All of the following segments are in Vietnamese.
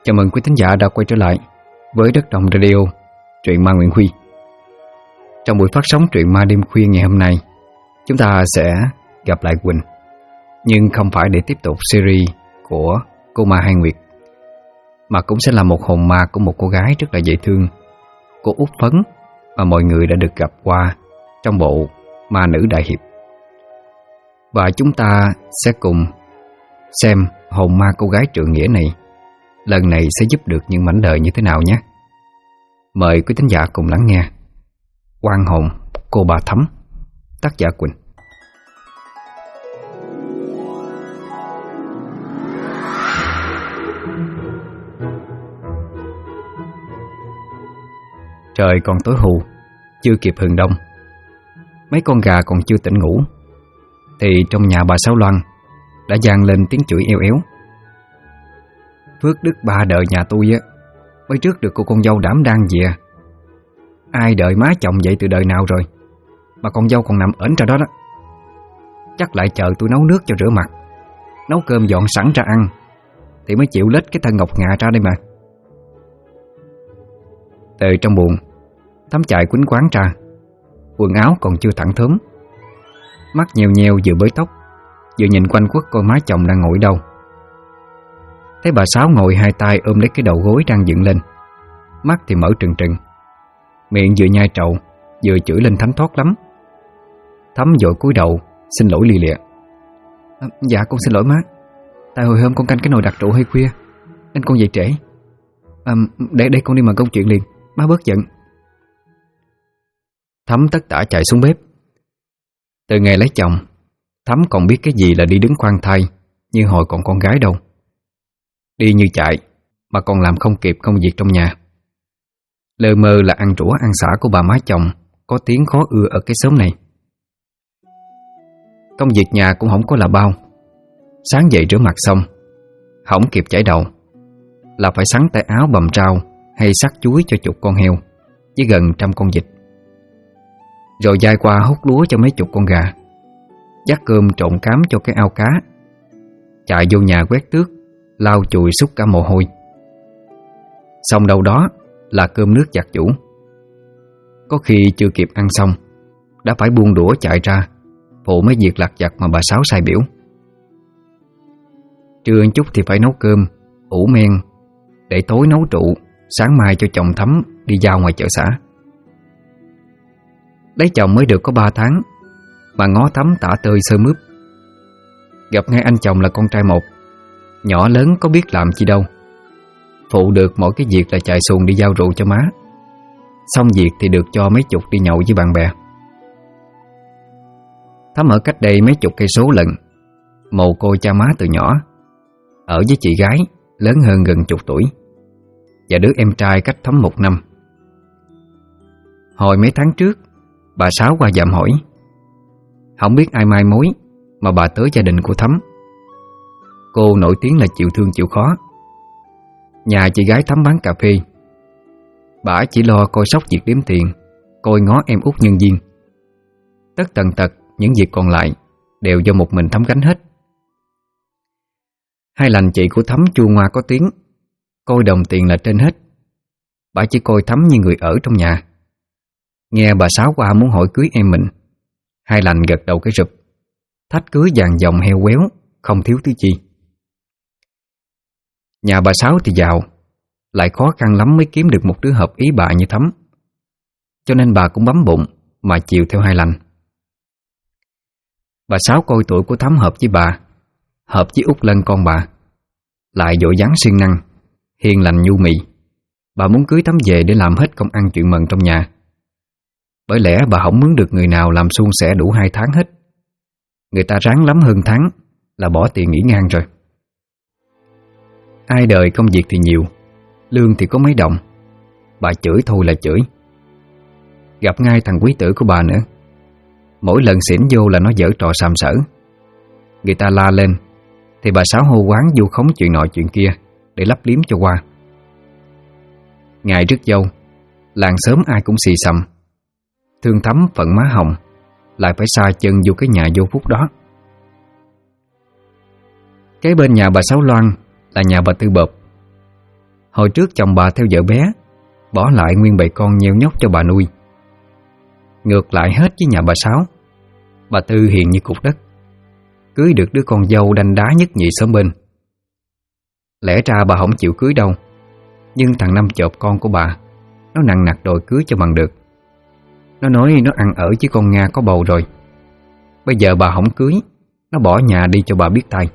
Chào mừng quý thính giả đã quay trở lại với Đất Đồng Radio, truyện ma Nguyễn Huy. Trong buổi phát sóng truyện ma đêm khuya ngày hôm nay, chúng ta sẽ gặp lại Quỳnh, nhưng không phải để tiếp tục series của cô ma Hai Nguyệt, mà cũng sẽ là một hồn ma của một cô gái rất là dễ thương, cô Út Phấn, mà mọi người đã được gặp qua trong bộ Ma Nữ Đại Hiệp. Và chúng ta sẽ cùng xem hồn ma cô gái trượng nghĩa này lần này sẽ giúp được những mảnh đời như thế nào nhé. Mời quý thính giả cùng lắng nghe Oan hồn cô bà Thắm, tác giả Quỳnh. Trời còn tối hù, chưa kịp hừng đông. Mấy con gà còn chưa tỉnh ngủ thì trong nhà bà Sáu Loan đã vang lên tiếng chửi eo éo. Phước đức ba đời nhà tôi á mới rước được cô con dâu đảm đang về. Ai đợi má chồng vậy từ đời nào rồi mà con dâu còn nằm ẩn ra đó đó. Chắc lại chờ tôi nấu nước cho rửa mặt, nấu cơm dọn sẵn ra ăn thì mới chịu lết cái thân ngọc ngà ra đây mà. Từ trong buồng, Thắm chạy quýnh quáng ra, quần áo còn chưa thẳng thớm, mắt nheo nheo vừa bới tóc, vừa nhìn quanh quất coi má chồng đang ngồi đâu. Thấy bà Sáu ngồi hai tay ôm lấy cái đầu gối đang dựng lên, mắt thì mở trừng trừng, miệng vừa nhai trầu vừa chửi lên thánh thót lắm. Thắm vội cúi đầu xin lỗi li lịa. Dạ con xin lỗi má, tại hồi hôm con canh cái nồi đặc rượu hơi khuya nên con dậy trễ. Để con đi mà công chuyện liền, má bớt giận. Thắm tất tả chạy xuống bếp. Từ ngày lấy chồng, Thắm còn biết cái gì là đi đứng khoan thai như hồi còn con gái đâu. Đi như chạy mà còn làm không kịp công việc trong nhà. Lơ mơ là ăn rủa ăn xả của bà má chồng có tiếng khó ưa ở cái xóm này. Công việc nhà cũng không có là bao. Sáng dậy rửa mặt xong, không kịp chải đầu là phải sắn tay áo bầm rau hay sắc chuối cho chục con heo với gần 100 con vịt, rồi dai qua hút lúa cho mấy chục con gà, dắt cơm trộn cám cho cái ao cá, chạy vô nhà quét tước, lau chùi xúc cả mồ hôi. Xong đâu đó là cơm nước giặt giũ. Có khi chưa kịp ăn xong đã phải buông đũa chạy ra phụ mấy việc lặt vặt mà bà Sáu sai biểu. Trưa một chút thì phải nấu cơm, ủ men, để tối nấu rượu, sáng mai cho chồng Thắm đi giao ngoài chợ xã. Lấy chồng mới được có 3 tháng mà ngó Thắm tả tơi sơ mướp. Gặp ngay anh chồng là con trai một, nhỏ lớn có biết làm chi đâu, phụ được mỗi cái việc là chạy xuồng đi giao rượu cho má, xong việc thì được cho mấy chục đi nhậu với bạn bè. Thắm ở cách đây mấy chục cây số lận, mồ côi cha má từ nhỏ, ở với chị gái lớn hơn gần chục tuổi và đứa em trai cách Thắm 1 năm. Hồi mấy tháng trước, bà Sáu qua dạm hỏi, không biết ai mai mối mà bà tới gia đình của Thắm. Cô nổi tiếng là chịu thương chịu khó. Nhà chị gái Thắm bán cà phê, bả chỉ lo coi sóc việc đếm tiền, coi ngó em út nhân viên. Tất tần tật những việc còn lại đều do một mình Thắm gánh hết. Hai lành chị của Thắm chua ngoa có tiếng, coi đồng tiền là trên hết. Bả chỉ coi Thắm như người ở trong nhà. Nghe bà Sáu qua muốn hỏi cưới em mình, hai lành gật đầu cái rụp, thách cưới vàng dòng heo quéo, không thiếu thứ chi. Nhà bà Sáu thì giàu, lại khó khăn lắm mới kiếm được một đứa hợp ý bà như Thắm, cho nên bà cũng bấm bụng mà chiều theo hai lành. Bà Sáu coi tuổi của Thắm hợp với bà, hợp với Út Lân con bà, lại dội dáng siêng năng, hiền lành nhu mì. Bà muốn cưới Thắm về để làm hết công ăn chuyện mần trong nhà. Bởi lẽ bà không mướn được người nào làm suôn sẻ đủ 2 tháng hết. Người ta ráng lắm hơn tháng là bỏ tiền nghỉ ngang rồi. Ai đời công việc thì nhiều, lương thì có mấy đồng, bà chửi thôi là chửi. Gặp ngay thằng quý tử của bà nữa, mỗi lần xỉn vô là nó giở trò sàm sỡ. Người ta la lên thì bà Sáu hô quán vu khống chuyện nọ chuyện kia để lấp liếm cho qua. Ngày rước dâu, làng xóm ai cũng xì xầm, thương Thắm phận má hồng, lại phải sa chân vô cái nhà vô phúc đó. Kế bên nhà bà Sáu Loan là nhà bà Tư Bợp. Hồi trước chồng bà theo vợ bé, bỏ lại nguyên bầy con nheo nhóc cho bà nuôi. Ngược lại hết với nhà bà Sáu. Bà Tư hiền như cục đất, cưới được đứa con dâu đanh đá nhất nhì xóm bên. Lẽ ra bà không chịu cưới đâu, nhưng thằng Năm chộp con của bà, nó nằng nặc đòi cưới cho bằng được. Nó nói nó ăn ở với con Nga có bầu rồi. Bây giờ bà không cưới, nó bỏ nhà đi cho bà biết tay.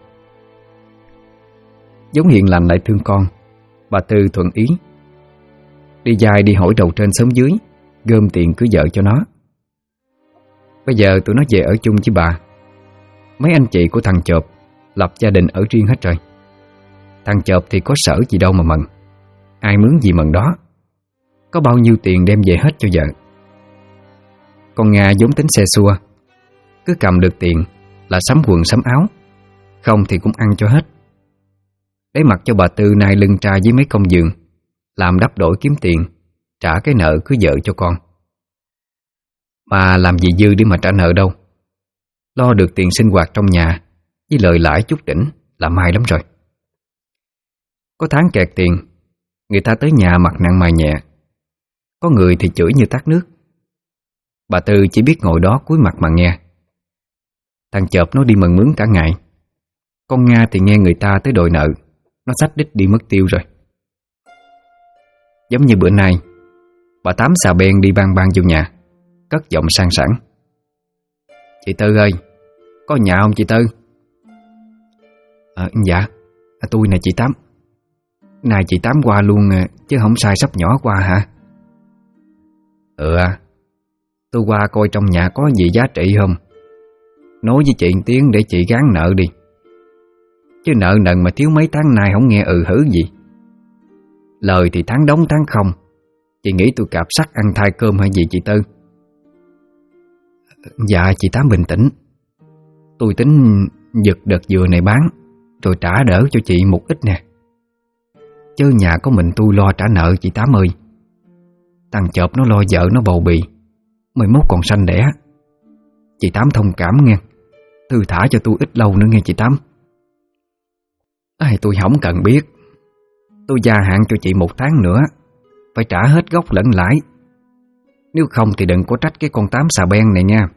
Giống hiền lành lại thương con, bà Tư thuận ý. Đi dài đi hỏi đầu trên xóm dưới, gom tiền cưới vợ cho nó. Bây giờ tụi nó về ở chung với bà. Mấy anh chị của thằng Chộp lập gia đình ở riêng hết rồi. Thằng Chộp thì có sở gì đâu mà mừng, ai mướn gì mừng đó. Có bao nhiêu tiền đem về hết cho vợ. Con Nga vốn tính xe xua, cứ cầm được tiền là sắm quần sắm áo, không thì cũng ăn cho hết. Lấy mặt cho bà Tư nay lưng tra với mấy công vườn, làm đắp đổi kiếm tiền, trả cái nợ cưới vợ cho con. Mà làm gì dư để mà trả nợ đâu. Lo được tiền sinh hoạt trong nhà với lời lãi chút đỉnh là may lắm rồi. Có tháng kẹt tiền, người ta tới nhà mặt nặng mày nhẹ, có người thì chửi như tát nước. Bà Tư chỉ biết ngồi đó cúi mặt mà nghe. Thằng Chộp nó đi mần mướn cả ngày, con Nga thì nghe người ta tới đòi nợ, nó xách đích đi mất tiêu rồi. Giống như bữa nay, bà Tám xà beng đi bang bang vô nhà, cất giọng sang sảng: "Chị Tư ơi, có nhà không chị Tư?" Dạ, tôi nè chị Tám. Này chị Tám qua luôn chứ không sai sắp nhỏ qua hả? Tôi qua coi trong nhà có gì giá trị không. Nói với chị một tiếng để chị gán nợ đi, chứ nợ nần mà thiếu mấy tháng nay không nghe hử gì. Lời thì tháng đóng tháng không. Chị nghĩ tôi cạp sắt ăn thay cơm hay gì chị Tư? Dạ chị Tám bình tĩnh. Tôi tính giật đợt dừa này bán, rồi trả đỡ cho chị một ít nè. Chứ nhà có mình tôi lo trả nợ chị Tám ơi. Thằng Chộp nó lo vợ nó bầu bì, mai mốt còn sanh đẻ. Chị Tám thông cảm nghe, thư thả cho tôi ít lâu nữa nghe chị Tám. Tôi không cần biết. Tôi gia hạn cho chị 1 tháng nữa, phải trả hết gốc lẫn lãi. Nếu không thì đừng có trách cái con Tám xà beng này nha.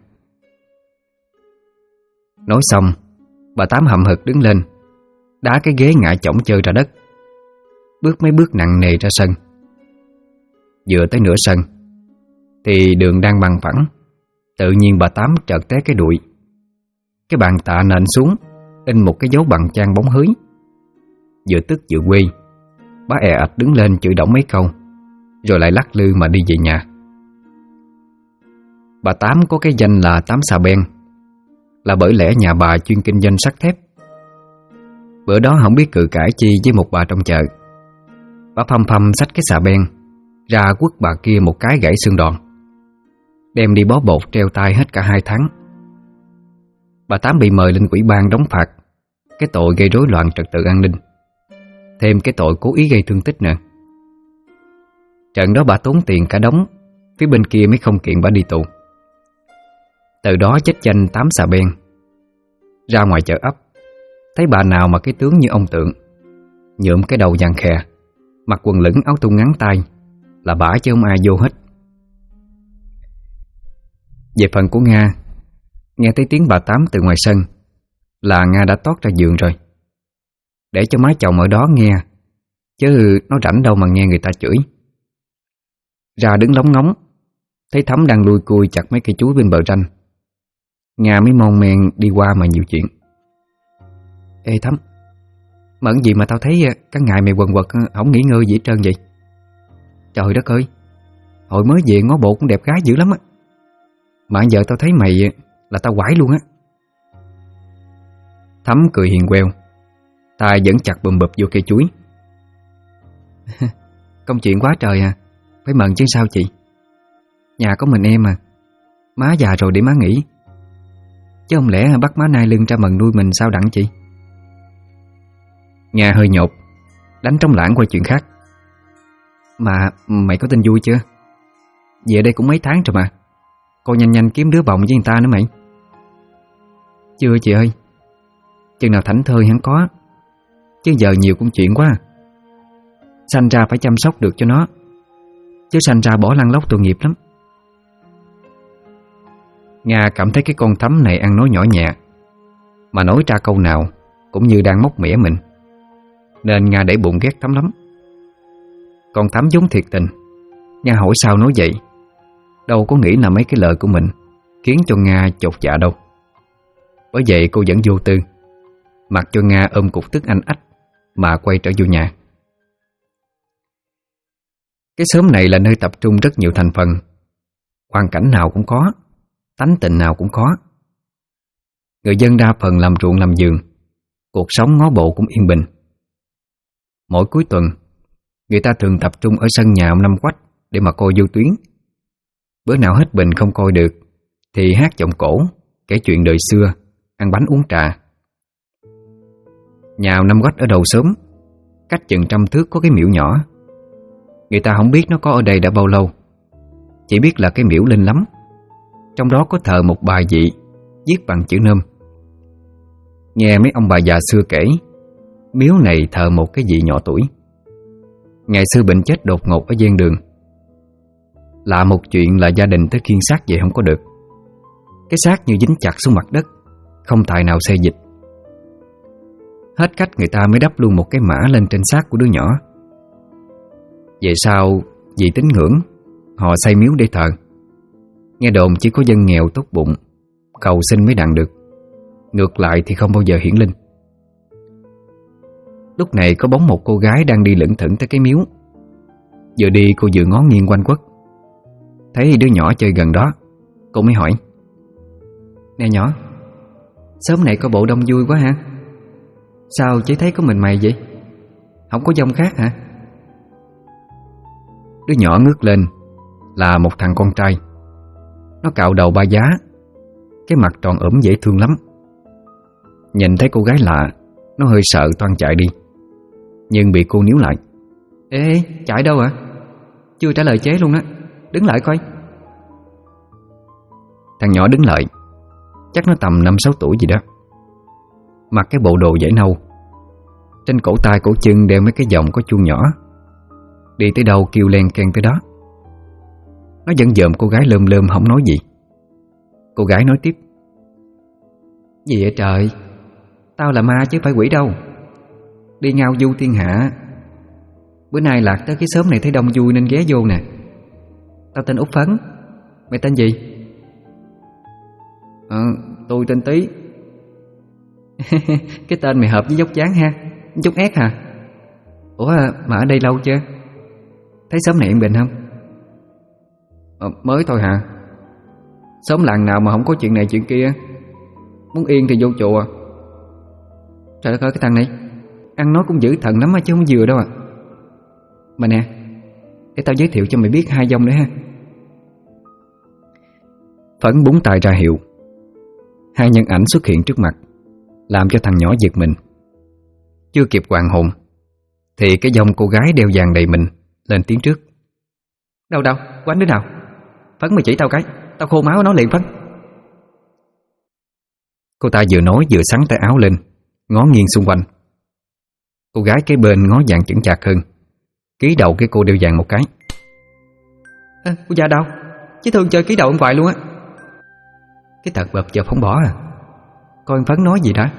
Nói xong, bà Tám hậm hực đứng lên, đá cái ghế ngã chổng chơi ra đất, bước mấy bước nặng nề ra sân. Vừa tới nửa sân thì đường đang bằng phẳng, tự nhiên bà Tám chợt té cái đùi. Cái bàn tạ nện xuống, in một cái dấu bằng chang bóng hới. Vừa tức vừa quê, bà è ạch đứng lên chửi đổng mấy câu, rồi lại lắc lư mà đi về nhà. Bà Tám có cái danh là Tám xà beng, là bởi lẽ nhà bà chuyên kinh doanh sắt thép. Bữa đó không biết cự cãi chi với một bà trong chợ, bà phăm phăm xách cái xà beng ra quất bà kia một cái gãy xương đòn, đem đi bó bột treo tay hết cả 2 tháng. Bà Tám bị mời lên ủy ban đóng phạt cái tội gây rối loạn trật tự an ninh, thêm cái tội cố ý gây thương tích nữa. Trận đó bà tốn tiền cả đống, phía bên kia mới không kiện bà đi tù. Từ đó chết danh Tám xà beng. Ra ngoài chợ ấp, thấy bà nào mà cái tướng như ông Tượng, nhuộm cái đầu vàng khè, mặc quần lửng áo thun ngắn tay, là bả chứ không ai vô hết. Về phần của Nga, nghe thấy tiếng bà Tám từ ngoài sân là Nga đã tót ra giường rồi, để cho má chồng ở đó nghe, chứ nó rảnh đâu mà nghe người ta chửi. Ra đứng lóng ngóng, thấy Thắm đang lui cui chặt mấy cây chuối bên bờ ranh. Nga mới mon men đi qua mà nhiều chuyện. Ê Thắm, mẫn gì mà tao thấy cả ngày mày quần quật không nghỉ ngơi gì hết trơn vậy? Trời đất ơi, hồi mới về ngó bộ cũng đẹp gái dữ lắm á, mà giờ tao thấy mày là tao quải luôn á. Thắm cười hiền queo, tay vẫn chặt bùm bụp vô cây chuối. Công chuyện quá trời à, phải mần chứ sao chị. Nhà có mình em à, má già rồi để má nghỉ, chứ không lẽ bắt má nai lưng ra mần nuôi mình sao đặng chị? Nga hơi nhột, đánh trống lãng qua chuyện khác. Mà mày có tin vui chưa? Về đây cũng mấy tháng rồi mà, coi nhanh nhanh kiếm đứa bồng với người ta nữa mày. Chưa chị ơi, chừng nào thảnh thơi hắn có, chứ giờ nhiều công chuyện quá. Sanh ra phải chăm sóc được cho nó, chứ sanh ra bỏ lăn lóc tội nghiệp lắm. Nga cảm thấy cái con Thắm này ăn nói nhỏ nhẹ, mà nói ra câu nào cũng như đang móc mỉa mình, nên Nga để bụng ghét Thắm lắm. Còn Thắm vốn thiệt tình, Nga hỏi sao nói vậy, đâu có nghĩ là mấy cái lời của mình khiến cho Nga chột dạ đâu. Bởi vậy cô vẫn vô tư, mặc cho Nga ôm cục tức anh ách mà quay trở vô nhà. Cái xóm này là nơi tập trung rất nhiều thành phần, hoàn cảnh nào cũng có, tánh tình nào cũng có. Người dân đa phần làm ruộng làm vườn, cuộc sống ngó bộ cũng yên bình. Mỗi cuối tuần, người ta thường tập trung ở sân nhà ông Năm Quách để mà coi vô tuyến. Bữa nào hết bình không coi được thì hát giọng cổ, kể chuyện đời xưa, ăn bánh uống trà. Nhà ông Năm Quách ở đầu xóm, cách chừng 100 thước có cái miễu nhỏ. Người ta không biết nó có ở đây đã bao lâu, chỉ biết là cái miễu linh lắm. Trong đó có thờ một bà dị viết bằng chữ Nôm. Nghe mấy ông bà già xưa kể, miếu này thờ một cái dị nhỏ tuổi. Ngày xưa bệnh chết đột ngột ở ven đường. Lạ một chuyện là gia đình tới khiêng xác về không có được. Cái xác như dính chặt xuống mặt đất, không tài nào xê dịch. Hết cách người ta mới đắp luôn một cái mã lên trên xác của đứa nhỏ. Về sau, vì tín ngưỡng, họ xây miếu để thờ. Nghe đồn chỉ có dân nghèo tốt bụng cầu xin mới đặng được, ngược lại thì không bao giờ hiển linh. Lúc này có bóng một cô gái đang đi lững thững tới cái miếu. Vừa đi cô vừa ngó nghiêng quanh quất. Thấy đứa nhỏ chơi gần đó, cô mới hỏi: "Nè nhỏ, xóm này có bộ đông vui quá hả? Sao chỉ thấy có mình mày vậy? Không có dông khác hả?" Đứa nhỏ ngước lên là một thằng con trai. Nó cạo đầu ba giá, cái mặt tròn ửng dễ thương lắm. Nhìn thấy cô gái lạ, nó hơi sợ toan chạy đi, nhưng bị cô níu lại. Ê, chạy đâu hả? Chưa trả lời chế luôn á, đứng lại coi. Thằng nhỏ đứng lại, chắc nó tầm 5-6 tuổi gì đó. Mặc cái bộ đồ vải nâu, trên cổ tay cổ chân đeo mấy cái vòng có chuông nhỏ. Đi tới đâu kêu len keng tới đó. Nó vẫn dòm cô gái lơm lơm không nói gì. Cô gái nói tiếp: "Gì vậy trời? Tao là ma chứ phải quỷ đâu. Đi ngao du thiên hạ. Bữa nay lạc tới cái xóm này thấy đông vui nên ghé vô nè. Tao tên Út Phấn. Mày tên gì?" Tôi tên Tí." Cái tên mày hợp với dốc dáng ha. Chút ép hả? Ủa mà ở đây lâu chưa? Thấy xóm này yên bình không? Mới thôi hả? Xóm làng nào mà không có chuyện này chuyện kia. Muốn yên thì vô chùa. Trời đất ơi, cái thằng này ăn nói cũng dữ thần lắm chứ không vừa đâu à. Mà nè, để tao giới thiệu cho mày biết 2 dòng nữa ha. Phấn búng tay ra hiệu. 2 nhân ảnh xuất hiện trước mặt, làm cho thằng nhỏ giật mình. Chưa kịp hoàn hồn thì cái dòng cô gái đeo vàng đầy mình lên tiếng trước: Đâu, quánh đứa nào? Phấn mày chỉ tao cái, tao khô máu nó liền Phấn. Cô ta vừa nói vừa xắn tay áo lên, ngó nghiêng xung quanh. Cô gái kế bên ngó vàng chững chạc hơn, ký đầu cái cô đeo vàng một cái. Cô già đâu? Chứ thường chơi ký đầu ông hoài luôn á. Cái tật bập giờ không bỏ à? Coi anh Phấn nói gì đã.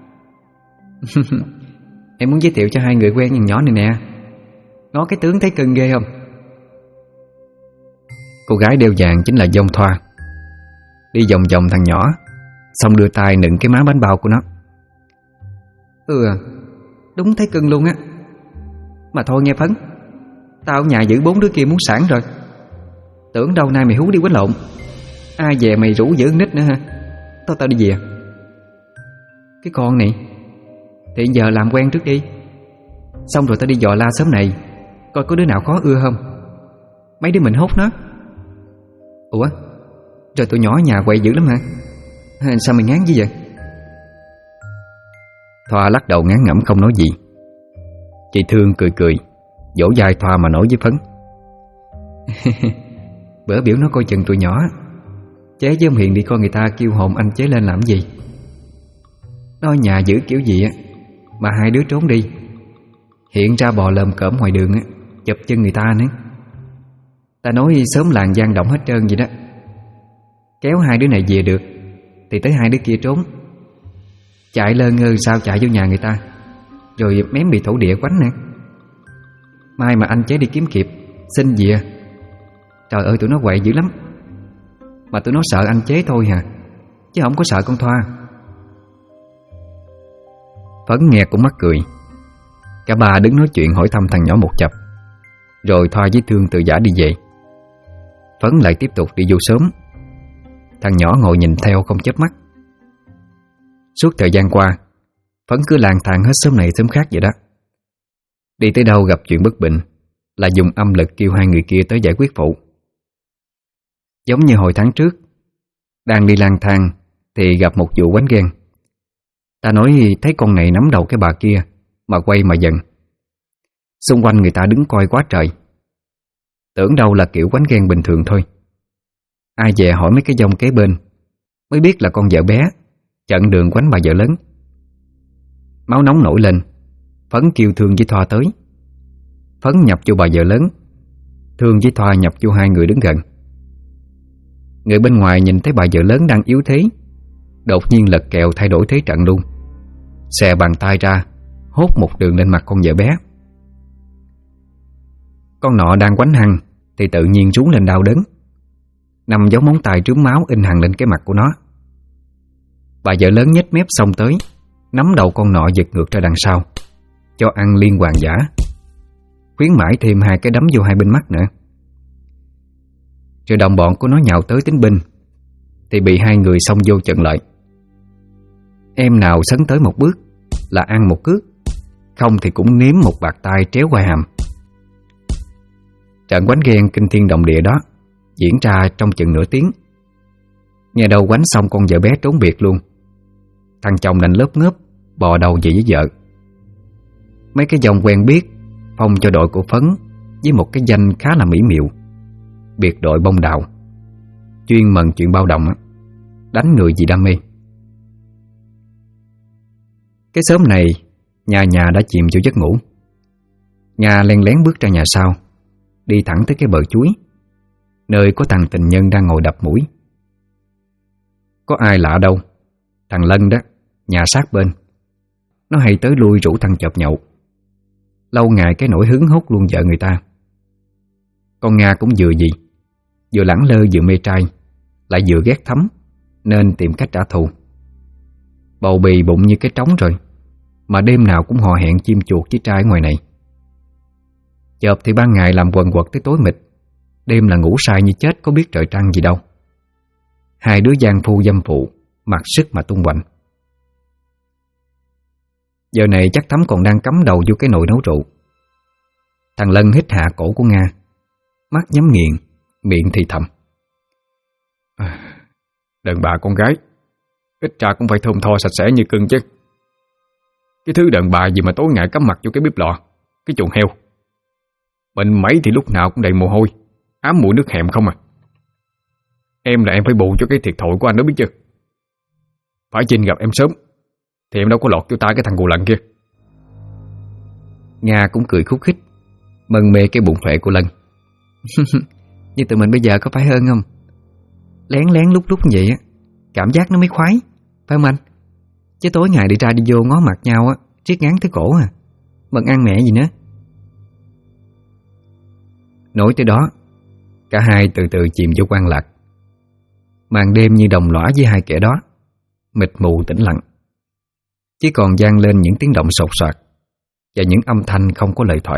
Em muốn giới thiệu cho 2 người quen nhìn nhỏ này nè. Ngó cái tướng thấy cưng ghê không? Cô gái đeo vàng chính là Dông Thoa. Đi vòng vòng thằng nhỏ, xong đưa tay nựng cái má bánh bao của nó. Đúng thấy cưng luôn á. Mà thôi nghe Phấn, tao ở nhà giữ 4 đứa kia muốn sản rồi. Tưởng đâu nay mày hú đi quánh lộn. Ai về mày rủ giữ nít nữa ha. Tao đi về. Cái con này thì giờ làm quen trước đi, xong rồi tao đi dò la xóm này coi có đứa nào khó ưa không. Mấy đứa mình hốt nó. Ủa, rồi tụi nhỏ nhà quậy dữ lắm hả? Sao mày ngán gì vậy? Thoa lắc đầu ngán ngẩm không nói gì. Chị Thương cười vỗ vai Thoa mà nói với Phấn. Bữa biểu nó coi chừng tụi nhỏ, chế với ông Hiền đi coi người ta kêu hồn anh chế lên làm gì. Nó nhà giữ kiểu gì á mà 2 đứa trốn đi, hiện ra bò lồm cởm ngoài đường á, chụp chân người ta nữa. Ta nói sớm làng gian động hết trơn vậy đó. Kéo hai đứa này về được thì tới hai đứa kia trốn. Chạy lơ ngơ sao chạy vô nhà người ta, rồi mém bị thổ địa quánh nè. Mai mà anh chế đi kiếm kịp, xin về. Trời ơi tụi nó quậy dữ lắm. Mà tụi nó sợ anh chế thôi hả, chứ không có sợ con Thoa. Phấn nghe cũng mắc cười. Cả ba đứng nói chuyện hỏi thăm thằng nhỏ một chập, rồi Thoa với Thương từ giả đi về. Phấn lại tiếp tục đi vô sớm. Thằng nhỏ ngồi nhìn theo không chớp mắt. Suốt thời gian qua, Phấn cứ lang thang hết sớm này sớm khác vậy đó. Đi tới đâu gặp chuyện bất bình là dùng âm lực kêu hai người kia tới giải quyết phụ. Giống như hồi tháng trước, đang đi lang thang thì gặp một vụ quánh ghen. Ta nói thấy con này nắm đầu cái bà kia mà quay mà giận. Xung quanh người ta đứng coi quá trời, tưởng đâu là kiểu quánh ghen bình thường thôi. Ai về hỏi mấy cái dông kế bên mới biết là con vợ bé chặn đường quánh bà vợ lớn. Máu nóng nổi lên, Phấn kêu Thương với Thoa tới. Phấn nhập vô bà vợ lớn, Thương với Thoa nhập vô hai người đứng gần. Người bên ngoài nhìn thấy bà vợ lớn đang yếu thế, đột nhiên lật kèo thay đổi thế trận luôn. Xè bàn tay ra, hốt một đường lên mặt con vợ bé. Con nọ đang quánh hăng thì tự nhiên rú lên đau đớn, nằm dấu móng tay trướm máu in hằn lên cái mặt của nó. Bà vợ lớn nhếch mép xông tới, nắm đầu con nọ giật ngược ra đằng sau, cho ăn liên hoàn giả, khuyến mãi thêm hai cái đấm vô hai bên mắt nữa. Rồi đồng bọn của nó nhào tới tính binh thì bị hai người xông vô chặn lại. Em nào sấn tới một bước là ăn một cước, không thì cũng nếm một bạt tay tréo qua hàm. Trận quánh ghen kinh thiên động địa đó diễn ra trong chừng nửa tiếng. Nghe đầu quánh xong con vợ bé trốn biệt luôn. Thằng chồng đành lớp ngớp bò đầu về với vợ. Mấy cái dòng quen biết phong cho đội của Phấn với một cái danh khá là mỹ miều, biệt đội bông đào, chuyên mần chuyện bao đồng, đánh người vì đam mê. Cái xóm này nhà nhà đã chìm vô giấc ngủ. Nga len lén bước ra nhà sau, đi thẳng tới cái bờ chuối, nơi có thằng tình nhân đang ngồi đập mũi. Có ai lạ đâu, thằng Lân đó, nhà sát bên. Nó hay tới lui rủ thằng chợp nhậu. Lâu ngày cái nổi hứng hốt luôn vợ người ta. Con Nga cũng vừa gì, vừa lẳng lơ vừa mê trai, lại vừa ghét Thắm, nên tìm cách trả thù. Bầu bì bụng như cái trống rồi, mà đêm nào cũng hò hẹn chim chuột với trai ở ngoài này. Chợp thì ban ngày làm quần quật tới tối mịt, đêm là ngủ say như chết, có biết trời trăng gì đâu. Hai đứa giang phu dâm phụ, mặc sức mà tung hoành. Giờ này chắc Thắm còn đang cắm đầu vô cái nồi nấu rượu. Thằng Lân hít hạ cổ của Nga, mắt nhắm nghiền, miệng thì thầm: Đàn bà con gái ít ra cũng phải thơm tho sạch sẽ như cưng chứ. Cái thứ đàn bà gì mà tối ngày cắm mặt vô cái bếp lò, cái chuồng heo. Bệnh mấy thì lúc nào cũng đầy mồ hôi, ám mùi nước hẹm không à. Em là em phải bù cho cái thiệt thòi của anh đó biết chưa. Phải Trinh gặp em sớm thì em đâu có lọt vô tay cái thằng cù lận kia. Nga cũng cười khúc khích, mân mê cái bụng phệ của Lân. Như tụi mình bây giờ có phải hơn không? Lén lén lúc lúc như vậy á, cảm giác nó mới khoái, phải không anh? Chứ tối ngày đi ra đi vô ngó mặt nhau á, triết ngán tới cổ à. Mần ăn mẹ gì nữa. Nói tới đó, cả hai từ từ chìm vô quan lạc. Màn đêm như đồng lõa với hai kẻ đó, mịt mù tĩnh lặng. Chỉ còn vang lên những tiếng động sột soạt và những âm thanh không có lời thoại.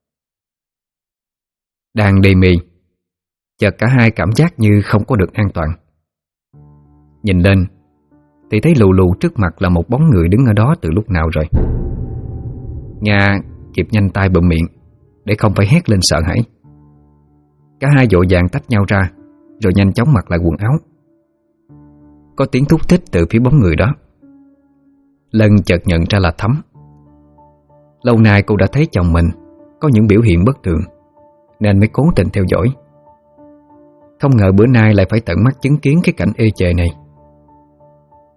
Đang đầy mê, chợt cả hai cảm giác như không có được an toàn. Nhìn lên thì thấy lù lù trước mặt là một bóng người đứng ở đó từ lúc nào rồi. Nga kịp nhanh tay bụm miệng để không phải hét lên sợ hãi. Cả hai vội vàng tách nhau ra, rồi nhanh chóng mặc lại quần áo. Có tiếng thúc thích từ phía bóng người đó. Lân chợt nhận ra là Thắm. Lâu nay cô đã thấy chồng mình có những biểu hiện bất thường, nên mới cố tình theo dõi. Không ngờ bữa nay lại phải tận mắt chứng kiến cái cảnh ê chề này.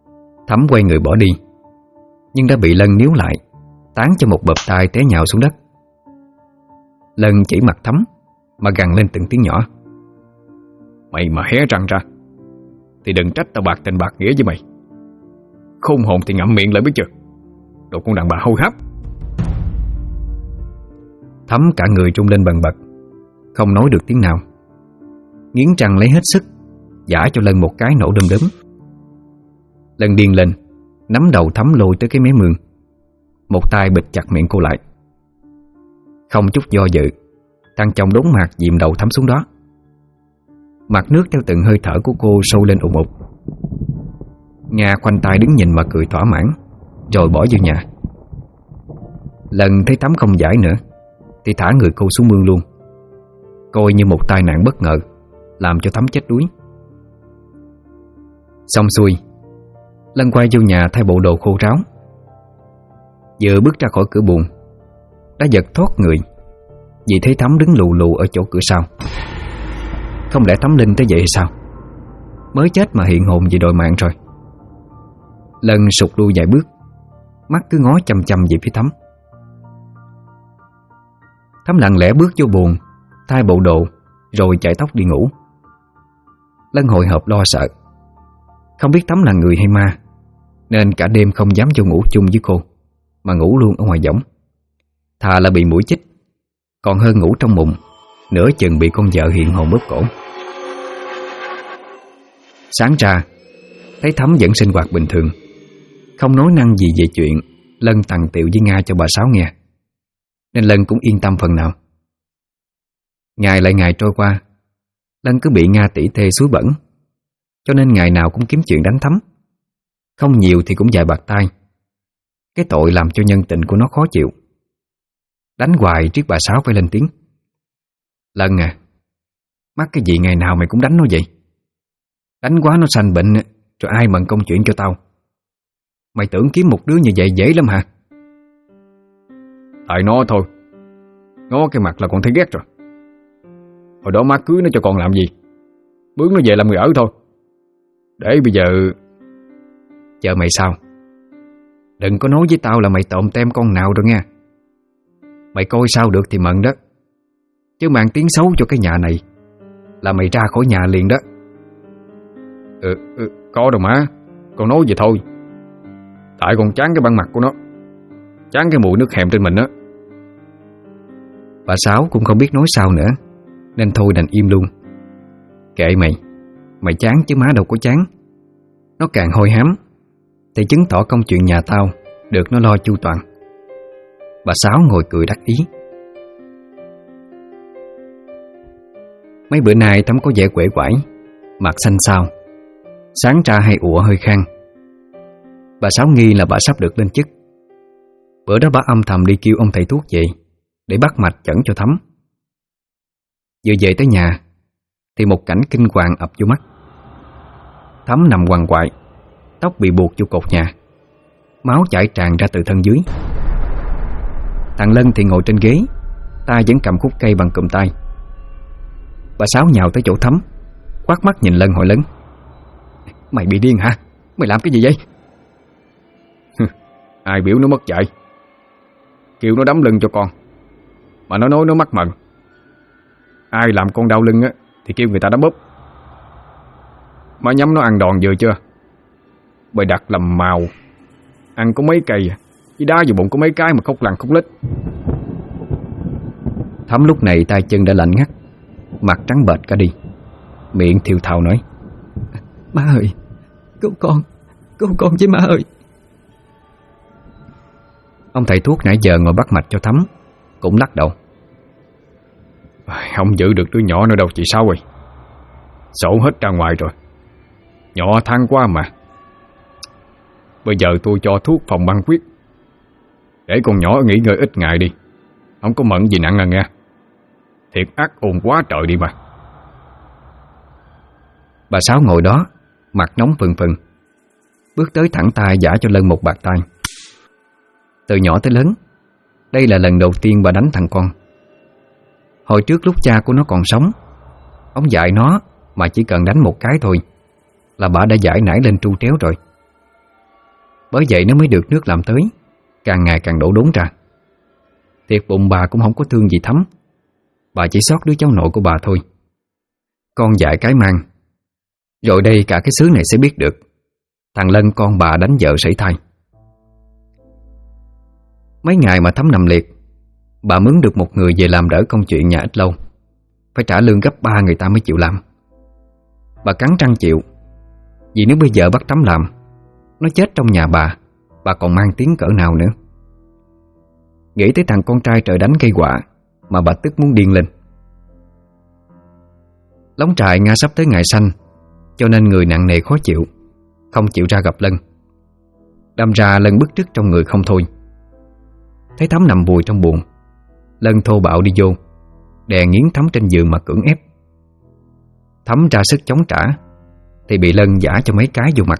Thắm quay người bỏ đi, nhưng đã bị Lân níu lại, tán cho một bợp tai té nhào xuống đất. Lân chỉ mặt Thắm mà gằn lên từng tiếng nhỏ. Mày mà hé răng ra thì đừng trách tao bạc tình bạc nghĩa với mày. Khôn hồn thì ngậm miệng lại biết chưa, đồ con đàn bà hôi hám. Thắm cả người rung lên bần bật, không nói được tiếng nào. Nghiến răng lấy hết sức giã cho Lân một cái nổ đom đóm. Lân điên lên, nắm đầu Thắm lôi tới cái mé mương, một tay bịt chặt miệng cô lại. Không chút do dự, thằng chồng đốn mạc dìm đầu Thắm xuống đó. Mặt nước theo từng hơi thở của cô sâu lên ùn ùn. Nga khoanh tay đứng nhìn mà cười thỏa mãn, rồi bỏ vô nhà. Lần thấy Thắm không giải nữa thì thả người cô xuống mương luôn, coi như một tai nạn bất ngờ làm cho Thắm chết đuối. Xong xuôi, Lân quay vô nhà thay bộ đồ khô ráo. Vừa bước ra khỏi cửa buồng đã giật thoát người vì thấy Thắm đứng lù lù ở chỗ cửa sau. Không lẽ Thắm Linh tới vậy hay sao? Mới chết mà hiện hồn vì đòi mạng rồi. Lân sụt lui vài bước, mắt cứ ngó chăm chăm về phía Thắm. Thắm lặng lẽ bước vô buồng, thay bộ đồ rồi chạy tóc đi ngủ. Lân hồi hộp lo sợ, không biết Thắm là người hay ma, nên cả đêm không dám vô ngủ chung với cô, mà ngủ luôn ở ngoài võng. Thà là bị muỗi chích còn hơn ngủ trong mùng, nửa chừng bị con vợ hiện hồn bóp cổ. Sáng ra thấy Thắm vẫn sinh hoạt bình thường, không nói năng gì về chuyện Lân tằng tiệu với Nga cho bà Sáu nghe, nên Lân cũng yên tâm phần nào. Ngày lại ngày trôi qua, Lân cứ bị Nga tỉ thê xúi bẩn, cho nên ngày nào cũng kiếm chuyện đánh Thắm. Không nhiều thì cũng vài bạt tay. Cái tội làm cho nhân tình của nó khó chịu. Đánh hoài trước bà Sáu phải lên tiếng. Lân à, mắc cái gì ngày nào mày cũng đánh nó vậy? Đánh quá nó sanh bệnh rồi ai bận công chuyện cho tao. Mày tưởng kiếm một đứa như vậy dễ lắm hả? Tại nó thôi, ngó cái mặt là con thấy ghét rồi. Hồi đó má cưới nó cho con làm gì? Bướng nó về làm người ở thôi. Để bây giờ... Chờ mày sao? Đừng có nói với tao là mày tộm tem con nào rồi nha. Mày coi sao được thì mận đó, chứ mang tiếng xấu cho cái nhà này là mày ra khỏi nhà liền đó. Có đâu má, con nói vậy thôi. Tại con chán cái băng mặt của nó, chán cái mùi nước hèm trên mình á. Bà Sáu cũng không biết nói sao nữa, nên thôi đành im luôn. Kệ mày, mày chán chứ má đâu có chán. Nó càng hôi hám thì chứng tỏ công chuyện nhà tao được nó lo chu toàn. Bà Sáu ngồi cười đắc ý. Mấy bữa nay Thắm có vẻ quể quải, mặt xanh xao, sáng ra hay ủa hơi khang. Bà Sáu nghi là bà sắp được lên chức. Bữa đó bà âm thầm đi kêu ông thầy thuốc về để bắt mạch chẩn cho Thắm. Vừa về tới nhà thì một cảnh kinh hoàng ập vô mắt. Thắm nằm quằn quại, tóc bị buộc vô cột nhà, máu chảy tràn ra từ thân dưới. Thằng Lân thì ngồi trên ghế, tay vẫn cầm khúc cây bằng cụm tay. Bà Sáu nhào tới chỗ Thắm, quát mắt nhìn Lân hỏi lớn: Mày bị điên hả? Mày làm cái gì vậy? Ai biểu nó mất dạy? Kêu nó đấm lưng cho con mà nó nói nó mắc mận. Ai làm con đau lưng á thì kêu người ta đấm bóp. Mà nhắm nó ăn đòn vừa chưa? Bày đặt làm màu, ăn có mấy cây với đá vào bụng có mấy cái mà khóc lằn khóc lít. Thắm lúc này tay chân đã lạnh ngắt, mặt trắng bệch cả đi, miệng thiều thào nói: Má ơi, cứu con với má ơi. Ông thầy thuốc nãy giờ ngồi bắt mạch cho Thắm cũng lắc đầu: Không giữ được đứa nhỏ nữa đâu chị Sáu ơi. Sổ hết ra ngoài rồi, nhỏ than quá mà. Bây giờ tôi cho thuốc phòng băng huyết, để con nhỏ nghỉ ngơi ít ngày đi, không có mẫn gì nặng à nghe. Thiệt ác ồn quá trời đi mà. Bà Sáu ngồi đó, mặt nóng phừng phừng, bước tới thẳng tay giã cho Lân một bạt tay. Từ nhỏ tới lớn, đây là lần đầu tiên bà đánh thằng con. Hồi trước lúc cha của nó còn sống, ông dạy nó mà chỉ cần đánh một cái thôi là bà đã giải nảy lên tru tréo rồi. Bởi vậy nó mới được nước làm tới, càng ngày càng đổ đốn ra. Thiệt bụng bà cũng không có thương gì Thắm, bà chỉ sót đứa cháu nội của bà thôi. Con dại cái mang. Rồi đây cả cái xứ này sẽ biết được thằng Lân con bà đánh vợ sảy thai. Mấy ngày mà Thắm nằm liệt, bà mướn được một người về làm đỡ công chuyện nhà ít lâu. Phải trả lương gấp 3 người ta mới chịu làm. Bà cắn răng chịu, vì nếu bây giờ bắt Thắm làm, nó chết trong nhà bà còn mang tiếng cỡ nào nữa. Nghĩ tới thằng con trai trời đánh cây quạ mà bà tức muốn điên lên. Lóng trại Nga sắp tới ngày sanh, cho nên người nặng nề khó chịu, không chịu ra gặp Lân. Đâm ra Lân bứt rứt trong người không thôi. Thấy Thắm nằm vùi trong buồng, Lân thô bạo đi vô, đè nghiến Thắm trên giường mà cưỡng ép. Thắm ra sức chống trả thì bị Lân giã cho mấy cái vô mặt.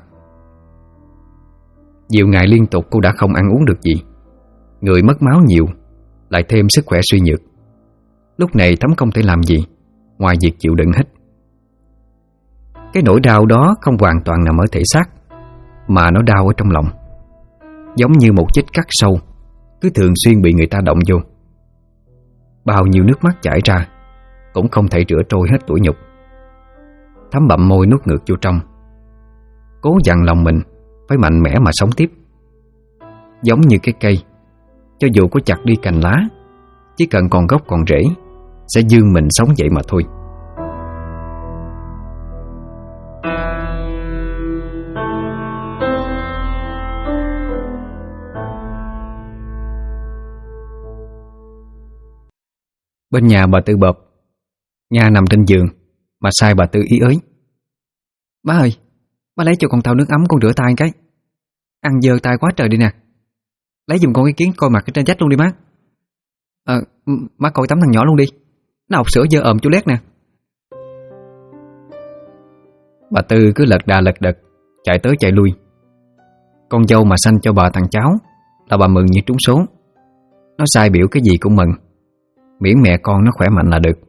Nhiều ngày liên tục cô đã không ăn uống được gì, người mất máu nhiều, lại thêm sức khỏe suy nhược. Lúc này Thắm không thể làm gì ngoài việc chịu đựng hết. Cái nỗi đau đó không hoàn toàn nằm ở thể xác, mà nó đau ở trong lòng, giống như một vết cắt sâu cứ thường xuyên bị người ta động vô. Bao nhiêu nước mắt chảy ra cũng không thể rửa trôi hết tủi nhục. Thắm bặm môi nuốt ngược vô trong, cố dặn lòng mình phải mạnh mẽ mà sống tiếp. Giống như cái cây, cho dù có chặt đi cành lá, chỉ cần còn gốc còn rễ sẽ dương mình sống vậy mà thôi. Bên nhà bà Tư bợp, Nga nằm trên giường mà sai bà Tư ý ới: "Má ơi, má lấy cho con thau nước ấm con rửa tay cái. Ăn dơ tay quá trời đi nè. Lấy giùm con cái kiến coi mặt ở trên vách luôn đi má. Má coi tắm thằng nhỏ luôn đi. Nó học sữa dơ ồm chú lét nè." Bà Tư cứ lật đà lật đật, chạy tới chạy lui. Con dâu mà sanh cho bà thằng cháu là bà mừng như trúng số. Nó sai biểu cái gì cũng mừng, miễn mẹ con nó khỏe mạnh là được.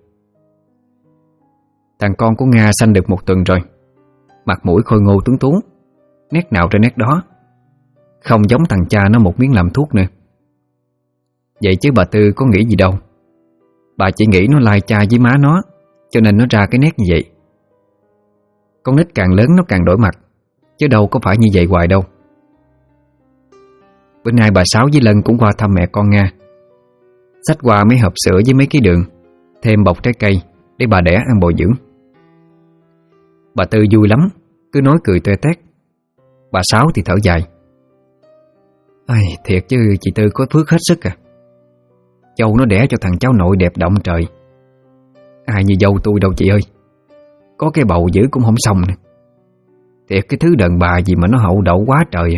Thằng con của Nga sanh được 1 tuần rồi, mặt mũi khôi ngô tuấn tú, nét nào trên nét đó, không giống thằng cha nó một miếng làm thuốc nữa. Vậy chứ bà Tư có nghĩ gì đâu. Bà chỉ nghĩ nó lai cha với má nó, cho nên nó ra cái nét như vậy. Con nít càng lớn nó càng đổi mặt, chứ đâu có phải như vậy hoài đâu. Bữa nay bà Sáu với Lân cũng qua thăm mẹ con Nga, xách qua mấy hộp sữa với mấy cái đường, thêm bọc trái cây để bà đẻ ăn bồi dưỡng. Bà Tư vui lắm, cứ nói cười toe toét. Bà Sáu thì thở dài: "Ai, thiệt chứ chị Tư có phước hết sức à. Dâu nó đẻ cho thằng cháu nội đẹp động trời. Ai như dâu tôi đâu chị ơi. Có cái bầu dữ cũng không xong nè. Thiệt cái thứ đàn bà gì mà nó hậu đậu quá trời à."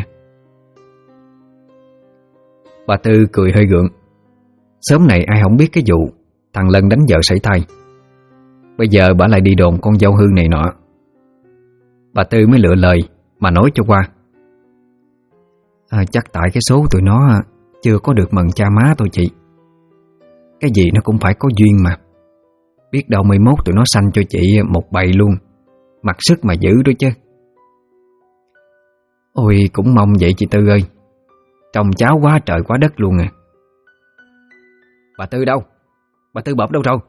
Bà Tư cười hơi gượng. Sớm này ai không biết cái vụ thằng Lân đánh vợ sảy thai. Bây giờ bà lại đi đồn con dâu hư này nọ. Bà Tư mới lựa lời mà nói cho qua: "Chắc tại cái số tụi nó chưa có được mần cha má thôi chị. Cái gì nó cũng phải có duyên mà. Biết đâu 11 tụi nó sanh cho chị một bầy luôn, mặc sức mà giữ đó chứ." Ôi cũng mong vậy chị Tư ơi. Trông cháu quá trời quá đất luôn à. "Bà Tư đâu? Bà Tư bợp đâu rồi?"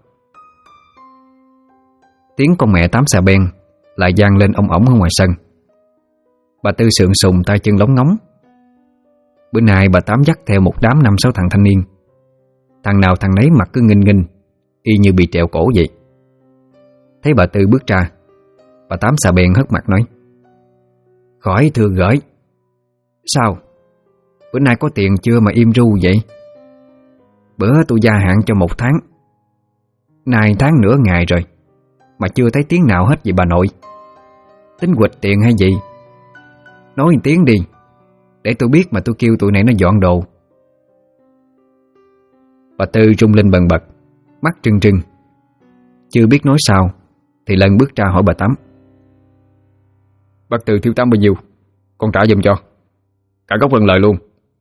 Tiếng con mẹ Tám xà beng lại vang lên ong ổng ở ngoài sân. Bà Tư sượng sùng tay chân lóng ngóng. Bữa nay bà Tám dắt theo một đám 5-6 thằng thanh niên. Thằng nào thằng nấy mặt cứ nghinh nghinh, y như bị trèo cổ vậy. Thấy bà Tư bước ra, bà Tám xà beng hất mặt nói: "Khỏi thưa gửi. Sao? Bữa nay có tiền chưa mà im ru vậy? Bữa tôi gia hạn cho 1 tháng, nay tháng nửa ngày rồi mà chưa thấy tiếng nào hết vậy bà nội. Tính quỵt tiền hay gì? Nói một tiếng đi, để tôi biết mà tôi kêu tụi này nó dọn đồ." Bà Tư rung lên bần bật, mắt trừng trừng. Chưa biết nói sao thì Lân bước ra hỏi bà Tám: "Bác Tư thiếu Tám bao nhiêu? Con trả giùm cho. Cả gốc lẫn lời luôn."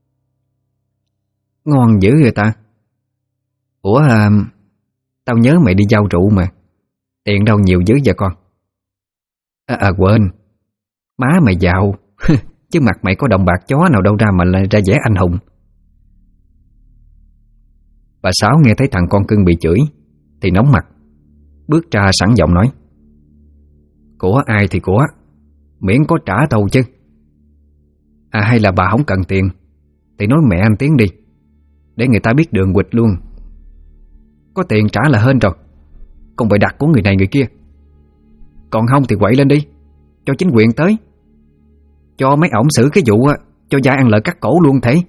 "Ngon dữ rồi ta. Ủa tao nhớ mày đi giao rượu mà. Tiền đâu nhiều dữ vậy con?" Quên. Má mày giàu chứ mặt mày có đồng bạc chó nào đâu ra mà lại ra vẻ anh hùng." Bà Sáu nghe thấy thằng con cưng bị chửi thì nóng mặt, bước ra sẵn giọng nói: "Của ai thì của, miễn có trả tàu chứ. Hay là bà không cần tiền thì nói mẹ anh tiếng đi, để người ta biết đường quỵt luôn. Có tiền trả là hên rồi, không phải đặt của người này người kia. Còn không thì quậy lên đi, cho chính quyền tới, cho mấy ổng xử cái vụ cho dai ăn lợi cắt cổ luôn thế."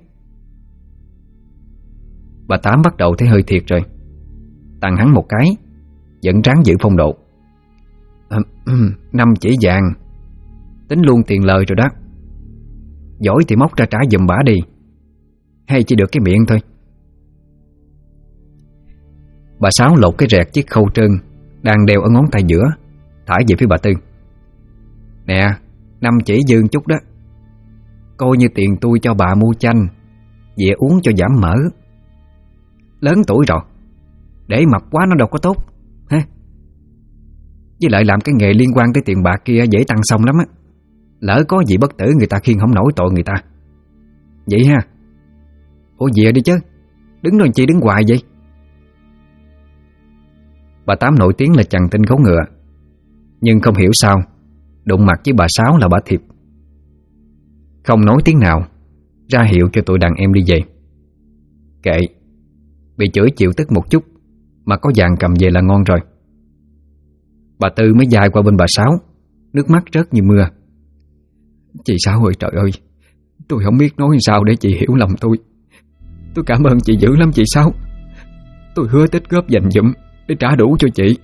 Bà Tám bắt đầu thấy hơi thiệt rồi, tặng hắn một cái, vẫn ráng giữ phong độ: "5 chỉ vàng, tính luôn tiền lời rồi đó. Giỏi thì móc ra trả giùm bả đi, hay chỉ được cái miệng thôi." Bà Sáu lột cái rẹt chiếc khâu trơn đang đeo ở ngón tay giữa, thả về phía bà Tư: "Nè, 5 chỉ dư chút đó, coi như tiền tôi cho bà mua chanh về uống cho giảm mỡ. Lớn tuổi rồi, để mập quá nó đâu có tốt ha. Với lại làm cái nghề liên quan tới tiền bạc kia dễ tăng xong lắm á. Lỡ có gì bất tử người ta khiêng không nổi tội người ta. Vậy ha. Ủa về đi chứ, đứng rồi chị đứng hoài vậy?" Bà Tám nổi tiếng là chằn tinh gấu ngựa, nhưng không hiểu sao đụng mặt với bà Sáu là bà thiệp. Không nói tiếng nào, ra hiệu cho tụi đàn em đi về. Kệ, bị chửi chịu tức một chút mà có vàng cầm về là ngon rồi. Bà Tư mới dài qua bên bà Sáu, nước mắt rớt như mưa: "Chị Sáu ơi, trời ơi, tôi không biết nói sao để chị hiểu lòng tôi. Tôi cảm ơn chị dữ lắm chị Sáu. Tôi hứa tích góp dành dụm để trả đủ cho chị."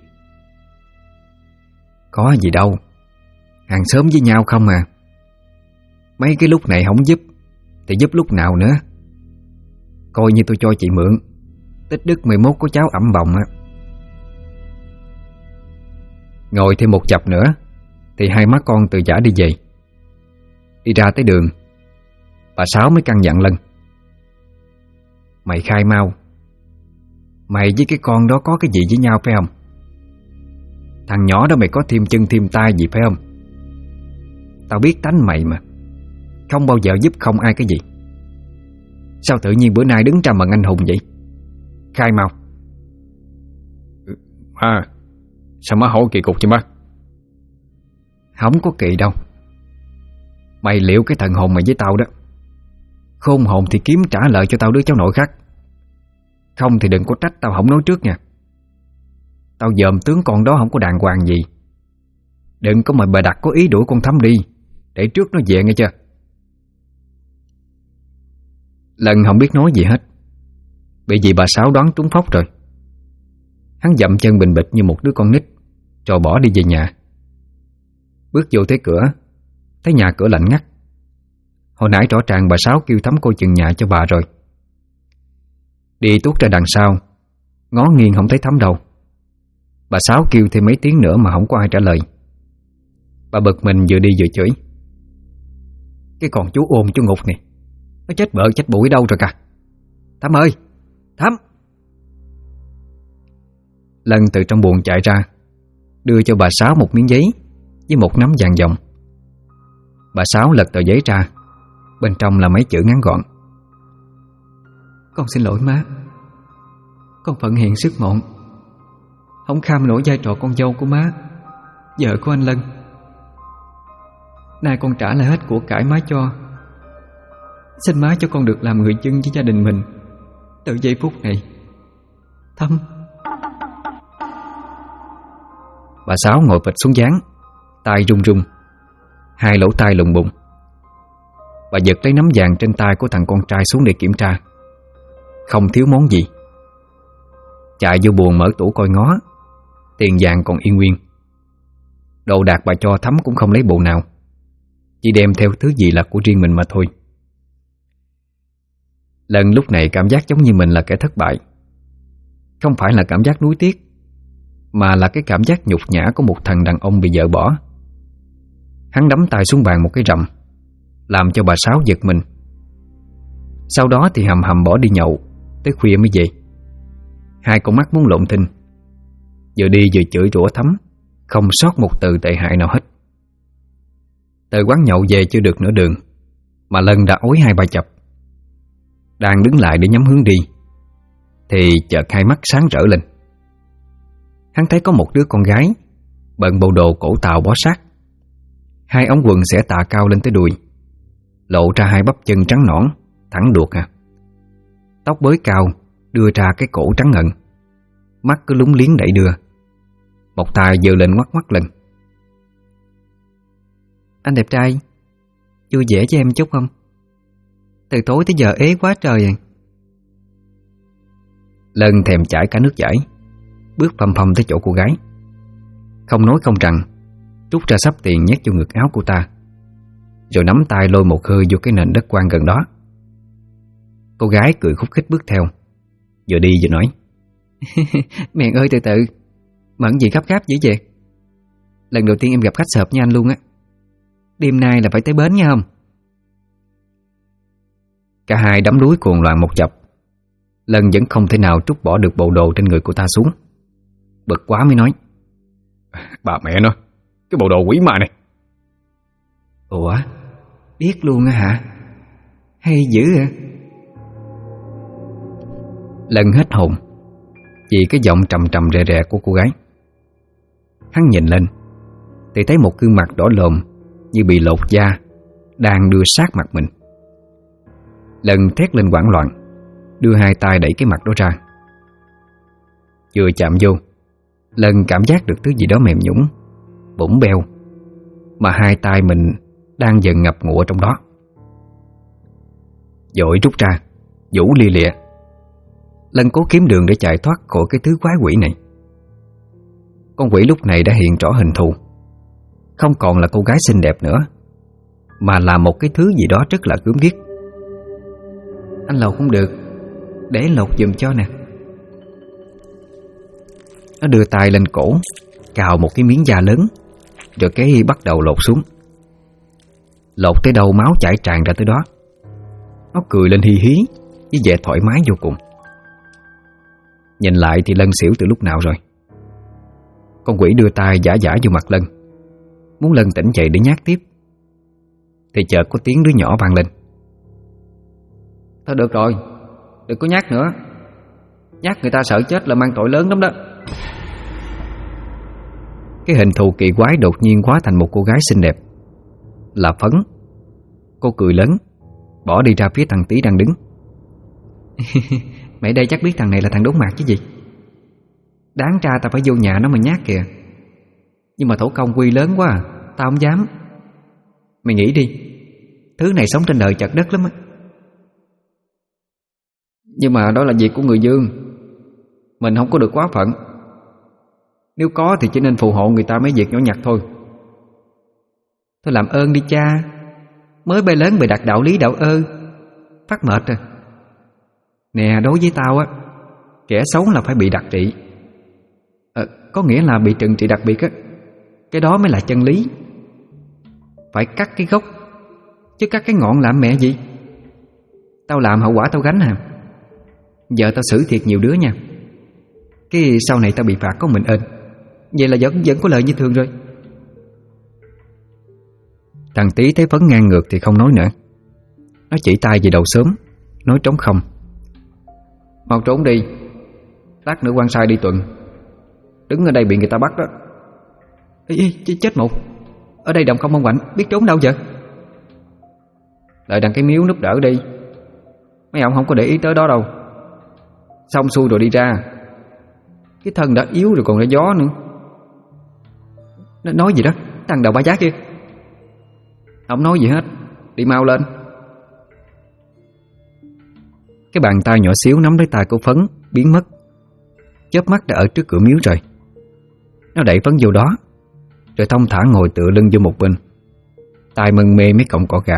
"Có gì đâu, hàng xóm với nhau không à. Mấy cái lúc này không giúp thì giúp lúc nào nữa. Coi như tôi cho chị mượn, tích đức 11 có cháu ẵm bồng á." Ngồi thêm một chập nữa thì hai má con từ giả đi về. Đi ra tới đường, bà Sáu mới căn dặn Lân: "Mày khai mau, mày với cái con đó có cái gì với nhau phải không? Thằng nhỏ đó mày có thêm chân thêm tay gì phải không? Tao biết tánh mày mà, không bao giờ giúp không ai cái gì. Sao tự nhiên bữa nay đứng ra bằng anh hùng vậy? Khai mau." Sao má hỏi kỳ cục vậy má?" "Không có kỳ đâu. Mày liệu cái thần hồn mày với tao đó. Khôn hồn thì kiếm trả lợi cho tao đứa cháu nội khác. Không thì đừng có trách tao không nói trước nha. Tao dòm tướng con đó không có đàng hoàng gì. Đừng có mà bày đặt có ý đuổi con Thắm đi, để trước nó về nghe chưa?" Lần không biết nói gì hết, bởi vì bà Sáu đoán trúng phóc rồi. Hắn dậm chân bình bịch như một đứa con nít, rồi bỏ đi về nhà. Bước vô tới cửa, thấy nhà cửa lạnh ngắt. Hồi nãy rõ ràng bà Sáu kêu Thắm coi chừng nhà cho bà rồi. Đi tuốt ra đằng sau, ngó nghiêng không thấy Thắm đâu. Bà Sáu kêu thêm mấy tiếng nữa mà không có ai trả lời. Bà bực mình vừa đi vừa chửi: "Cái con chú ôm chú ngục này, nó chết bợ chết bụi đâu rồi cả. Thắm ơi, Thắm!" Lân từ trong buồng chạy ra, đưa cho bà Sáu một miếng giấy với một nắm vàng dòng. Bà Sáu lật tờ giấy ra, bên trong là mấy chữ ngắn gọn: "Con xin lỗi má. Con phận hiền sức mọn, không kham nổi vai trò con dâu của má, vợ của anh Lân. Nay con trả lại hết của cải má cho. Xin má cho con được làm người dân với gia đình mình từ giây phút này. Thắm." Bà Sáu ngồi phịch xuống gián, tay run run, hai lỗ tai lùng bùng. Bà giật lấy nắm vàng trên tay của thằng con trai xuống để kiểm tra. Không thiếu món gì. Chạy vô buồng mở tủ coi ngó, tiền vàng còn yên nguyên. Đồ đạc bà cho Thắm cũng không lấy bộ nào, chỉ đem theo thứ gì là của riêng mình mà thôi. Lần lúc này cảm giác giống như mình là kẻ thất bại. Không phải là cảm giác nuối tiếc, mà là cái cảm giác nhục nhã của một thằng đàn ông bị vợ bỏ. Hắn đấm tay xuống bàn một cái rầm, làm cho bà Sáu giật mình. Sau đó thì hầm hầm bỏ đi nhậu, tới khuya mới về. Hai con mắt muốn lộn thinh, vừa đi vừa chửi rủa Thắm, không sót một từ tệ hại nào hết. Từ quán nhậu về chưa được nửa đường mà Lân đã ối 2-3 chập. Đang đứng lại để nhắm hướng đi thì chợt hai mắt sáng rỡ lên. hắn thấy có một đứa con gái bận bộ đồ cổ tàu bó sát, hai ống quần xẻ tạ cao lên tới đùi, lộ ra hai bắp chân trắng nõn, thẳng đuột tóc bới cao đưa ra cái cổ trắng ngần, mắt cứ lúng liếng đẩy đưa, một tay giơ lên ngoắc ngoắc lên. Anh đẹp trai, vui vẻ cho em chút không? Từ tối tới giờ ế quá trời à. Lân thèm chảy cả nước chảy, bước phầm phầm tới chỗ cô gái, không nói không rằng rút ra xấp tiền nhét vô ngực áo cô ta, rồi nắm tay lôi một hơi vô cái nền đất quan gần đó. Cô gái cười khúc khích bước theo, vừa đi vừa nói: Mèn ơi, từ từ, mẫn gì gấp gáp dữ vậy? Lần đầu tiên em gặp khách sợp như anh luôn á. Đêm nay là phải tới bến nha không? Cả hai đắm đuối cuồng loạn một chập. Lân vẫn không thể nào trút bỏ được bộ đồ trên người cô ta xuống, bực quá mới nói: Bà mẹ nó, cái bộ đồ quỷ ma này. Ủa, biết luôn á hả? Hay dữ à? Lân hết hồn vì cái giọng trầm trầm rè rè của cô gái. Hắn nhìn lên thì thấy một gương mặt đỏ lồm như bị lột da đang đưa sát mặt mình. Lân thét lên hoảng loạn, đưa hai tay đẩy cái mặt đó ra. Vừa chạm vô, Lân cảm giác được thứ gì đó mềm nhũn, bủn beo, mà hai tay mình đang dần ngập ngụa trong đó. Vội rút ra, vũ lia lịa. Lân cố kiếm đường để chạy thoát khỏi cái thứ quái quỷ này. Con quỷ lúc này đã hiện rõ hình thù, không còn là cô gái xinh đẹp nữa, mà là một cái thứ gì đó rất là gớm ghiếc. Anh lột không được, để anh lột giùm cho nè. Nó đưa tay lên cổ, cào một cái miếng da lớn, rồi cái bắt đầu lột xuống. Lột tới đâu máu chảy tràn ra tới đó. Nó cười lên hi hí với vẻ thoải mái vô cùng. Nhìn lại thì Lân xỉu từ lúc nào rồi. Con quỷ đưa tay giả giả vô mặt Lân, muốn Lân tỉnh dậy để nhát tiếp, thì chợt có tiếng đứa nhỏ vang lên: Thôi được rồi, đừng có nhát nữa. Nhát người ta sợ chết là mang tội lớn lắm đó. Cái hình thù kỳ quái đột nhiên hóa thành một cô gái xinh đẹp, là Phấn. Cô cười lớn, bỏ đi ra phía thằng Tí đang đứng. Mày đây chắc biết thằng này là thằng đốn mạc chứ gì. Đáng ra tao phải vô nhà nó mà nhát kìa, nhưng mà thổ công quy lớn quá à, tao không dám. Mày nghĩ đi, thứ này sống trên đời chật đất lắm á. Nhưng mà đó là việc của người dương, mình không có được quá phận. Nếu có thì chỉ nên phù hộ người ta mấy việc nhỏ nhặt thôi. Thôi làm ơn đi cha, mới bay lớn bày đặt đạo lý đạo ơ, phát mệt rồi. Nè, đối với tao á, kẻ xấu là phải bị đặc trị. Có nghĩa là bị trừng trị đặc biệt á. Cái đó mới là chân lý. Phải cắt cái gốc, chứ cắt cái ngọn làm mẹ gì. Tao làm hậu quả tao gánh hả? Giờ tao xử thiệt nhiều đứa nha, cái sau này tao bị phạt có mình ên. Vậy là vẫn có lời như thường rồi. Thằng Tí thấy Phấn ngang ngược thì không nói nữa. Nó chỉ tay về đầu xóm, nói trống không: Mau trốn đi, lát nữa quan sai đi tuần, đứng ở đây bị người ta bắt đó. Ê, chết một, ở đây đồng không ông Quạnh, biết trốn đâu vậy? Lại đằng cái miếu núp đỡ đi, mấy ông không có để ý tới đó đâu. Xong xuôi rồi đi ra, cái thân đã yếu rồi còn ra gió nữa. Nó nói gì đó, thằng đầu ba giác kia. Không nói gì hết, đi mau lên. Cái bàn tay nhỏ xíu nắm lấy tay của Phấn biến mất, chớp mắt đã ở trước cửa miếu rồi. Nó đẩy Phấn vô đó, rồi thong thả ngồi tựa lưng vô một bên, tay mân mê mấy cọng cỏ gà.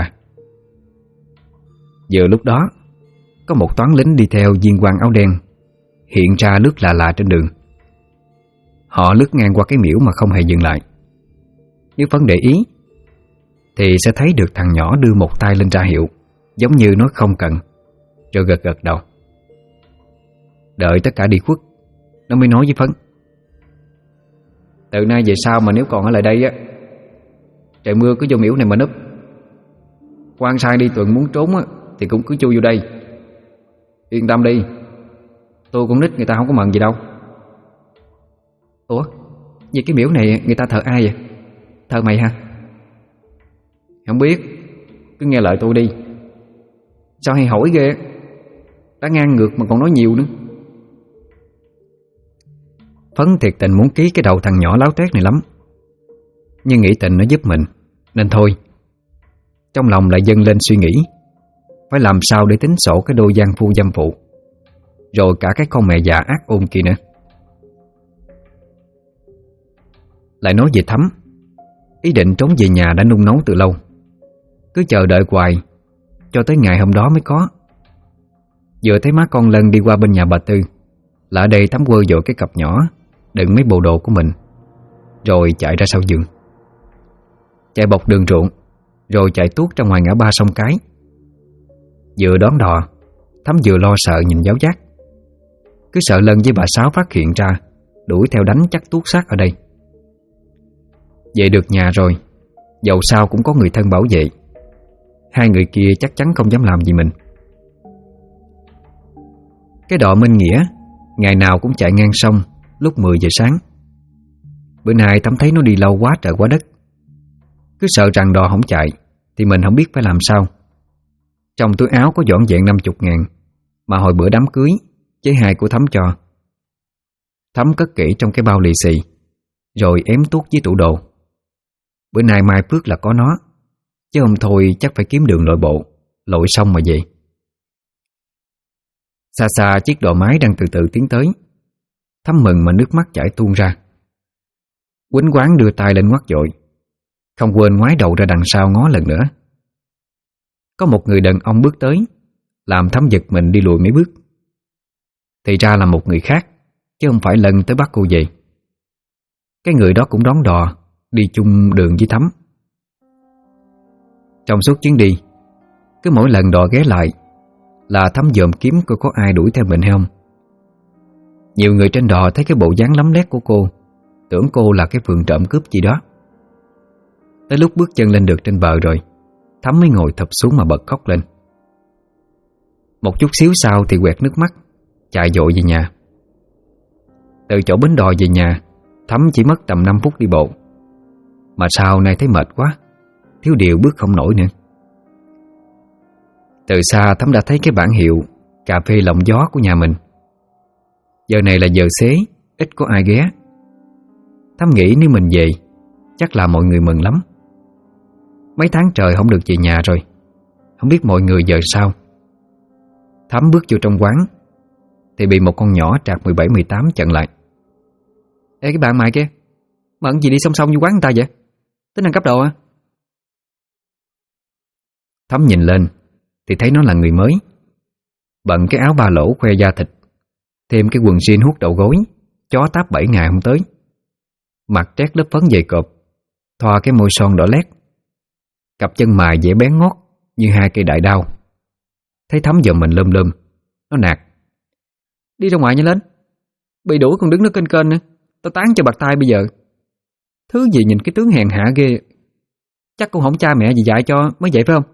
Giờ lúc đó có một toán lính đi theo viên quan áo đen hiện ra lướt là là trên đường. Họ lướt ngang qua cái miễu mà không hề dừng lại. Nếu Phấn để ý thì sẽ thấy được thằng nhỏ đưa một tay lên ra hiệu, giống như nó không cần, rồi gật gật đầu. Đợi tất cả đi khuất, nó mới nói với Phấn: Từ nay về sau mà nếu còn ở lại đây á, trời mưa cứ vô miễu này mà núp. Quan sai đi tuần muốn trốn á thì cũng cứ chui vô đây. Yên tâm đi, tôi cũng nít người ta không có mần gì đâu. Ủa, vậy cái miễu này người ta thờ ai vậy? Thờ mày hả? Không biết, cứ nghe lời tôi đi. Sao hay hỏi ghê? Đã ngang ngược mà còn nói nhiều nữa. Phấn thiệt tình muốn ký cái đầu thằng nhỏ láo tuét này lắm, nhưng nghĩ tình nó giúp mình nên thôi. Trong lòng lại dâng lên suy nghĩ phải làm sao để tính sổ cái đôi gian phu dâm phụ, rồi cả cái con mẹ già ác ôn kia nữa. Lại nói về Thắm, ý định trốn về nhà đã nung nấu từ lâu. Cứ chờ đợi hoài cho tới ngày hôm đó mới có. Vừa thấy má con Lân đi qua bên nhà bà Tư là ở đây Thắm quơ vội cái cặp nhỏ đựng mấy bộ đồ của mình, rồi chạy ra sau giường. Chạy bọc đường ruộng, rồi chạy tuốt ra ngoài ngã ba sông Cái. Vừa đón đò, Thắm vừa lo sợ nhìn giáo giác, cứ sợ Lân với bà Sáu phát hiện ra đuổi theo đánh chắc tuốt xác ở đây. Về được nhà rồi, dầu sao cũng có người thân bảo vệ, hai người kia chắc chắn không dám làm gì mình. Cái đò Minh Nghĩa ngày nào cũng chạy ngang sông lúc 10 giờ sáng. Bữa nay Thắm thấy nó đi lâu quá trời quá đất, cứ sợ rằng đò không chạy thì mình không biết phải làm sao. Trong túi áo có vỏn vẹn 50.000 mà hồi bữa đám cưới chế hai của Thắm cho. Thắm cất kỹ trong cái bao lì xì, rồi ém tuốt với tủ đồ. Bữa nay mai phước là có nó, chứ không thôi chắc phải kiếm đường lội bộ, lội sông mà về. Xa xa chiếc đò mái đang từ từ tiến tới. Thắm mừng mà nước mắt chảy tuôn ra. Quýnh quán đưa tay lên ngoắt dội, không quên ngoái đầu ra đằng sau ngó lần nữa. Có một người đàn ông bước tới, làm Thắm giật mình đi lùi mấy bước. Thì ra là một người khác, chứ không phải lần tới bắt cô về. Cái người đó cũng đón đò đi chung đường với Thắm. Trong suốt chuyến đi, cứ mỗi lần đò ghé lại là Thắm dòm kiếm coi có ai đuổi theo mình hay không. Nhiều người trên đò thấy cái bộ dáng lấm lét của cô, tưởng cô là cái phường trộm cướp gì đó. Tới lúc bước chân lên được trên bờ rồi, Thắm mới ngồi thụp xuống mà bật khóc lên. Một chút xíu sau thì quẹt nước mắt, chạy vội về nhà. Từ chỗ bến đò về nhà, Thắm chỉ mất tầm 5 phút đi bộ. Mà sao nay thấy mệt quá, thiếu điều bước không nổi nữa. Từ xa Thắm đã thấy cái bảng hiệu cà phê Lộng Gió của nhà mình. Giờ này là giờ xế, ít có ai ghé. Thắm nghĩ nếu mình về chắc là mọi người mừng lắm. Mấy tháng trời không được về nhà rồi, không biết mọi người giờ sao. Thắm bước vô trong quán thì bị một con nhỏ trạc 17-18 chặn lại. Ê cái bạn mày kia, mận gì đi song song vô quán người ta vậy? Tính ăn cắp đồ à? Thắm nhìn lên thì thấy nó là người mới, bận cái áo ba lỗ khoe da thịt, thêm cái quần jean hút đầu gối, chó táp 7 ngày không tới. Mặt trét lớp phấn dày cộp, thoa cái môi son đỏ lét, cặp chân mài dễ bén ngót như hai cây đại đao. Thấy Thắm giờ mình lơm lơm, nó nạt: Đi ra ngoài nhanh lên, bị đuổi còn đứng nó kênh kênh nữa, tao tán cho bạc tay bây giờ. Thứ gì nhìn cái tướng hèn hạ ghê. Chắc cũng không cha mẹ gì dạy cho mới vậy phải không?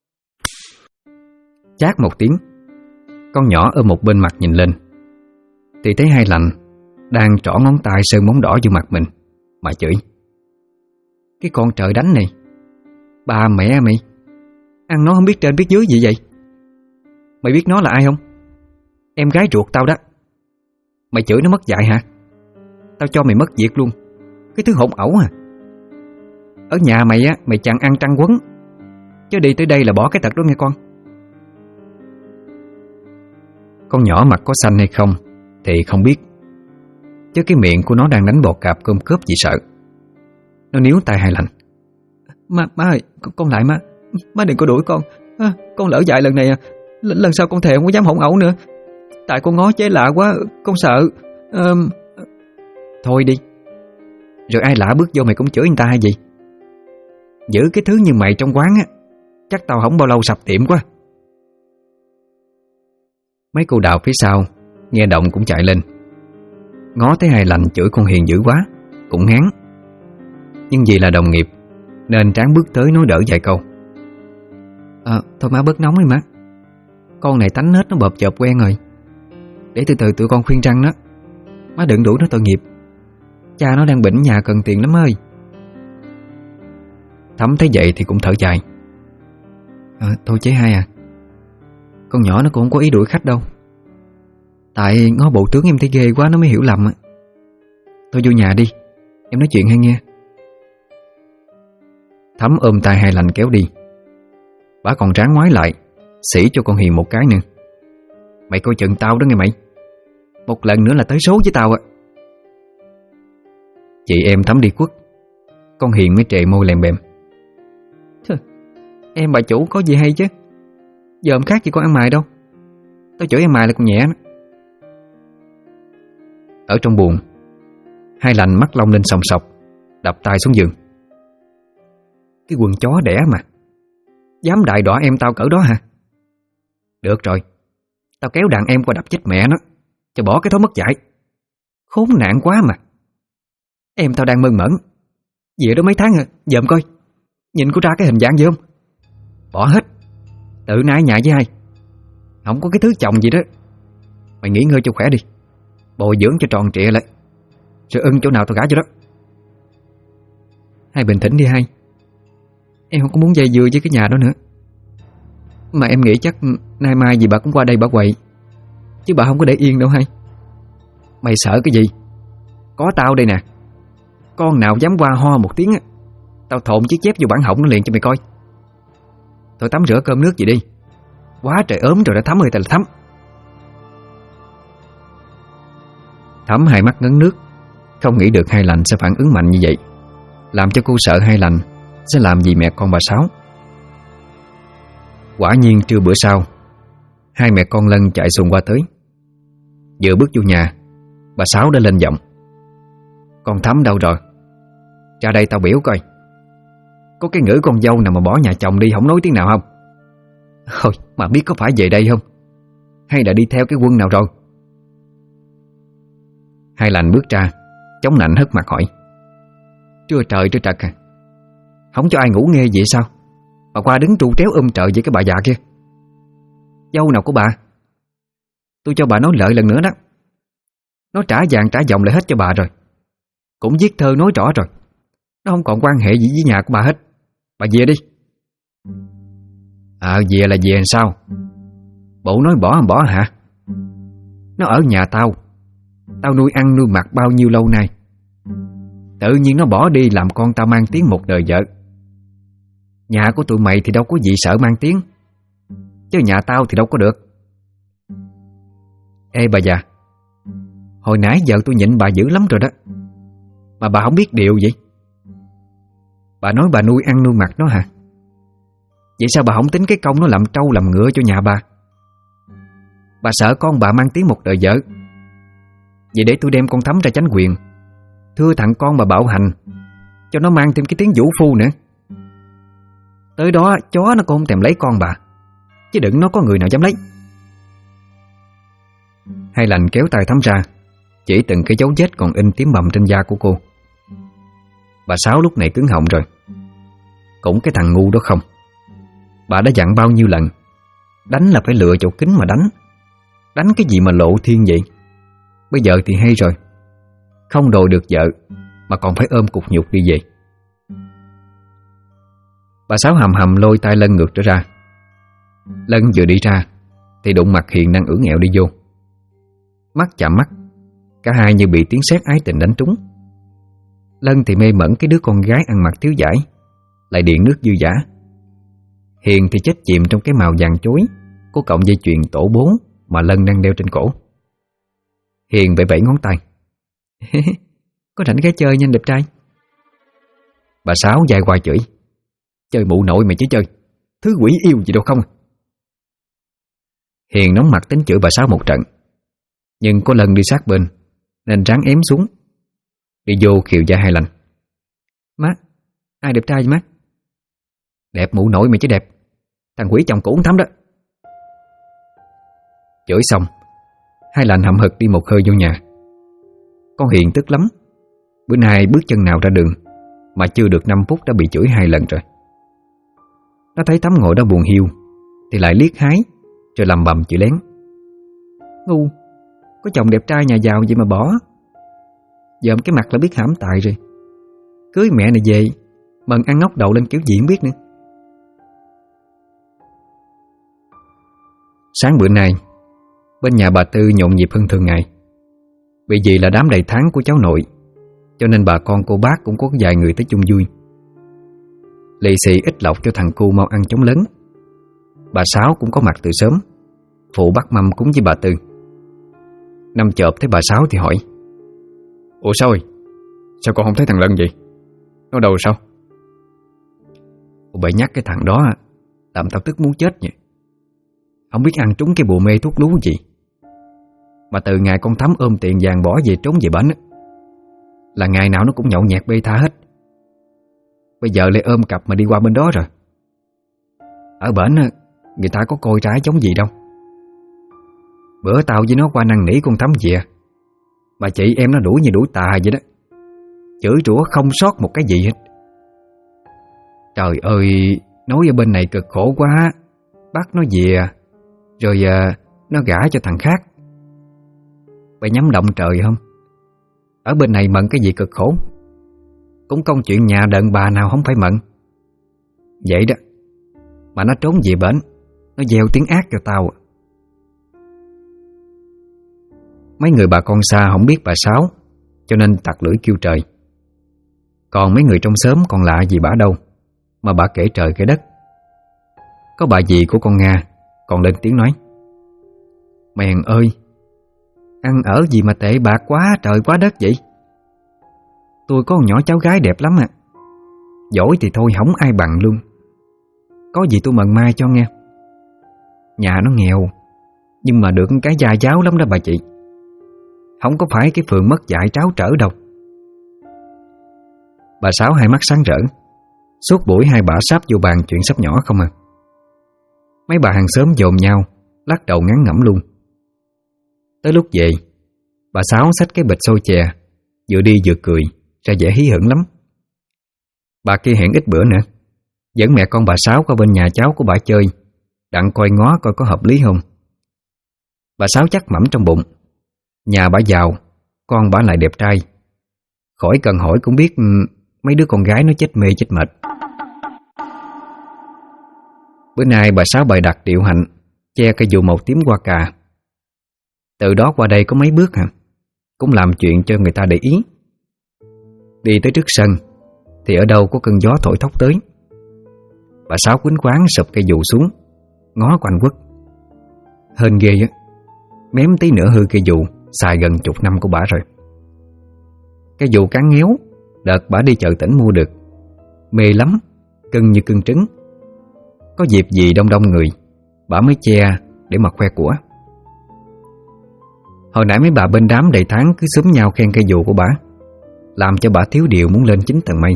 Chát một tiếng, con nhỏ ở một bên mặt nhìn lên thì thấy hai lạnh đang trỏ ngón tay sơn bóng đỏ vô mặt mình mà chửi: Cái con trời đánh này, ba mẹ mày ăn nó không biết trên biết dưới gì vậy? Mày biết nó là ai không? Em gái ruột tao đó. Mày chửi nó mất dạy hả? Tao cho mày mất việc luôn, cái thứ hỗn ẩu à. Ở nhà mày á, mày chẳng ăn trăng quấn, chứ đi tới đây là bỏ cái tật đó nghe con. Con nhỏ mặt có xanh hay không thì không biết, chứ cái miệng của nó đang đánh bọt cạp cơm cớp gì sợ. Nó níu tay hai lạnh: Má ơi, con lại má. Má đừng có đuổi con. Con lỡ dại lần này à. Lần sau con thề không có dám hỗn ẩu nữa. Tại con ngó chế lạ quá, con sợ. Thôi đi. Rồi ai lạ bước vô mày cũng chửi người ta hay gì? Giữ cái thứ như mày trong quán á, chắc tao không bao lâu sập tiệm quá. Mấy cô đào phía sau nghe động cũng chạy lên, ngó thấy hai lạnh chửi con Hiền dữ quá, cũng ngán. Nhưng vì là đồng nghiệp nên Tráng bước tới nói đỡ vài câu. Thôi má bớt nóng đi má. Con này tánh nết nó bợp chợp quen rồi. Để từ từ tụi con khuyên răng đó. Má đừng đuổi nó tội nghiệp. Cha nó đang bệnh nhà cần tiền lắm ơi. Thắm thấy vậy thì cũng thở dài. Thôi chế Hai à, con nhỏ nó cũng không có ý đuổi khách đâu. Tại ngó bộ tướng em thấy ghê quá nó mới hiểu lầm. Thôi vô nhà đi, em nói chuyện hay nghe. Thắm ôm tay Hai Lành kéo đi. Bà còn ráng ngoái lại xỉ cho con Hiền một cái nữa. Mày coi chừng tao đó nghe mày. Một lần nữa là tới số với tao. Chị em Thắm đi quất, con Hiền mới trề môi lèm bèm. Em bà chủ có gì hay chứ, giờ em khác gì con ăn mày đâu. Tao chửi em mày là còn nhẹ đó. Ở trong buồng, Hai Lành mắt long lên sòng sọc, đập tay xuống giường. Cái quần chó đẻ mà, dám đại đọa em tao cỡ đó hả? Được rồi, tao kéo đàn em qua đập chết mẹ nó, cho bỏ cái thói mất dạy. Khốn nạn quá mà. Em tao đang mơn mởn về đó mấy tháng rồi, dòm coi nhìn có ra cái hình dạng gì không? Bỏ hết, tự nãy nhà với ai. Không có cái thứ chồng gì đó. Mày nghỉ ngơi cho khỏe đi, bồi dưỡng cho tròn trịa lại, rồi ưng chỗ nào tao gả cho đó. Hai bình tĩnh đi Hai, em không có muốn dây dưa với cái nhà đó nữa. Mà em nghĩ chắc nay mai gì bà cũng qua đây bà quậy, chứ bà không có để yên đâu Hai. Mày sợ cái gì? Có tao đây nè. Con nào dám qua ho một tiếng á, tao thộn chiếc chép vô bản họng nó liền cho mày coi. Thôi tắm rửa cơm nước gì đi, quá trời ốm rồi đó Thắm ơi, ta là Thắm. Thắm hai mắt ngấn nước, không nghĩ được Hai Lành sẽ phản ứng mạnh như vậy, làm cho cô sợ Hai Lành sẽ làm gì mẹ con bà Sáu. Quả nhiên trưa bữa sau, hai mẹ con Lân chạy xuồng qua tới. Vừa bước vô nhà, bà Sáu đã lên giọng. Con Thắm đâu rồi? Ra đây tao biểu coi. Có cái ngữ con dâu nào mà bỏ nhà chồng đi không nói tiếng nào không? Thôi mà biết có phải về đây không, hay là đi theo cái quân nào rồi? Hai Lành bước ra, chống nạnh hất mặt hỏi. Trưa trời trưa trật à, không cho ai ngủ nghe vậy sao mà qua đứng trụ tréo trời với cái bà già kia? Dâu nào của bà? Tôi cho bà nói lợi lần nữa đó. Nó trả vàng trả dòng lại hết cho bà rồi, cũng viết thơ nói rõ rồi. Nó không còn quan hệ gì với nhà của bà hết. Bà về đi. Về là về sao? Bộ nói bỏ bỏ hả? Nó ở nhà tao, tao nuôi ăn nuôi mặc bao nhiêu lâu nay. Tự nhiên nó bỏ đi làm con tao mang tiếng một đời vợ. Nhà của tụi mày thì đâu có gì sợ mang tiếng, chứ nhà tao thì đâu có được. Ê bà già, hồi nãy giờ tôi nhịn bà dữ lắm rồi đó, mà bà không biết điều vậy. Bà nói bà nuôi ăn nuôi mặc nó hả? Vậy sao bà không tính cái công nó làm trâu làm ngựa cho nhà bà? Bà sợ con bà mang tiếng một đời vợ. Vậy để tôi đem con Thắm ra chánh quyền, thưa thằng con bà bạo hành, cho nó mang thêm cái tiếng vũ phu nữa. Tới đó chó nó cũng không thèm lấy con bà, chứ đừng nó có người nào dám lấy. Hai Lành kéo tay Thắm ra, chỉ từng cái dấu vết còn in tím bầm trên da của cô. Bà Sáu lúc này cứng họng rồi. Cũng cái thằng ngu đó không. Bà đã dặn bao nhiêu lần, đánh là phải lựa chỗ kín mà đánh. Đánh cái gì mà lộ thiên vậy? Bây giờ thì hay rồi, không đòi được vợ mà còn phải ôm cục nhục đi về. Bà Sáu hầm hầm lôi tay Lân ngược trở ra. Lân vừa đi ra thì đụng mặt Hiền đang ưỡn ẹo đi vô. Mắt chạm mắt, cả hai như bị tiếng sét ái tình đánh trúng. Lân thì mê mẩn cái đứa con gái ăn mặc thiếu vải, lại điện nước dư dả. Hiền thì chết chìm trong cái màu vàng chối của cọng dây chuyền tổ 4 mà Lân đang đeo trên cổ. Hiền vẫy vẫy ngón tay. Có rảnh ghé chơi nha anh đẹp trai. Bà Sáu dài qua chửi. Chơi mụ nội mày chứ chơi, thứ quỷ yêu gì đâu không. Hiền nóng mặt tính chửi bà Sáu một trận, nhưng có Lân đi sát bên nên ráng ém xuống. Đi vô khiều da Hai Lành. Má, ai đẹp trai vậy má? Đẹp mụ nội mày chứ đẹp, thằng quỷ chồng cũ Thắm đó. Chửi xong, Hai Lành hậm hực đi một hơi vô nhà. Con Hiền tức lắm. Bữa nay bước chân nào ra đường mà chưa được 5 phút đã bị chửi 2 lần rồi. Nó thấy Thắm ngồi đó buồn hiu thì lại liếc hái, rồi lầm bầm chửi lén. Ngu, có chồng đẹp trai nhà giàu gì mà bỏ. Dòm cái mặt là biết hãm tài rồi. Cưới mẹ này về mần ăn ngóc đầu lên kiểu gì không biết nữa. Sáng bữa nay bên nhà bà Tư nhộn nhịp hơn thường ngày. Vì là đám đầy tháng của cháu nội, cho nên bà con cô bác cũng có vài người tới chung vui. Lì xì ít lọc cho thằng cu mau ăn chóng lớn. Bà Sáu cũng có mặt từ sớm, phụ bắt mâm cúng với bà Tư. Năm chợp thấy bà Sáu thì hỏi: Ủa sao rồi? Sao con không thấy thằng Lân vậy? Nó đâu sao? Bà nhắc cái thằng đó làm tao tức muốn chết vậy. Không biết ăn trúng cái bùa mê thuốc lú gì mà từ ngày con Thắm ôm tiền vàng bỏ về trốn về bển là ngày nào nó cũng nhậu nhẹt bê tha hết. Bây giờ lại ôm cặp mà đi qua bên đó rồi. Ở bển người ta có coi trái giống gì đâu. Bữa tao với nó qua năn nỉ con Thắm về, bà chị em nó đuổi như đuổi tà vậy đó. Chửi rủa không sót một cái gì hết. Trời ơi, nói ở bên này cực khổ quá, bắt nó về rồi nó gả cho thằng khác. Bà nhắm động trời không? Ở bên này mận cái gì cực khổ, cũng công chuyện nhà đàn bà nào không phải mận. Vậy đó mà nó trốn về bển, nó gieo tiếng ác cho tao. Mấy người bà con xa không biết bà Sáu, cho nên tặc lưỡi kêu trời. Còn mấy người trong xóm còn lạ gì bả đâu mà bà kể trời kể đất. Có bà dì của con Nga còn lên tiếng nói: Mèn ơi, ăn ở gì mà tệ bạc quá trời quá đất vậy. Tôi có một nhỏ cháu gái đẹp lắm giỏi thì thôi không ai bằng luôn. Có gì tôi mần mai cho nghe. Nhà nó nghèo nhưng mà được cái gia giáo lắm đó bà chị. Không có phải cái phường mất dạy tráo trở đâu. Bà Sáu hai mắt sáng rỡ. Suốt buổi hai bả sáp vô bàn chuyện sắp nhỏ không à. Mấy bà hàng xóm dồn nhau lắc đầu ngán ngẩm luôn. Tới lúc về, bà Sáu xách cái bịch xôi chè, vừa đi vừa cười, ra vẻ hí hửng lắm. Bà kia hẹn ít bữa nữa dẫn mẹ con bà Sáu qua bên nhà cháu của bà chơi, đặng coi ngó coi có hợp lý không. Bà Sáu chắc mẩm trong bụng, nhà bà giàu, con bà lại đẹp trai, khỏi cần hỏi cũng biết mấy đứa con gái nó chết mê chết mệt. Bữa nay bà Sáu bày đặt điệu hạnh, che cây dù màu tím qua cà. Từ đó qua đây có mấy bước cũng làm chuyện cho người ta để ý. Đi tới trước sân thì ở đâu có cơn gió thổi thốc tới. Bà Sáu quýnh quáng sụp cây dù xuống, ngó quanh quất. Hên ghê á, mém tí nữa hư cây dù xài gần chục năm của bà rồi. Cây dù cán ngéo, đợt bà đi chợ tỉnh mua được, mê lắm, cưng như cưng trứng. Có dịp gì đông đông người, bà mới che để mà khoe của. Hồi nãy mấy bà bên đám đầy tháng cứ xúm nhau khen cây dù của bà, làm cho bà thiếu điều muốn lên 9 tầng mây.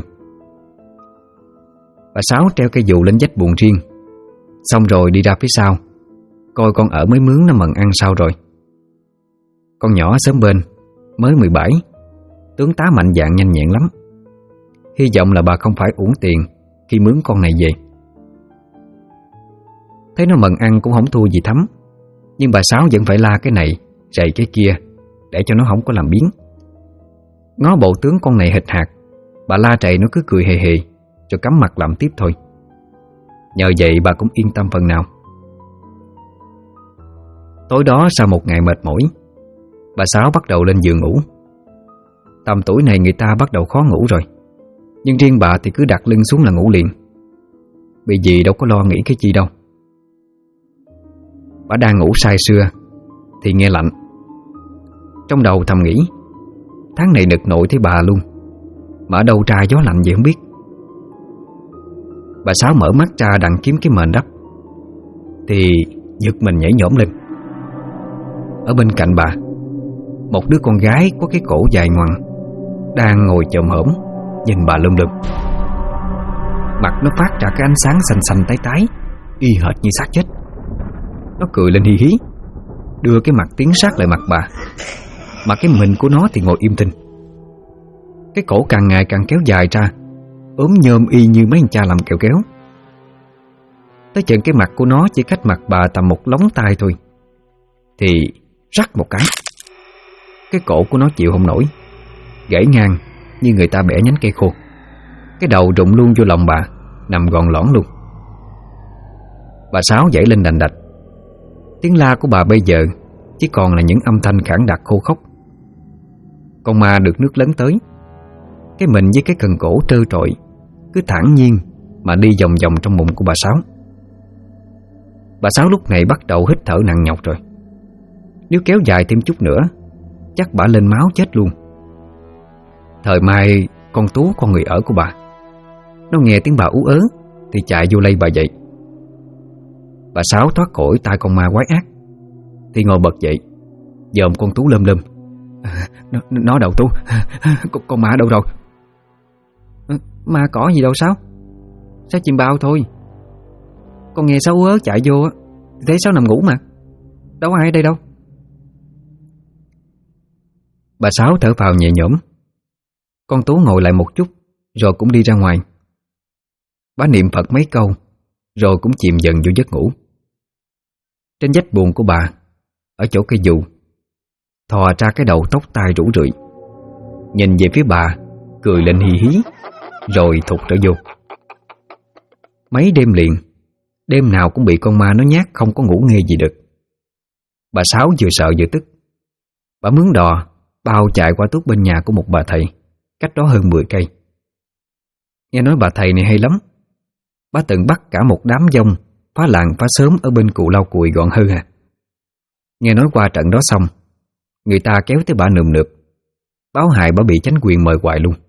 Bà Sáu treo cây dù lên vách buồng riêng, xong rồi đi ra phía sau coi con ở mới mướn nó mần ăn sao rồi. Con nhỏ sớm bên mới 17, tướng tá mạnh dạn nhanh nhẹn lắm. Hy vọng là bà không phải uổng tiền khi mướn con này về. Thấy nó mần ăn cũng không thua gì Thắm, nhưng bà Sáu vẫn phải la cái này rầy cái kia để cho nó không có làm biến. Ngó bộ tướng con này hịch hạt, bà la rầy nó cứ cười hề hề rồi cắm mặt làm tiếp thôi. Nhờ vậy bà cũng yên tâm phần nào. Tối đó sau một ngày mệt mỏi, bà Sáu bắt đầu lên giường ngủ. Tầm tuổi này người ta bắt đầu khó ngủ rồi, nhưng riêng bà thì cứ đặt lưng xuống là ngủ liền. Bị gì đâu có lo nghĩ cái chi đâu. Bà đang ngủ say sưa thì nghe lạnh. Trong đầu thầm nghĩ, tháng này nực nội thấy bà luôn, mà ở đâu ra gió lạnh vậy không biết. Bà Sáu mở mắt ra đặng kiếm cái mền đắp thì giật mình nhảy nhổm lên. Ở bên cạnh bà, một đứa con gái có cái cổ dài ngoằng đang ngồi chồm hổm nhìn bà lum lum. Mặt nó phát ra cái ánh sáng xanh xanh tái tái, y hệt như xác chết. Nó cười lên hí hí, đưa cái mặt tiến sát lại mặt bà, mà cái mình của nó thì ngồi im thinh. Cái cổ càng ngày càng kéo dài ra, ốm nhôm y như mấy anh cha làm kẹo kéo. Tới chừng cái mặt của nó chỉ cách mặt bà tầm một lóng tay thôi thì rắc một cái cổ của nó chịu không nổi, gãy ngang như người ta bẻ nhánh cây khô. Cái đầu rụng luôn vô lòng bà, nằm gọn lõn luôn. Bà Sáu giãy lên đành đạch. Tiếng la của bà bây giờ chỉ còn là những âm thanh khản đặc khô khốc. Con ma được nước lớn tới, cái mình với cái cần cổ trơ trọi cứ thản nhiên mà đi vòng vòng trong bụng của bà Sáu. Bà Sáu lúc này bắt đầu hít thở nặng nhọc rồi. Nếu kéo dài thêm chút nữa chắc bà lên máu chết luôn. Thời mai con Tú, con người ở của bà, nó nghe tiếng bà ú ớ thì chạy vô lay bà dậy. Bà Sáu thoát khỏi tay con ma quái ác thì ngồi bật dậy, dòm con Tú lơm lơm. Nó đâu Tú? Con ma đâu rồi? Ma cỏ gì đâu Sáu, Sáu chim bao thôi. Con nghe Sáu ú ớ chạy vô thấy Sáu nằm ngủ mà, đâu có ai ở đây đâu. Bà Sáu thở phào nhẹ nhõm. Con Tú ngồi lại một chút rồi cũng đi ra ngoài. Bà niệm Phật mấy câu rồi cũng chìm dần vô giấc ngủ. Trên vách buồng của bà, ở chỗ cây dù, thò ra cái đầu tóc tai rủ rượi, nhìn về phía bà, cười lên hì hí, rồi thụt trở vô. Mấy đêm liền, đêm nào cũng bị con ma nó nhát không có ngủ nghe gì được. Bà Sáu vừa sợ vừa tức. Bà mướn đò bao chạy qua tuốt bên nhà của một bà thầy cách đó hơn 10 cây. Nghe nói bà thầy này hay lắm. Bà từng bắt cả một đám dông phá làng phá xóm ở bên Cù Lao Cùi gọn hư à. Nghe nói qua trận đó xong, người ta kéo tới bà nườm nượp, báo hại bà bị chánh quyền mời hoài luôn.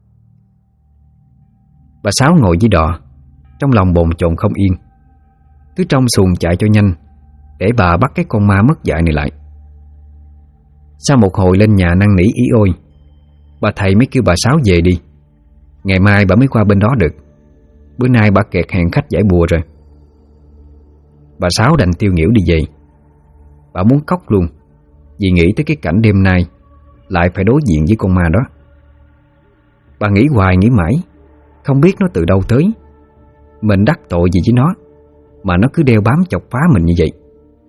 Bà Sáu ngồi dưới đò, trong lòng bồn chồn không yên, cứ trong xuồng chạy cho nhanh để bà bắt cái con ma mất dạy này lại. Sau một hồi lên nhà năn nỉ ý ôi, bà thầy mới kêu bà Sáu về đi. Ngày mai bà mới qua bên đó được. Bữa nay bà kẹt hẹn khách giải bùa rồi. Bà Sáu đành tiêu nghỉu đi về. Bà muốn khóc luôn vì nghĩ tới cái cảnh đêm nay lại phải đối diện với con ma đó. Bà nghĩ hoài nghĩ mãi, không biết nó từ đâu tới, mình đắc tội gì với nó mà nó cứ đeo bám chọc phá mình như vậy.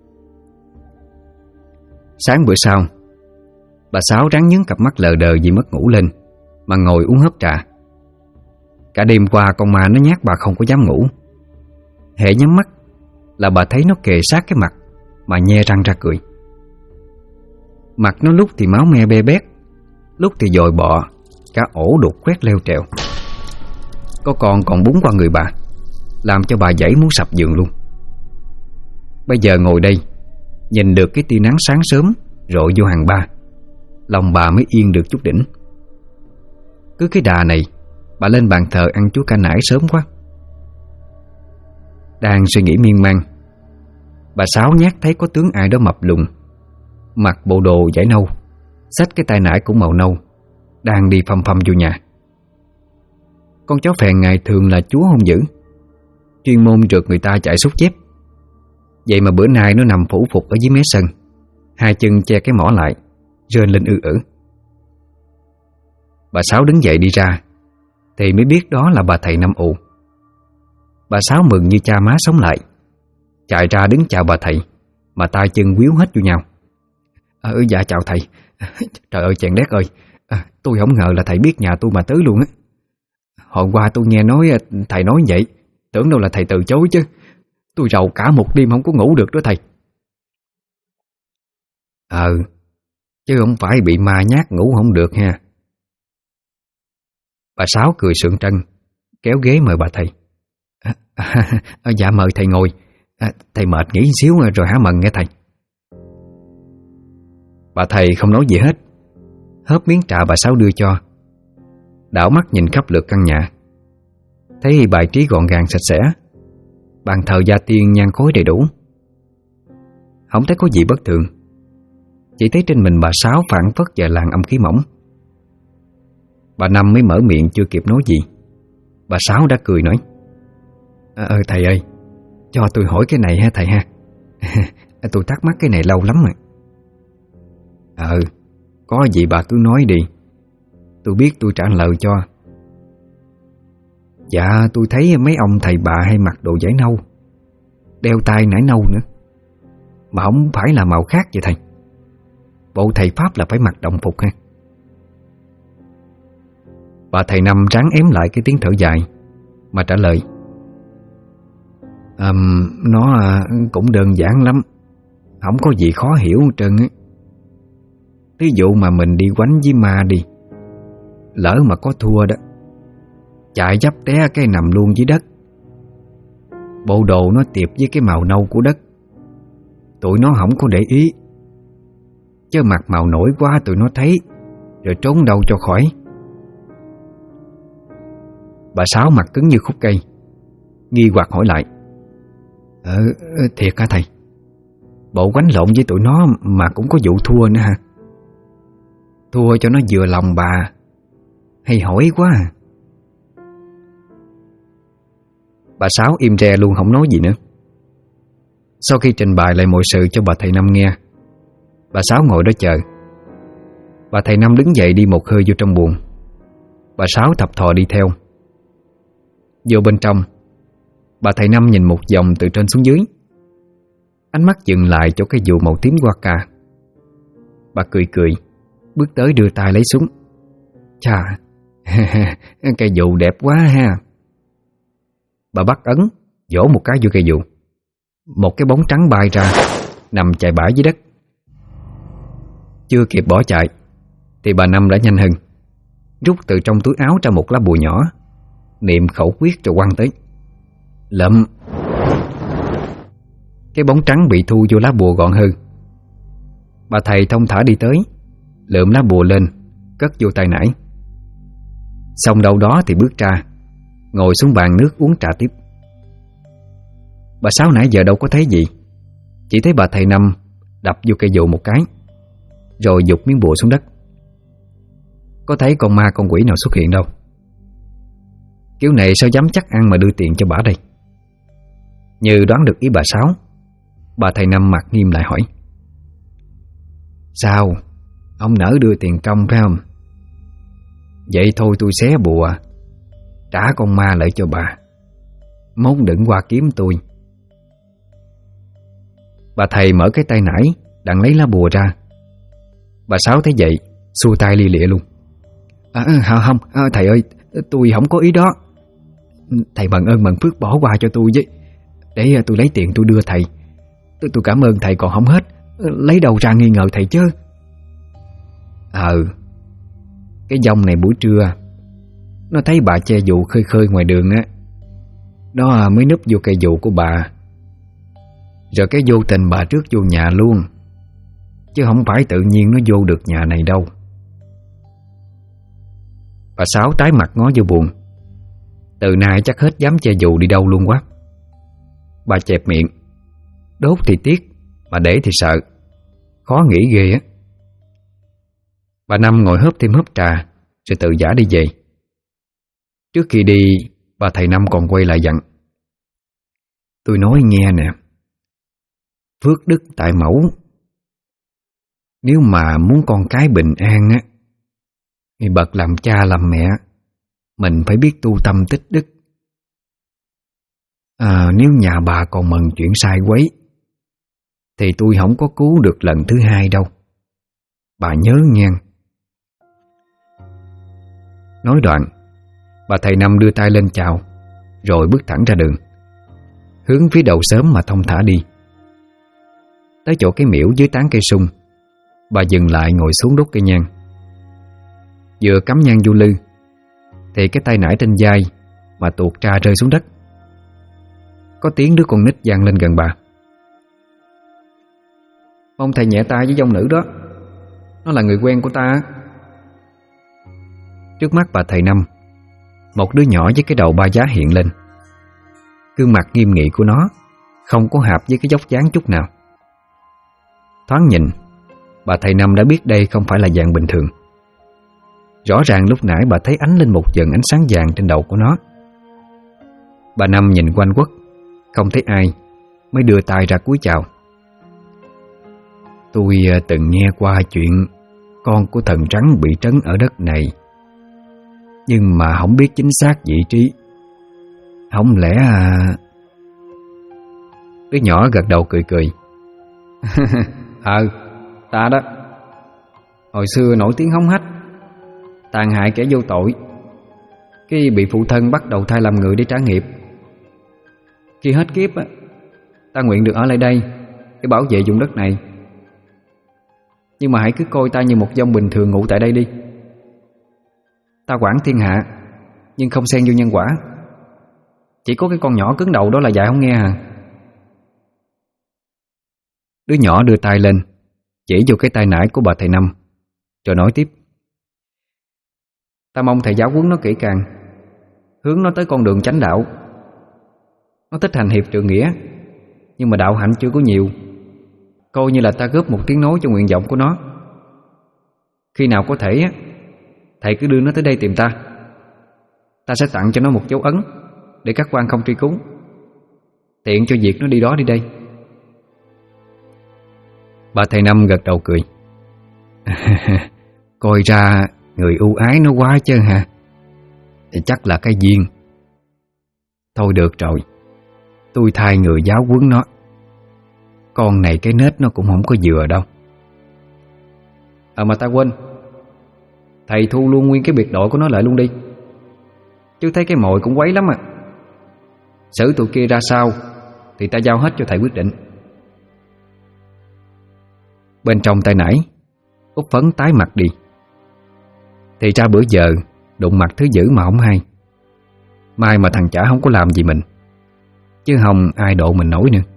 Sáng bữa sau, bà Sáu ráng nhướng cặp mắt lờ đờ vì mất ngủ lên mà ngồi uống hớp trà. Cả đêm qua con ma nó nhát bà không có dám ngủ. Hễ nhắm mắt là bà thấy nó kề sát cái mặt mà nhe răng ra cười. Mặt nó lúc thì máu me be bét, lúc thì dồi bọ, cả ổ đục quét leo trèo. Có con còn búng qua người bà, làm cho bà dãy muốn sập giường luôn. Bây giờ ngồi đây, nhìn được cái tia nắng sáng sớm rọi vô hàng ba, lòng bà mới yên được chút đỉnh. Cứ cái đà này, bà lên bàn thờ ăn chúa cả nải sớm quá. Đang suy nghĩ miên man, bà Sáu nhát thấy có tướng ai đó mập lùn, mặc bộ đồ vải nâu, xách cái tay nải cũng màu nâu, đang đi phăm phăm vô nhà. Con chó phèn ngày thường là chúa hung dữ, chuyên môn rượt người ta chạy xúc chép. Vậy mà bữa nay nó nằm phủ phục ở dưới mé sân, hai chân che cái mỏ lại, rên lên ư ử. Bà Sáu đứng dậy đi ra thì mới biết đó là bà thầy Năm ù. Bà Sáu mừng như cha má sống lại, chạy ra đứng chào bà thầy mà tay chân quýu hết vô nhau. Dạ chào thầy. Trời ơi chèn đét ơi, tôi không ngờ là thầy biết nhà tôi mà tới luôn á. Hôm qua tôi nghe nói thầy nói vậy, tưởng đâu là thầy từ chối chứ. Tôi rầu cả một đêm không có ngủ được đó thầy. Chứ không phải bị ma nhát ngủ không được ha. Bà Sáu cười sượng trân, kéo ghế mời bà thầy. Dạ mời thầy ngồi. Thầy mệt nghỉ xíu rồi hả mần nghe thầy. Bà thầy không nói gì hết, hớp miếng trà bà Sáu đưa cho, đảo mắt nhìn khắp lượt căn nhà, thấy bài trí gọn gàng sạch sẽ, bàn thờ gia tiên nhang khói đầy đủ, không thấy có gì bất thường. Chỉ thấy trên mình bà Sáu phảng phất vài làn âm khí mỏng. Bà Năm mới mở miệng chưa kịp nói gì, bà Sáu đã cười nói: Thầy ơi, cho tôi hỏi cái này ha thầy ha. Tôi thắc mắc cái này lâu lắm rồi. Có gì bà cứ nói đi, tôi biết tôi trả lời cho. Dạ tôi thấy mấy ông thầy bà hay mặc đồ vải nâu, đeo tai nải nâu nữa, mà không phải là màu khác vậy thầy. Bộ thầy Pháp là phải mặc đồng phục ha. Bà thầy Năm ráng ém lại cái tiếng thở dài mà trả lời: Nó cũng đơn giản lắm, không có gì khó hiểu hết trơn ấy. Ví dụ mà mình đi quánh với ma đi, lỡ mà có thua đó, chạy dấp té cái nằm luôn dưới đất. Bộ đồ nó tiệp với cái màu nâu của đất, tụi nó không có để ý, chứ mặt màu nổi quá tụi nó thấy, rồi trốn đâu cho khỏi. Bà Sáu mặt cứng như khúc cây, nghi hoặc hỏi lại: Thiệt hả thầy? Bộ quánh lộn với tụi nó mà cũng có vụ thua nữa hả? Thua cho nó vừa lòng bà, hay hỏi quá à. Bà Sáu im re luôn, không nói gì nữa. Sau khi trình bày lại mọi sự cho bà thầy Năm nghe, bà Sáu ngồi đó chờ. Bà thầy Năm đứng dậy đi một hơi vô trong buồng. Bà Sáu thập thò đi theo. Vô bên trong, bà thầy Năm nhìn một vòng từ trên xuống dưới. Ánh mắt dừng lại chỗ cái dù màu tím hoa cà. Bà cười cười, bước tới đưa tay lấy súng. Chà, cây dù đẹp quá ha. Bà bắt ấn, vỗ một cái vô cây dù. Một cái bóng trắng bay ra, nằm chài bãi dưới đất. Chưa kịp bỏ chạy thì bà Năm đã nhanh hơn, rút từ trong túi áo ra một lá bùa nhỏ, niệm khẩu quyết rồi quăng tới. Lậm. Cái bóng trắng bị thu vô lá bùa gọn hơn. Bà thầy thông thả đi tới, lượm lá bùa lên, cất vô tay nải. Xong đâu đó thì bước ra, ngồi xuống bàn nước uống trà tiếp. Bà Sáu nãy giờ đâu có thấy gì, chỉ thấy bà thầy Năm đập vô cây dù một cái, rồi giục miếng bùa xuống đất. Có thấy con ma con quỷ nào xuất hiện đâu. Kiểu này sao dám chắc ăn mà đưa tiền cho bà đây? Như đoán được ý bà Sáu, bà thầy Năm mặt nghiêm lại hỏi: Sao? Ông nỡ đưa tiền công phải không? Vậy thôi tôi xé bùa, trả con ma lại cho bà, mốt đừng qua kiếm tôi. Bà thầy mở cái tay nải đặng lấy lá bùa ra. Bà Sáu thấy vậy xua tay li lịa luôn: Không, thầy ơi, tôi không có ý đó. Thầy bằng ơn bằng phước bỏ qua cho tôi với, để tôi lấy tiền tôi đưa thầy. Tôi cảm ơn thầy còn không hết, lấy đầu ra nghi ngờ thầy chứ. Cái dòng này buổi trưa nó thấy bà che dù khơi khơi ngoài đường á, đó mới núp vô cây dù của bà. Rồi cái vô tình bà trước vô nhà luôn, chứ không phải tự nhiên nó vô được nhà này đâu. Bà Sáu tái mặt ngó vô buồn. Từ nay chắc hết dám che dù đi đâu luôn quá. Bà chẹp miệng: Đốt thì tiếc, mà để thì sợ, khó nghĩ ghê á. Bà Năm ngồi hớp thêm hớp trà, rồi tự giả đi về. Trước khi đi, bà thầy Năm còn quay lại dặn: Tôi nói nghe nè, phước đức tại mẫu. Nếu mà muốn con cái bình an á, thì bậc làm cha làm mẹ mình phải biết tu tâm tích đức. Nếu nhà bà còn mần chuyện sai quấy thì tôi không có cứu được lần thứ hai đâu, bà nhớ nghe. Nói đoạn, bà thầy Năm đưa tay lên chào, rồi bước thẳng ra đường, hướng phía đầu xóm mà thong thả đi. Tới chỗ cái miễu dưới tán cây sung, bà dừng lại ngồi xuống đốt cây nhang. Vừa cắm nhang vô lư thì cái tay nải trên vai mà tuột ra rơi xuống đất. Có tiếng đứa con nít vang lên gần bà: Mong thầy nhẹ tay với dòng nữ đó, nó là người quen của ta. Trước mắt bà thầy Năm, một đứa nhỏ với cái đầu ba giá hiện lên. Gương mặt nghiêm nghị của nó không có hợp với cái dốc dáng chút nào. Thoáng nhìn, bà thầy Năm đã biết đây không phải là dạng bình thường. Rõ ràng lúc nãy bà thấy ánh lên một vầng ánh sáng vàng trên đầu của nó. Bà Năm nhìn quanh quất, không thấy ai, mới đưa tay ra cúi chào: Tôi từng nghe qua chuyện con của thần trắng bị trấn ở đất này, nhưng mà không biết chính xác vị trí. Không lẽ Đứa nhỏ gật đầu cười cười: Ta đó. Hồi xưa nổi tiếng hống hách, tàn hại kẻ vô tội, Khi bị phụ thân bắt đầu thay làm người để trả nghiệp. Khi hết kiếp á, ta nguyện được ở lại đây để bảo vệ vùng đất này. Nhưng mà hãy cứ coi ta như một vong bình thường ngủ tại đây đi. Ta quản thiên hạ nhưng không xen vô nhân quả. Chỉ có cái con nhỏ cứng đầu đó là dạy không nghe hả? Đứa nhỏ đưa tay lên chỉ vô cái tay nải của bà thầy Năm, rồi nói tiếp: Ta mong thầy giáo huấn nó kỹ càng, hướng nó tới con đường chánh đạo. Nó thích hành hiệp trượng nghĩa, nhưng mà đạo hạnh chưa có nhiều. Coi như là ta góp một tiếng nói cho nguyện vọng của nó. Khi nào có thể thầy cứ đưa nó tới đây tìm ta. Ta sẽ tặng cho nó một dấu ấn để các quan không truy cứu, tiện cho việc nó đi đó đi đây. Bà thầy Năm gật đầu cười. Coi ra người ưu ái nó quá chứ hả? Thì chắc là cái duyên. Thôi được rồi, tôi thay người giáo huấn nó. Con này cái nết nó cũng không có vừa đâu. Mà ta quên, thầy thu luôn nguyên cái biệt đội của nó lại luôn đi. Chứ thấy cái mồi cũng quấy lắm à. Xử tụi kia ra sao thì ta giao hết cho thầy quyết định. Bên trong tay nải, Út Phấn tái mặt đi. Thì ra bữa giờ đụng mặt thứ dữ mà không hay. Mai mà thằng chả không có làm gì mình, chứ không ai độ mình nổi nữa.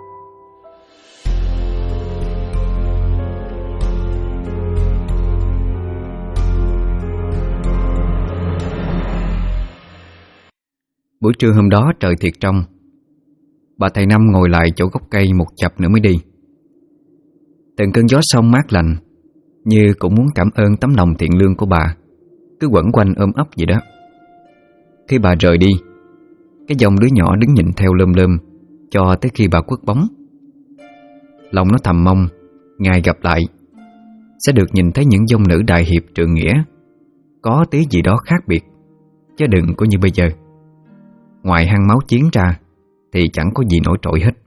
Buổi trưa hôm đó trời thiệt trong. Bà thầy Năm ngồi lại chỗ gốc cây một chập nữa mới đi. Từng cơn gió sông mát lành, như cũng muốn cảm ơn tấm lòng thiện lương của bà, cứ quẩn quanh ôm ấp vậy đó. Khi bà rời đi, cái dòng đứa nhỏ đứng nhìn theo lơm lơm cho tới khi bà khuất bóng. Lòng nó thầm mong ngày gặp lại sẽ được nhìn thấy những dòng nữ đại hiệp trượng nghĩa, có tí gì đó khác biệt, chứ đừng có như bây giờ. Ngoài hăng máu chiến ra thì chẳng có gì nổi trội hết.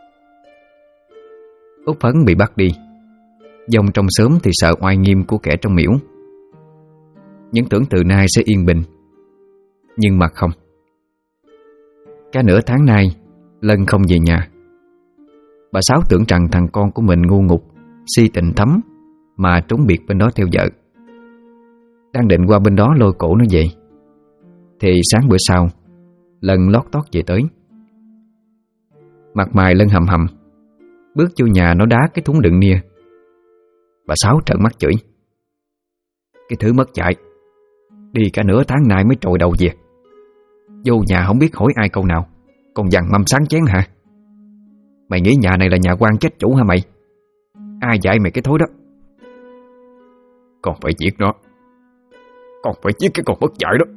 Út Phấn bị bắt đi. Dòng trong xóm thì sợ oai nghiêm của kẻ trong miễu. Những tưởng từ nay sẽ yên bình, nhưng mà không. Cả nửa tháng nay Lân không về nhà. Bà Sáu tưởng rằng thằng con của mình ngu ngục, si tình thấm mà trốn biệt bên đó theo vợ. Đang định qua bên đó lôi cổ nó về, thì sáng bữa sau Lân lót tót về tới. Mặt mày Lân hầm hầm, bước vô nhà nó đá cái thúng đựng nia. Bà Sáu trợn mắt chửi: Cái thứ mất dạy, đi cả nửa tháng nay mới trồi đầu về. Vô nhà không biết hỏi ai câu nào, còn dằn mâm sáng chén hả? Mày nghĩ nhà này là nhà quan chết chủ hả mày? Ai dạy mày cái thối đó? Còn phải giết nó, còn phải giết cái con mất dạy đó.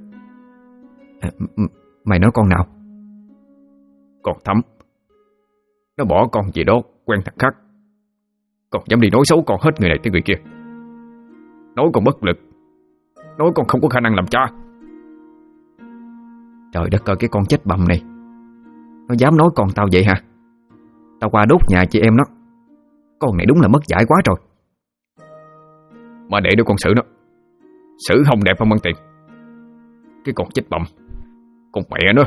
Mày nói con nào? Con Thắm. Nó bỏ con về đó quen thằng khác, còn dám đi nói xấu con hết người này tới người kia. Nói con bất lực, nói con không có khả năng làm cha. Trời đất ơi, cái con chết bầm này, nó dám nói con tao vậy hả? Tao qua đốt nhà chị em nó. Con này đúng là mất dạy quá rồi. Mà để đứa con xử nó, xử không đẹp không ăn tiền. Cái con chết bầm, con mẹ nó.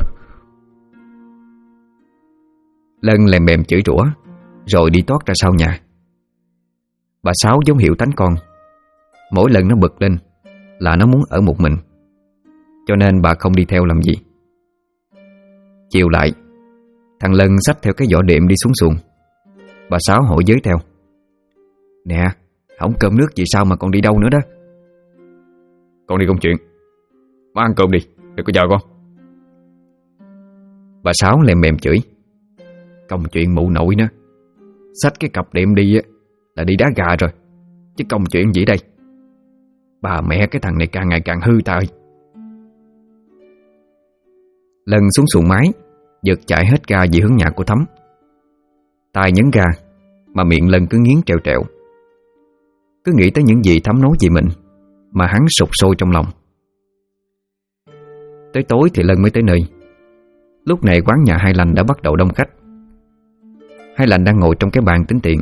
Lân lèm bèm chửi rủa, rồi đi toát ra sau nhà. Bà Sáu dấu hiệu tánh con. Mỗi lần nó bực lên là nó muốn ở một mình, cho nên bà không đi theo làm gì. Chiều lại, thằng Lân xách theo cái giỏ đệm đi xuống xuồng. Bà Sáu hỏi giới theo: Nè, không cơm nước gì sao mà còn đi đâu nữa đó? Con đi công chuyện, má ăn cơm đi, đừng có chờ con. Bà Sáu lèm bèm chửi: Công chuyện mụ nội nữa, xách cái cặp đệm đi là đi đá gà rồi, chứ công chuyện gì đây? Bà mẹ cái thằng này càng ngày càng hư ta ơi. Lân xuống xuồng máy, giật chạy hết ga về hướng nhà của Thắm. Tai nhấn ga mà miệng Lân cứ nghiến trèo trèo. Cứ nghĩ tới những gì Thắm nói về mình mà hắn sụp sôi trong lòng. Tới tối thì Lân mới tới nơi. Lúc này quán nhà Hai Lành đã bắt đầu đông khách. Hai Lành đang ngồi trong cái bàn tính tiền.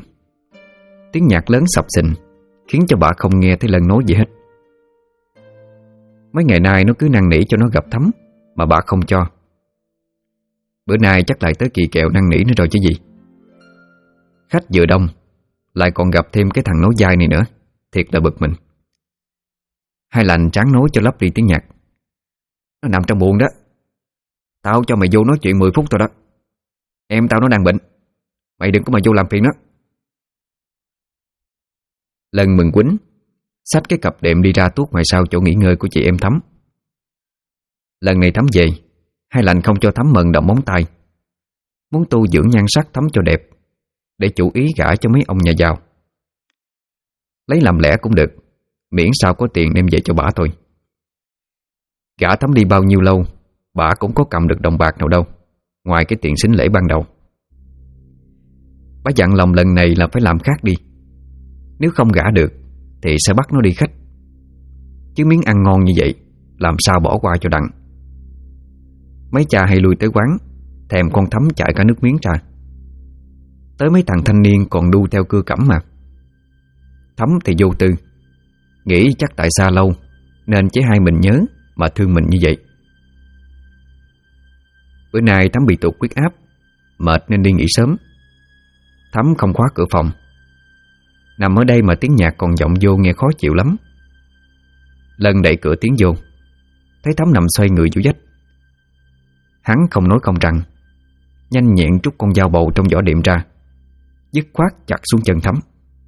Tiếng nhạc lớn sập sình khiến cho bà không nghe thấy Lân nói gì hết. Mấy ngày nay nó cứ năn nỉ cho nó gặp Thắm, mà bà không cho. Bữa nay chắc lại tới kỳ kèo năn nỉ nữa rồi chứ gì. Khách vừa đông, lại còn gặp thêm cái thằng nói dai này nữa, thiệt là bực mình. Hai lành tráng nối cho lấp đi tiếng nhạc. Nó nằm trong buồng đó. Tao cho mày vô nói chuyện 10 phút thôi đó. Em tao nó đang bệnh, mày đừng có mà vô làm phiền nó. Lân mừng quýnh, xách cái cặp đệm đi ra tuốt ngoài sau chỗ nghỉ ngơi của chị em Thắm. Lần này Thắm về, hai lành không cho Thắm mần động móng tay, muốn tu dưỡng nhan sắc Thắm cho đẹp, để chủ ý gả cho mấy ông nhà giàu. Lấy làm lẽ cũng được, miễn sao có tiền đem về cho bả thôi. Gả Thắm đi bao nhiêu lâu, bả cũng có cầm được đồng bạc nào đâu, ngoài cái tiền sính lễ ban đầu. Bả dặn lòng lần này là phải làm khác đi. Nếu không gả được thì sẽ bắt nó đi khách. Chứ miếng ăn ngon như vậy làm sao bỏ qua cho đặng. Mấy cha hay lui tới quán, thèm con Thắm chạy cả nước miếng ra. Tới mấy thằng thanh niên còn đu theo cưa cẩm mà. Thắm thì vô tư, nghĩ chắc tại xa lâu nên chế hai mình nhớ mà thương mình như vậy. Bữa nay Thắm bị tụt huyết áp, mệt nên đi nghỉ sớm. Thắm không khóa cửa phòng. Nằm ở đây mà tiếng nhạc còn vọng vô nghe khó chịu lắm. Lân đẩy cửa tiến vô, thấy Thắm nằm xoay người vô vách. Hắn không nói không rằng, nhanh nhẹn trút con dao bầu trong vỏ đệm ra, dứt khoát chặt xuống chân Thắm.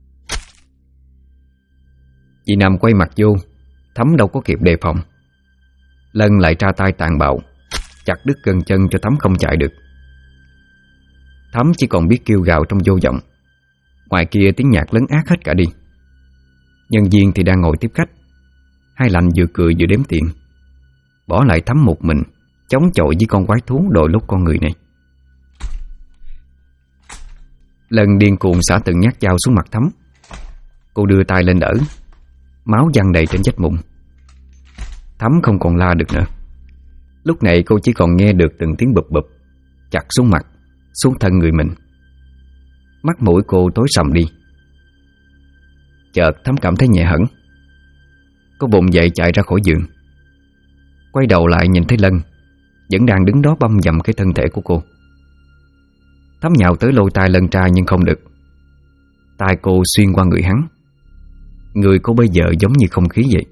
Chị nằm quay mặt vô, Thắm đâu có kịp đề phòng. Lân lại ra tay tàn bạo, chặt đứt gân chân cho Thắm không chạy được. Thắm chỉ còn biết kêu gào trong vô vọng. Ngoài kia tiếng nhạc lấn át hết cả đi. Nhân viên thì đang ngồi tiếp khách. Hai lành vừa cười vừa đếm tiền, bỏ lại Thắm một mình chống chọi với con quái thú đội lốt con người này. Lân điên cuồng xả từng nhát dao xuống mặt Thắm. Cô đưa tay lên đỡ, máu văng đầy trên vách mụn. Thắm không còn la được nữa. Lúc này cô chỉ còn nghe được từng tiếng bụp bụp chặt xuống mặt, xuống thân người mình. Mắt mũi cô tối sầm đi. Chợt Thắm cảm thấy nhẹ hẳn. Cô bụng dậy chạy ra khỏi giường, quay đầu lại nhìn thấy Lân vẫn đang đứng đó băm dầm cái thân thể của cô. Thắm nhào tới lôi tay Lân ra nhưng không được. Tay cô xuyên qua người hắn. Người cô bây giờ giống như không khí vậy.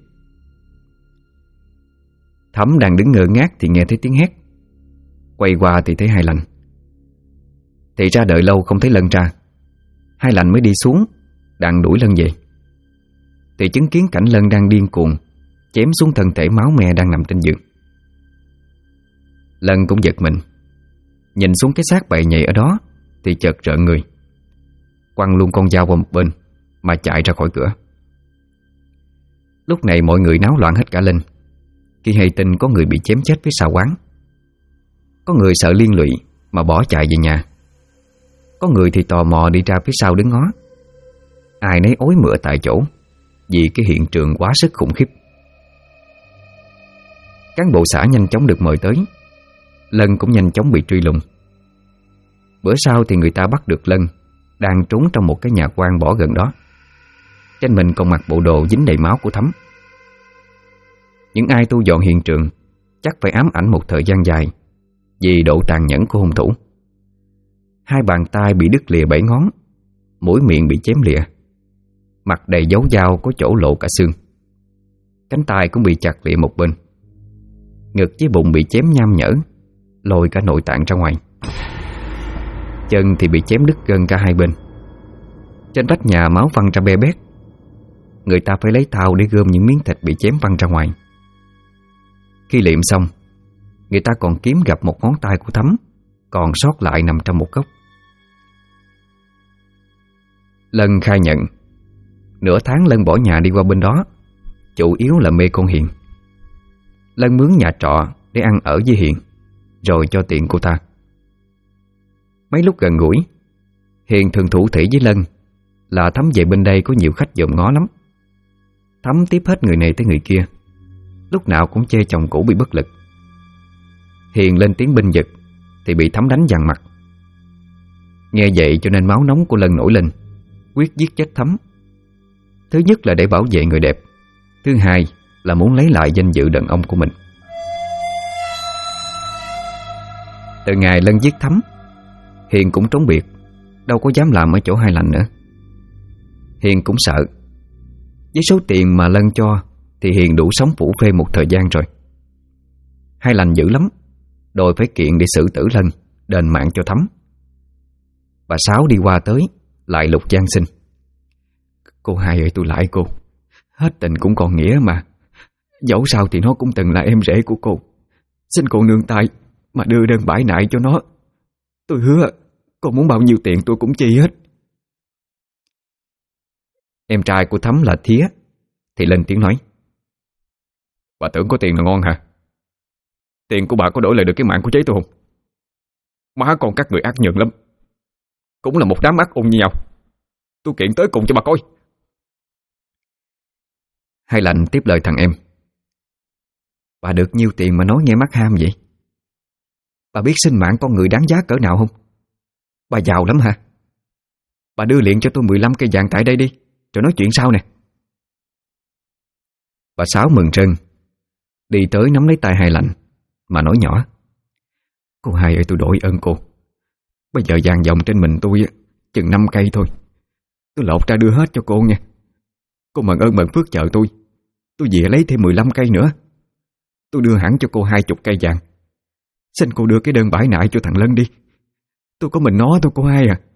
Thắm đang đứng ngơ ngác thì nghe thấy tiếng hét. Quay qua thì thấy Hai Lành. Thì ra đợi lâu không thấy Lân ra, Hai Lành mới đi xuống đang đuổi Lân về. Thì chứng kiến cảnh Lân đang điên cuồng chém xuống thân thể máu me đang nằm trên giường. Lân cũng giật mình, nhìn xuống cái xác bầy nhầy ở đó thì chợt rợn người, quăng luôn con dao qua một bên mà chạy ra khỏi cửa. Lúc này mọi người náo loạn hết cả lên khi hay tin có người bị chém chết phía sau quán. Có người sợ liên lụy mà bỏ chạy về nhà. Có người thì tò mò đi ra phía sau đứng ngó. Ai nấy ối mửa tại chỗ vì cái hiện trường quá sức khủng khiếp. Cán bộ xã nhanh chóng được mời tới. Lân cũng nhanh chóng bị truy lùng. Bữa sau thì người ta bắt được Lân đang trốn trong một cái nhà quan bỏ gần đó. Trên mình còn mặc bộ đồ dính đầy máu của Thắm. Những ai tu dọn hiện trường chắc phải ám ảnh một thời gian dài vì độ tàn nhẫn của hung thủ. Hai bàn tay bị đứt lìa 7 ngón, mũi miệng bị chém lìa, mặt đầy dấu dao có chỗ lộ cả xương. Cánh tay cũng bị chặt lìa một bên. Ngực với bụng bị chém nham nhở, lôi cả nội tạng ra ngoài. Chân thì bị chém đứt gân cả hai bên. Trên vách nhà máu văng ra be bét. Người ta phải lấy thao để gom những miếng thịt bị chém văng ra ngoài. Khi liệm xong, người ta còn kiếm gặp một ngón tay của Thắm còn sót lại nằm trong một góc. Lân khai nhận nửa tháng Lân bỏ nhà đi qua bên đó chủ yếu là mê con Hiền. Lân mướn nhà trọ để ăn ở với Hiền, rồi cho tiền cô ta. Mấy lúc gần gũi, Hiền thường thủ thỉ với Lân là Thắm về bên đây có nhiều khách dòm ngó lắm. Thắm tiếp hết người này tới người kia, lúc nào cũng chê chồng cũ bị bất lực. Hiền lên tiếng bênh vực thì bị Thắm đánh dằn mặt. Nghe vậy cho nên máu nóng của Lân nổi lên, quyết giết chết Thắm. Thứ nhất là để bảo vệ người đẹp, thứ hai là muốn lấy lại danh dự đàn ông của mình. Từ ngày Lân giết Thắm, Hiền cũng trốn biệt, đâu có dám làm ở chỗ Hai Lành nữa. Hiền cũng sợ, với số tiền mà Lân cho thì Hiền đủ sống phủ phê một thời gian rồi. Hai Lành dữ lắm, đòi phải kiện để xử tử Lân, đền mạng cho Thắm. Bà Sáu đi qua tới, lại lục van xin: "Cô Hai ơi, tôi lại cô, hết tình cũng còn nghĩa mà. Dẫu sao thì nó cũng từng là em rể của cô. Xin cô nương tay mà đưa đơn bãi nại cho nó. Tôi hứa cô muốn bao nhiêu tiền tôi cũng chi hết." Em trai của Thắm là Thía thì lên tiếng nói: "Bà tưởng có tiền là ngon hả? Tiền của bà có đổi lại được cái mạng của cháu tôi không? Má con các người ác nhường lắm, cũng là một đám ác ôn như nhau. Tôi kiện tới cùng cho bà coi." Hai Lành tiếp lời thằng em: "Bà được nhiêu tiền mà nói nghe mắc ham vậy? Bà biết sinh mạng con người đáng giá cỡ nào không? Bà giàu lắm hả? Bà đưa liền cho tôi 15 cây vàng tại đây đi, rồi nói chuyện sau nè." Bà Sáu mừng rơn, đi tới nắm lấy tay Hai Lành mà nói nhỏ: "Cô Hai ơi, tôi đổi ơn cô. Bây giờ vàng dòng trên mình tôi chừng 5 cây thôi. Tôi lột ra đưa hết cho cô nha. Cô mừng ơn mừng phước chờ tôi về lấy thêm 15 cây nữa. Tôi đưa hẳn cho cô 20 cây vàng. Xin cô đưa cái đơn bãi nại cho thằng Lân đi. Tôi có mình nó thôi cô Hai à."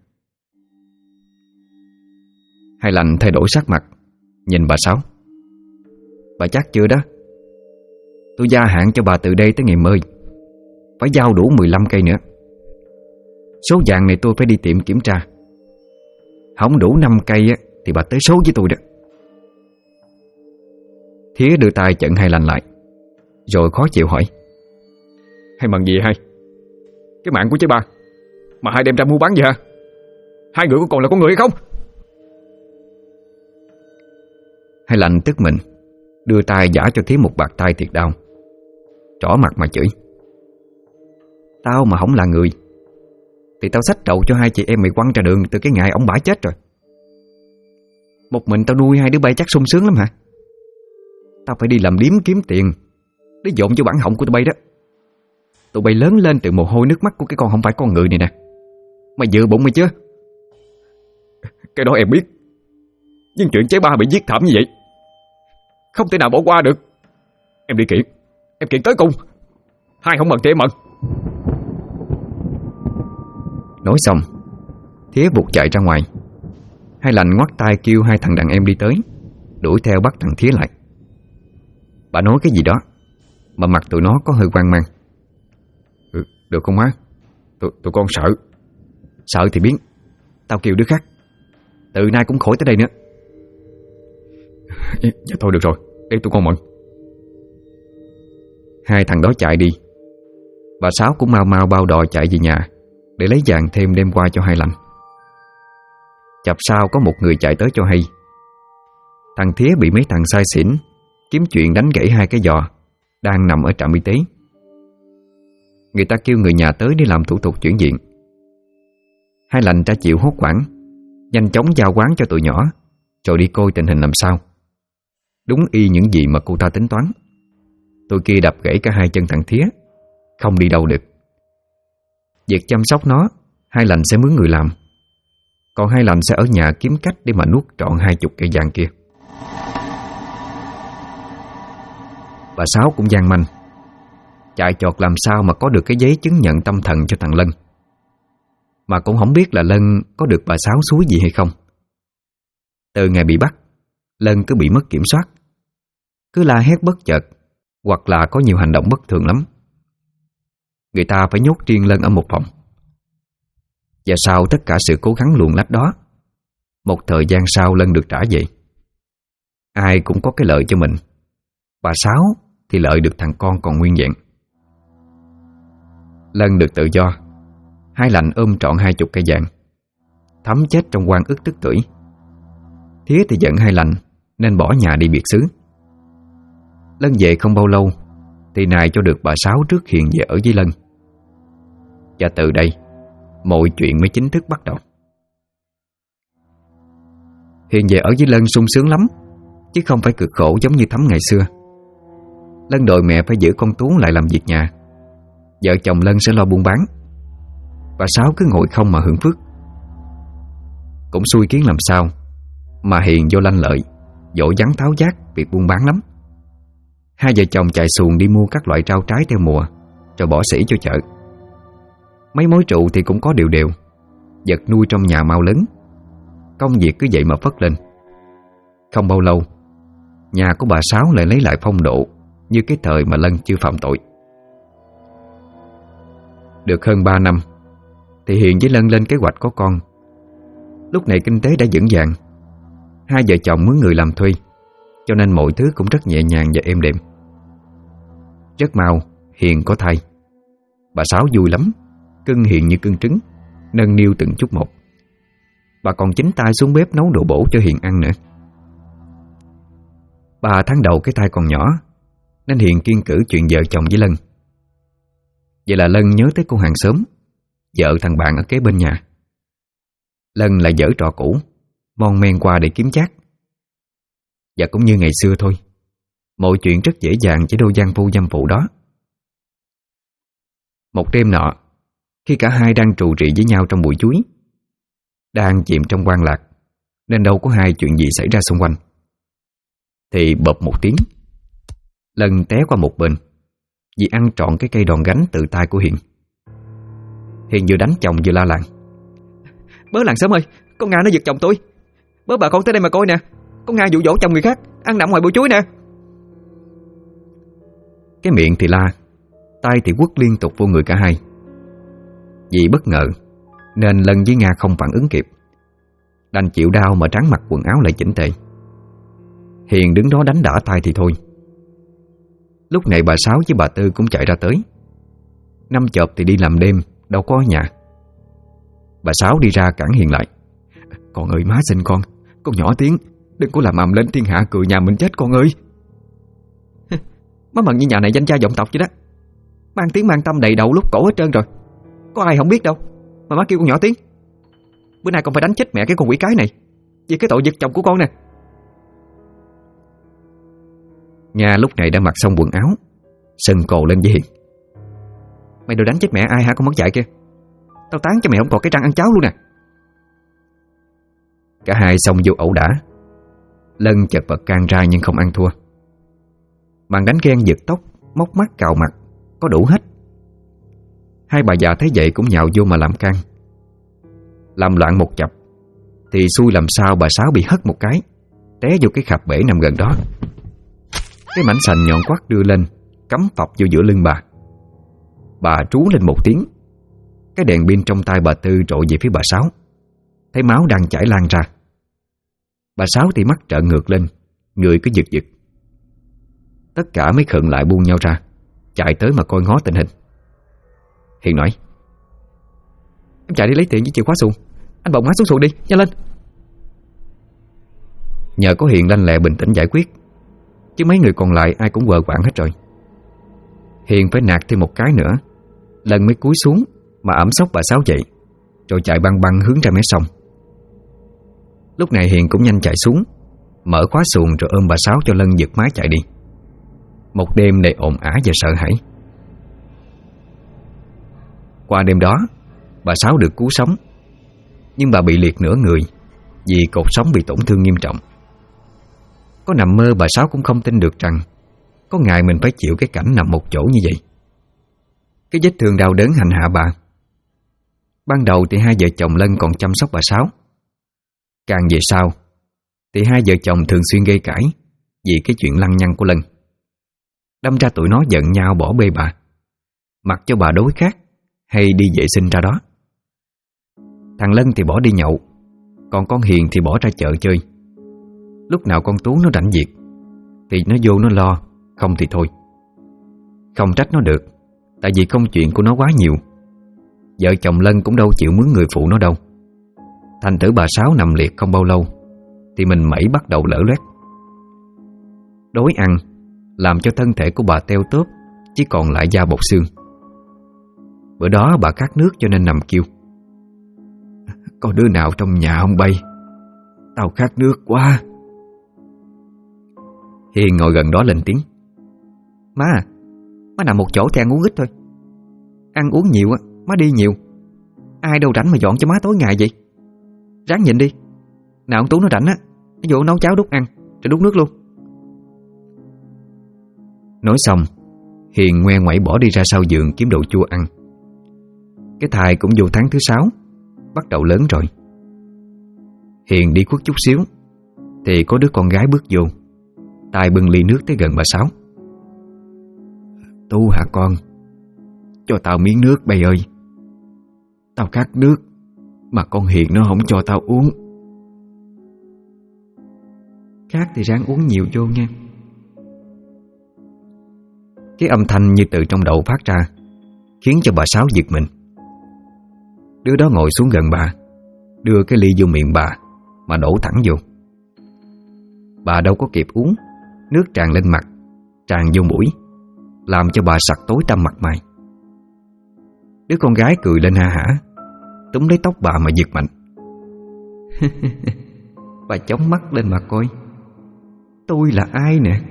Hai Lành thay đổi sắc mặt, nhìn bà Sáu: "Bà chắc chưa đó? Tôi gia hạn cho bà từ đây tới ngày mơi, phải giao đủ 15 cây nữa. Số vàng này tôi phải đi tiệm kiểm tra. Không đủ 5 cây thì bà tới số với tôi đó." Thía đưa tay chặn Hai Lành lại, rồi khó chịu hỏi: "Hay mần gì hai? Cái mạng của cháu ba mà hai đem ra mua bán gì hả? Hai người có còn là con người hay không?" Hai Lành tức mình, đưa tay giã cho Thía một bạt tay thiệt đau, trỏ mặt mà chửi: "Tao mà không là người thì tao xách trậu cho hai chị em mày quăng ra đường từ cái ngày ông bả chết rồi. Một mình tao nuôi hai đứa bay chắc sung sướng lắm hả? Tao phải đi làm điếm kiếm tiền để dồn cho bản họng của tụi bay đó. Tụi bay lớn lên từ mồ hôi nước mắt của cái con không phải con người này nè. Mày dự bụng mày chưa?" "Cái đó em biết, nhưng chuyện cháu ba bị giết thảm như vậy không thể nào bỏ qua được. Em đi kiện, em kiện tới cùng. Hai không mần thì em mần." Nói xong, Thía buộc chạy ra ngoài. Hai Lành ngoắt tay kêu hai thằng đàn em đi tới, đuổi theo bắt thằng Thía lại. Bà nói cái gì đó mà mặt tụi nó có hơi hoang mang. Được không má? Tụi con sợ. Sợ thì biến, tao kêu đứa khác. Từ nay cũng khỏi tới đây nữa." Dạ thôi được rồi, để tụi con mận." Hai thằng đó chạy đi. Bà Sáu cũng mau mau bao đò chạy về nhà để lấy vàng thêm đem qua cho Hai Lành. Chập sau có một người chạy tới cho hay: thằng Thía bị mấy thằng sai xỉn kiếm chuyện đánh gãy hai cái giò đang nằm ở trạm y tế. Người ta kêu người nhà tới để làm thủ tục chuyển viện. Hai Lành ra chịu hốt hoảng, nhanh chóng giao quán cho tụi nhỏ, rồi đi coi tình hình làm sao. Đúng y những gì mà cô ta tính toán. Tụi kia đập gãy cả hai chân thằng Thía, không đi đâu được. Việc chăm sóc nó, Hai Lành sẽ mướn người làm, còn Hai Lành sẽ ở nhà kiếm cách để mà nuốt trọn 20 cây vàng kia. Bà Sáu cũng gian manh, chạy chọt làm sao mà có được cái giấy chứng nhận tâm thần cho thằng Lân. Mà cũng không biết là Lân có được bà Sáu xúi gì hay không. Từ ngày bị bắt, Lân cứ bị mất kiểm soát, cứ la hét bất chợt, hoặc là có nhiều hành động bất thường lắm. Người ta phải nhốt riêng Lân ở một phòng. Và sau tất cả sự cố gắng luồn lách đó, một thời gian sau Lân được trả về. Ai cũng có cái lợi cho mình. Bà Sáu thì lợi được thằng con còn nguyên vẹn. Lân được tự do, Hai Lành ôm trọn 20 cây vàng. Thắm chết trong oan ức tức tưởi. Thía thì giận Hai Lành nên bỏ nhà đi biệt xứ. Lân về không bao lâu thì nài cho được bà Sáu trước Hiền về ở với Lân. Và từ đây mọi chuyện mới chính thức bắt đầu. Hiền về ở với Lân sung sướng lắm, chứ không phải cực khổ giống như Thắm ngày xưa. Lân đòi mẹ phải giữ con Tú lại làm việc nhà. Vợ chồng Lân sẽ lo buôn bán. Bà Sáu cứ ngồi không mà hưởng phước. Cũng xui kiến làm sao mà Hiền vô lanh lợi, dỗ dắn tháo vát việc buôn bán lắm. Hai vợ chồng chạy xuồng đi mua các loại rau trái theo mùa, rồi bỏ sỉ cho chợ. Mấy mối trụ thì cũng có đều đều. Vật nuôi trong nhà mau lớn. Công việc cứ vậy mà phất lên. Không bao lâu, nhà của bà Sáu lại lấy lại phong độ như cái thời mà Lân chưa phạm tội. Được hơn 3 năm thì Hiền với Lân lên kế hoạch có con. Lúc này kinh tế đã vững vàng. Hai vợ chồng mướn người làm thuê, cho nên mọi thứ cũng rất nhẹ nhàng và êm đềm. Rất mau Hiền có thai. Bà Sáu vui lắm, cưng Hiền như cưng trứng, nâng niu từng chút một. Bà còn chính tay xuống bếp nấu đồ bổ cho Hiền ăn nữa. 3 tháng đầu cái thai còn nhỏ, nên Hiền kiêng cữ chuyện vợ chồng với Lân. Vậy là Lân nhớ tới cô hàng xóm, vợ thằng bạn ở kế bên nhà. Lân lại giở trò cũ, mon men qua để kiếm chác. Và cũng như ngày xưa thôi, mọi chuyện rất dễ dàng với đôi gian phu dâm phụ đó. Một đêm nọ, khi cả hai đang trù rị với nhau trong bụi chuối, đang chìm trong quan lạc, nên đâu có hai chuyện gì xảy ra xung quanh, thì bộp một tiếng, Lân té qua một bên vì ăn trọn cái cây đòn gánh từ tay của Hiền. Hiền vừa đánh chồng vừa la làng: "Bớ làng sớm ơi, con Nga nó giật chồng tôi. Bớ bà con tới đây mà coi nè, con Nga dụ dỗ chồng người khác ăn nằm ngoài bụi chuối nè." Cái miệng thì la, tay thì quất liên tục vô người cả hai. Vì bất ngờ nên Lân với Nga không phản ứng kịp, đành chịu đau mà tráng mặc quần áo lại chỉnh tề. Hiền đứng đó đánh đả tay thì thôi. Lúc này bà Sáu với bà Tư cũng chạy ra tới. Năm chợp thì đi làm đêm, đâu có ở nhà. Bà Sáu đi ra cản Hiền lại: "Con ơi, má xin con nhỏ tiếng, đừng có làm ầm lên thiên hạ cười nhà mình chết con ơi." "Má mần như nhà này danh gia vọng tộc vậy đó, mang tiếng mang tâm đầy đầu lúc cổ hết trơn rồi, có ai không biết đâu mà má kêu con nhỏ tiếng. Bữa nay con phải đánh chết mẹ cái con quỷ cái này vì cái tội giật chồng của con nè." Nga lúc này đã mặc xong quần áo, sân cồ lên với Hiền: "Mày đòi đánh chết mẹ ai hả con mất dạy kia? Tao tán cho mày không còn cái răng ăn cháo luôn nè." Cả hai xông vô ẩu đả. Lân chật vật can ra nhưng không ăn thua. Màn đánh ghen giật tóc, móc mắt cào mặt, có đủ hết. Hai bà già thấy vậy cũng nhào vô mà làm can. Làm loạn một chập thì xui làm sao bà Sáu bị hất một cái, té vô cái khạp bể nằm gần đó. Cái mảnh sành nhọn quắt đưa lên, cắm phập vô giữa lưng bà. Bà trú lên một tiếng. Cái đèn pin trong tay bà Tư trội về phía bà Sáu, thấy máu đang chảy lan ra. Bà Sáu thì mắt trợn ngược lên, người cứ giật giật. Tất cả mới khựng lại buông nhau ra, chạy tới mà coi ngó tình hình. Hiền nói: "Em chạy đi lấy tiền với chìa khóa xuồng, anh bồng má xuống xuồng đi, nhanh lên." Nhờ có Hiền lanh lẹ bình tĩnh giải quyết, chứ mấy người còn lại ai cũng quờ quạng hết rồi. Hiền phải nạt thêm một cái nữa, Lân mới cúi xuống mà ẵm xốc bà Sáu dậy, rồi chạy băng băng hướng ra mé sông. Lúc này Hiền cũng nhanh chạy xuống, mở khóa xuồng rồi ôm bà Sáu cho Lân giật mái chạy đi. Một đêm đầy ồn ào và sợ hãi. Qua đêm đó, bà Sáu được cứu sống, nhưng bà bị liệt nửa người vì cột sống bị tổn thương nghiêm trọng. Có nằm mơ bà Sáu cũng không tin được rằng có ngày mình phải chịu cái cảnh nằm một chỗ như vậy. Cái vết thương đau đớn hành hạ bà. Ban đầu thì hai vợ chồng Lân còn chăm sóc bà Sáu. Càng về sau thì hai vợ chồng thường xuyên gây cãi vì cái chuyện lăng nhăng của Lân. Đâm ra tụi nó giận nhau bỏ bê bà, mặc cho bà đối khác hay đi vệ sinh ra đó. Thằng Lân thì bỏ đi nhậu, còn con Hiền thì bỏ ra chợ chơi. Lúc nào con Tú nó rảnh việc thì nó vô nó lo, không thì thôi. Không trách nó được, tại vì công chuyện của nó quá nhiều. Vợ chồng Lân cũng đâu chịu mướn người phụ nó đâu. Thành thử bà Sáu nằm liệt không bao lâu thì mình mẩy bắt đầu lở loét. Đói ăn làm cho thân thể của bà teo tóp, chỉ còn lại da bọc xương. Bữa đó bà khát nước cho nên nằm kêu: "Có đứa nào trong nhà không bay? Tao khát nước quá." Hiền ngồi gần đó lên tiếng: Má à, má nằm một chỗ thì ăn uống ít thôi. Ăn uống nhiều á, má đi nhiều. Ai đâu rảnh mà dọn cho má tối ngày vậy. Ráng nhịn đi. Nào ông Tú nó rảnh á, nó vô nấu cháo đút ăn, rồi đút nước luôn. Nói xong, Hiền ngoe ngoẩy bỏ đi ra sau giường kiếm đồ chua ăn. Cái thai cũng vô tháng thứ 6, bắt đầu lớn rồi. Hiền đi khuất chút xíu thì có đứa con gái bước vô, tay bưng ly nước tới gần bà Sáu. Tú hả con? Cho tao miếng nước bầy ơi. Tao khát nước mà con Hiền nó không cho tao uống. Khát thì ráng uống nhiều vô nha. Cái âm thanh như từ trong đầu phát ra khiến cho bà Sáu giật mình. Đứa đó ngồi xuống gần bà, đưa cái ly vô miệng bà mà đổ thẳng vô. Bà đâu có kịp uống, nước tràn lên mặt, tràn vô mũi, làm cho bà sặc tối tăm mặt mày. Đứa con gái cười lên ha hả, túm lấy tóc bà mà giật mạnh. Bà chống mắt lên mà coi, tôi là ai nè?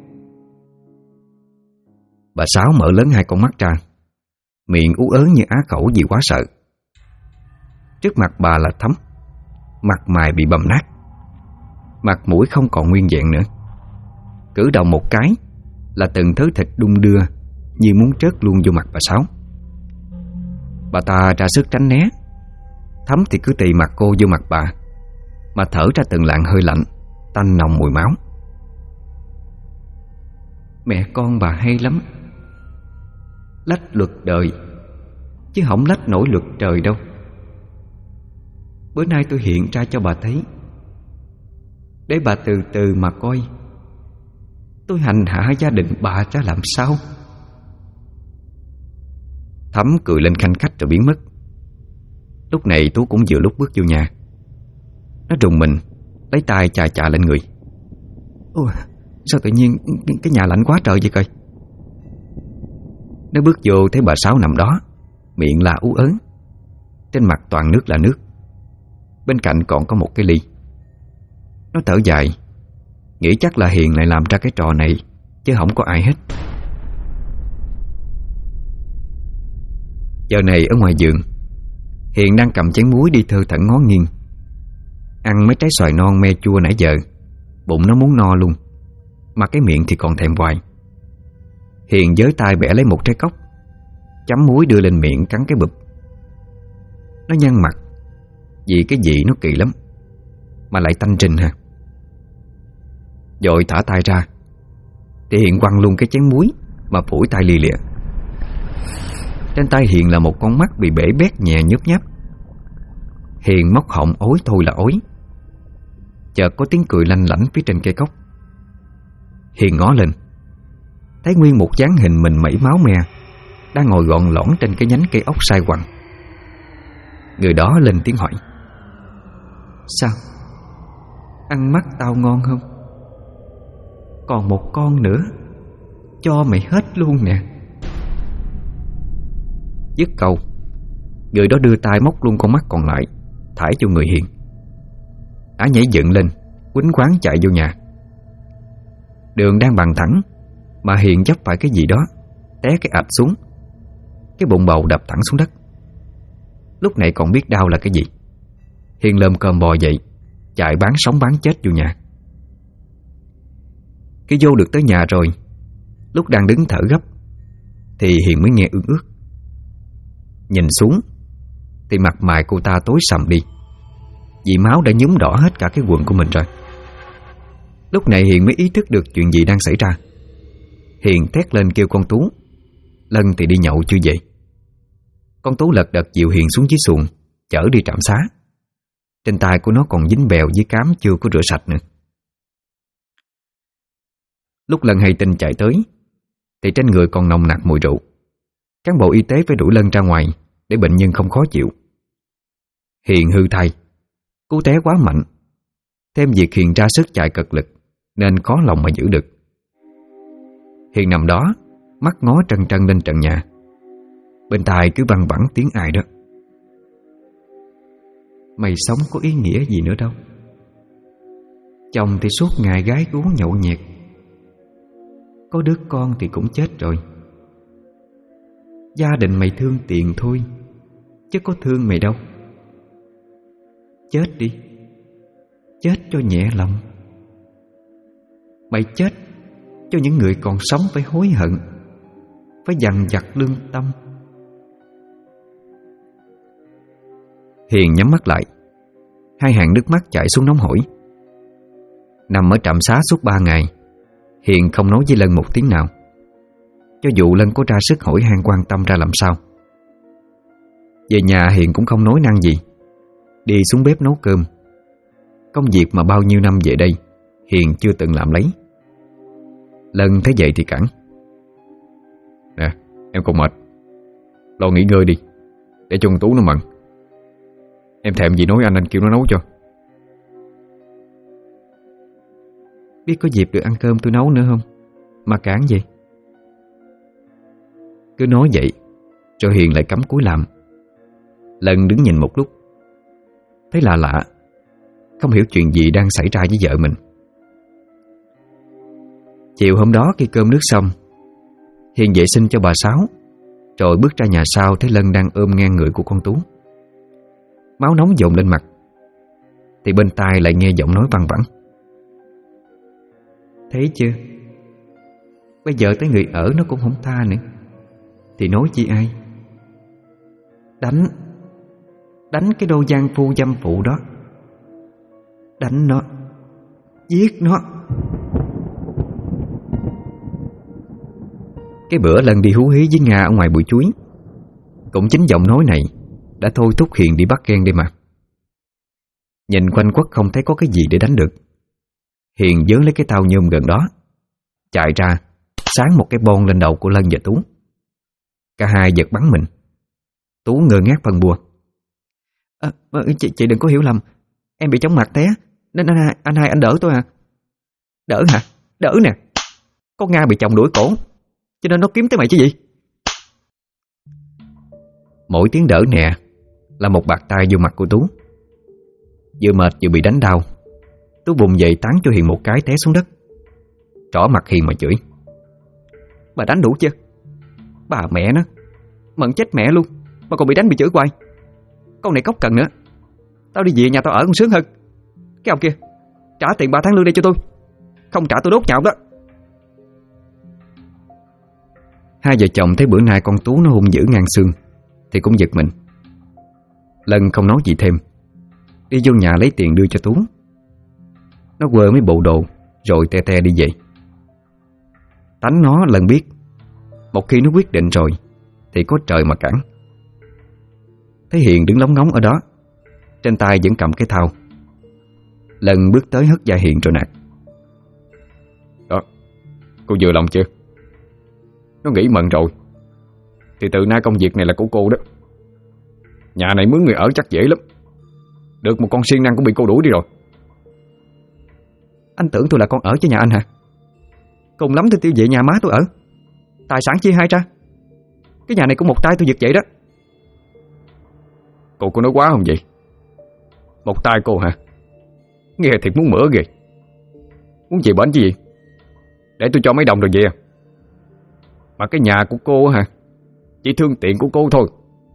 Bà Sáu mở lớn hai con mắt ra, miệng ú ớ như á khẩu vì quá sợ. Trước mặt bà là Thắm, mặt mày bị bầm nát, mặt mũi không còn nguyên vẹn nữa. Cử động một cái là từng thớ thịt đung đưa như muốn trớt luôn vô mặt bà Sáu. Bà ta ra sức tránh né. Thắm thì cứ tì mặt cô vô mặt bà mà thở ra từng làn hơi lạnh, tanh nồng mùi máu. Mẹ con bà hay lắm, lách luật đời chứ không lách nổi luật trời đâu. Bữa nay tôi hiện ra cho bà thấy, để bà từ từ mà coi tôi hành hạ gia đình bà ra làm sao. Thắm cười lên khanh khách rồi biến mất. Lúc này Tú cũng vừa lúc bước vô nhà. Nó rùng mình, lấy tay chà chà lên người. Ôi, sao tự nhiên cái nhà lạnh quá trời vậy coi. Nó bước vô thấy bà Sáu nằm đó, miệng là ú ớ, trên mặt toàn nước là nước. Bên cạnh còn có một cái ly. Nó thở dài, nghĩ chắc là Hiền lại làm ra cái trò này, chứ không có ai hết. Giờ này ở ngoài giường, Hiền đang cầm chén muối đi thơ thẩn ngó nghiêng. Ăn mấy trái xoài non me chua nãy giờ, bụng nó muốn no luôn, mà cái miệng thì còn thèm hoài. Hiền giới tay bẻ lấy một trái cốc, chấm muối đưa lên miệng cắn cái bụp. Nó nhăn mặt vì cái vị nó kỳ lắm, mà lại tanh trình ha. Rồi thả tay ra thì Hiền quăng luôn cái chén muối mà phủi tay lìa lịa. Trên tay Hiền là một con mắt bị bể bét nhè nhớp nháp. Hiền móc họng ối thôi là ối. Chợt có tiếng cười lanh lảnh phía trên cây cốc. Hiền ngó lên, thấy nguyên một dáng hình mình mẩy máu me đang ngồi gọn lõn trên cái nhánh cây ốc sai quằn. Người đó lên tiếng hỏi: Sao? Ăn mắt tao ngon không? Còn một con nữa, cho mày hết luôn nè. Dứt câu, người đó đưa tay móc luôn con mắt còn lại, thải cho người Hiền. Ả nhảy dựng lên, quýnh quáng chạy vô nhà. Đường đang bằng thẳng mà Hiền dấp phải cái gì đó, té cái ạch xuống. Cái bụng bầu đập thẳng xuống đất. Lúc này còn biết đau là cái gì. Hiền lồm cồm bò dậy, chạy bán sống bán chết vô nhà. Khi vô được tới nhà rồi, lúc đang đứng thở gấp thì Hiền mới nghe ương ước. Nhìn xuống thì mặt mày cô ta tối sầm đi, vì máu đã nhuốm đỏ hết cả cái quần của mình rồi. Lúc này Hiền mới ý thức được chuyện gì đang xảy ra. Hiền thét lên kêu con Tú. Lân thì đi nhậu chưa về. Con Tú lật đật dìu Hiền xuống dưới xuồng, chở đi trạm xá. Trên tay của nó còn dính bèo với cám chưa có rửa sạch nữa. Lúc Lân hay tin chạy tới thì trên người còn nồng nặc mùi rượu. Cán bộ y tế phải đuổi Lân ra ngoài để bệnh nhân không khó chịu. Hiền hư thay, cú té quá mạnh, thêm việc Hiền ra sức chạy cật lực nên khó lòng mà giữ được. Hiền nằm đó, mắt ngó trân trân lên trần nhà. Bên tai cứ văng vẳng tiếng ai đó: Mày sống có ý nghĩa gì nữa đâu. Chồng thì suốt ngày gái gú nhậu nhẹt, có đứa con thì cũng chết rồi. Gia đình mày thương tiền thôi, chứ có thương mày đâu. Chết đi, chết cho nhẹ lòng. Mày chết cho những người còn sống phải hối hận, phải dằn vặt lương tâm. Hiền nhắm mắt lại, hai hàng nước mắt chảy xuống nóng hổi. Nằm ở trạm xá suốt 3 ngày, Hiền không nói với Lân một tiếng nào, cho dù Lân có ra sức hỏi han quan tâm ra làm sao. Về nhà Hiền cũng không nói năng gì, đi xuống bếp nấu cơm. Công việc mà bao nhiêu năm về đây Hiền chưa từng làm lấy. Lân thấy vậy thì cản: "Nè, em còn mệt, lo nghỉ ngơi đi, để cho con Tú nó mận. Em thèm gì nói anh kêu nó nấu cho." Biết có dịp được ăn cơm tôi nấu nữa không mà cản gì? Cứ nói vậy rồi Hiền lại cắm cúi làm. Lân đứng nhìn một lúc, thấy lạ lạ, không hiểu chuyện gì đang xảy ra với vợ mình. Chiều hôm đó khi cơm nước xong, Hiền vệ sinh cho bà Sáu, rồi bước ra nhà sau thấy Lân đang ôm ngang người của con Tú. Máu nóng dồn lên mặt, thì bên tai lại nghe giọng nói văng vẳng: "Thấy chưa, bây giờ tới người ở nó cũng không tha nữa, thì nói chi ai. Đánh cái đô giang phu dâm phụ đó. Đánh nó, giết nó." Cái bữa Lân đi hú hí với Nga ở ngoài bụi chuối, cũng chính giọng nói này đã thôi thúc Hiền đi bắt ghen đi mà. Nhìn quanh quất không thấy có cái gì để đánh được, Hiền giơ lấy cái thao nhôm gần đó, chạy ra sáng một cái bon lên đầu của Lân và Tú. Cả hai giật bắn mình. Tú ngơ ngác phân bua: Chị đừng có hiểu lầm, em bị chóng mặt té, nên anh hai anh đỡ tôi à." "Đỡ hả? Đỡ nè. Con Nga bị chồng đuổi cổ, cho nên nó kiếm tới mày chứ gì." Mỗi tiếng đỡ nè là một bạt tay vô mặt của Tú. Vừa mệt vừa bị đánh đau, Tú bùng dậy tán cho Hiền một cái té xuống đất, trỏ mặt Hiền mà chửi: "Bà đánh đủ chưa? Bà mẹ nó, mận chết mẹ luôn, mà còn bị đánh bị chửi hoài. Con này cóc cần nữa. Tao đi về nhà tao ở còn sướng hơn. Cái ông kia, trả tiền 3 tháng lương đây cho tôi. Không trả tôi đốt nhạo đó." Hai vợ chồng thấy bữa nay con Tú nó hung dữ ngang xương thì cũng giật mình. Lân không nói gì thêm, đi vô nhà lấy tiền đưa cho Tú. Nó quơ mấy bộ đồ rồi te te đi về. Tánh nó Lân biết, một khi nó quyết định rồi thì có trời mà cản. Thấy Hiền đứng lóng ngóng ở đó, trên tay vẫn cầm cái thao. Lân bước tới hất vai Hiền rồi nạt: "Đó, cô vừa lòng chưa? Nó nghĩ mận rồi thì từ nay công việc này là của cô đó. Nhà này mướn người ở chắc dễ lắm. Được một con siêng năng cũng bị cô đuổi đi rồi." "Anh tưởng tôi là con ở cho nhà anh hả? Cùng lắm tôi tiêu về nhà má tôi ở. Tài sản chia hai ra. Cái nhà này cũng một tay tôi giật vậy đó." "Cô có nói quá không vậy? Một tay cô hả? Nghe thiệt muốn mửa ghê. Muốn về bển chứ gì? Để tôi cho mấy đồng rồi về. Mà cái nhà của cô hả, chỉ thương tiện của cô thôi.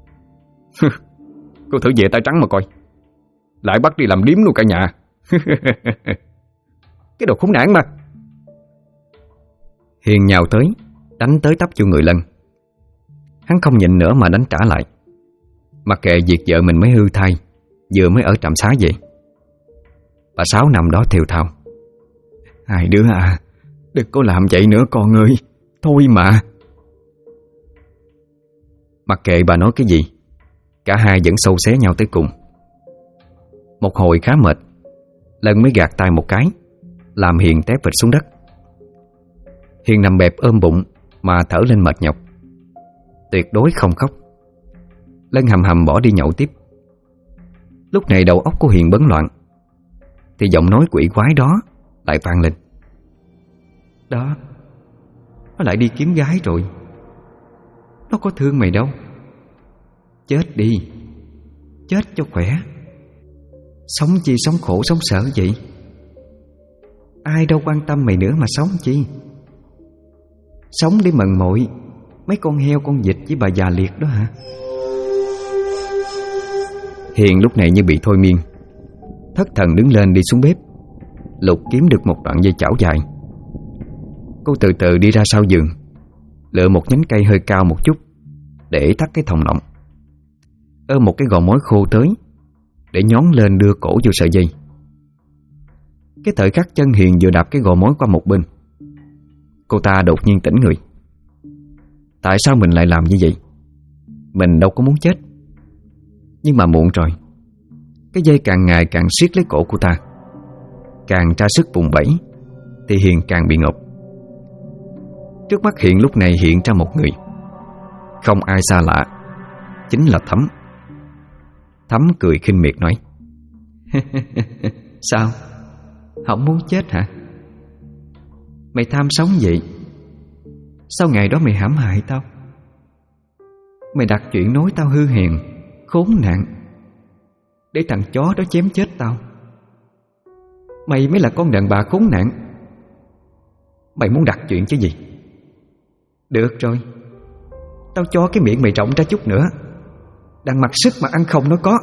Cô thử về tay trắng mà coi, lại bắt đi làm điếm luôn cả nhà." "Cái đồ khốn nạn mà." Hiền nhào tới, đánh tới tấp vô người Lân. Hắn không nhịn nữa mà đánh trả lại, mặc kệ việc vợ mình mới hư thai, vừa mới ở trạm xá vậy. Bà Sáu nằm đó thều thào: "Hai đứa à, đừng có làm vậy nữa con ơi, thôi mà." Mặc kệ bà nói cái gì, cả hai vẫn xâu xé nhau tới cùng. Một hồi khá mệt, Lân mới gạt tay một cái, làm Hiền té phịch xuống đất. Hiền nằm bẹp ôm bụng mà thở lên mệt nhọc, tuyệt đối không khóc. Lân hầm hầm bỏ đi nhậu tiếp. Lúc này đầu óc của Hiền bấn loạn, thì giọng nói quỷ quái đó lại vang lên: "Đó, nó lại đi kiếm gái rồi. Nó có thương mày đâu. Chết đi, chết cho khỏe. Sống chi sống khổ sống sở vậy. Ai đâu quan tâm mày nữa mà sống chi. Sống để mần mội mấy con heo con vịt với bà già liệt đó hả? Hiền lúc này như bị thôi miên, thất thần đứng lên đi xuống bếp, lục kiếm được một đoạn dây chảo dài. Cô từ từ đi ra sau giường, lựa một nhánh cây hơi cao một chút để thắt cái thòng lọng, ôm một cái gò mối khô tới để nhón lên đưa cổ vô sợi dây. Cái thời khắc chân Hiền vừa đạp cái gò mối qua một bên, cô ta đột nhiên tỉnh người. Tại sao mình lại làm như vậy? Mình đâu có muốn chết. Nhưng mà muộn rồi. Cái dây càng ngày càng siết lấy cổ cô ta, càng tra sức vùng vẫy thì Hiền càng bị ngộp. Trước mắt Hiền lúc này hiện ra một người, không ai xa lạ, chính là Thắm. Thắm cười khinh miệt nói: Sao? Không muốn chết hả? Mày tham sống vậy, sao ngày đó mày hãm hại tao? Mày đặt chuyện nói tao hư hèn, khốn nạn, để thằng chó đó chém chết tao. Mày mới là con đàn bà khốn nạn. Mày muốn đặt chuyện chứ gì? Được rồi, tao cho cái miệng mày rộng ra chút nữa. Đang mặc sức mà ăn không nó có.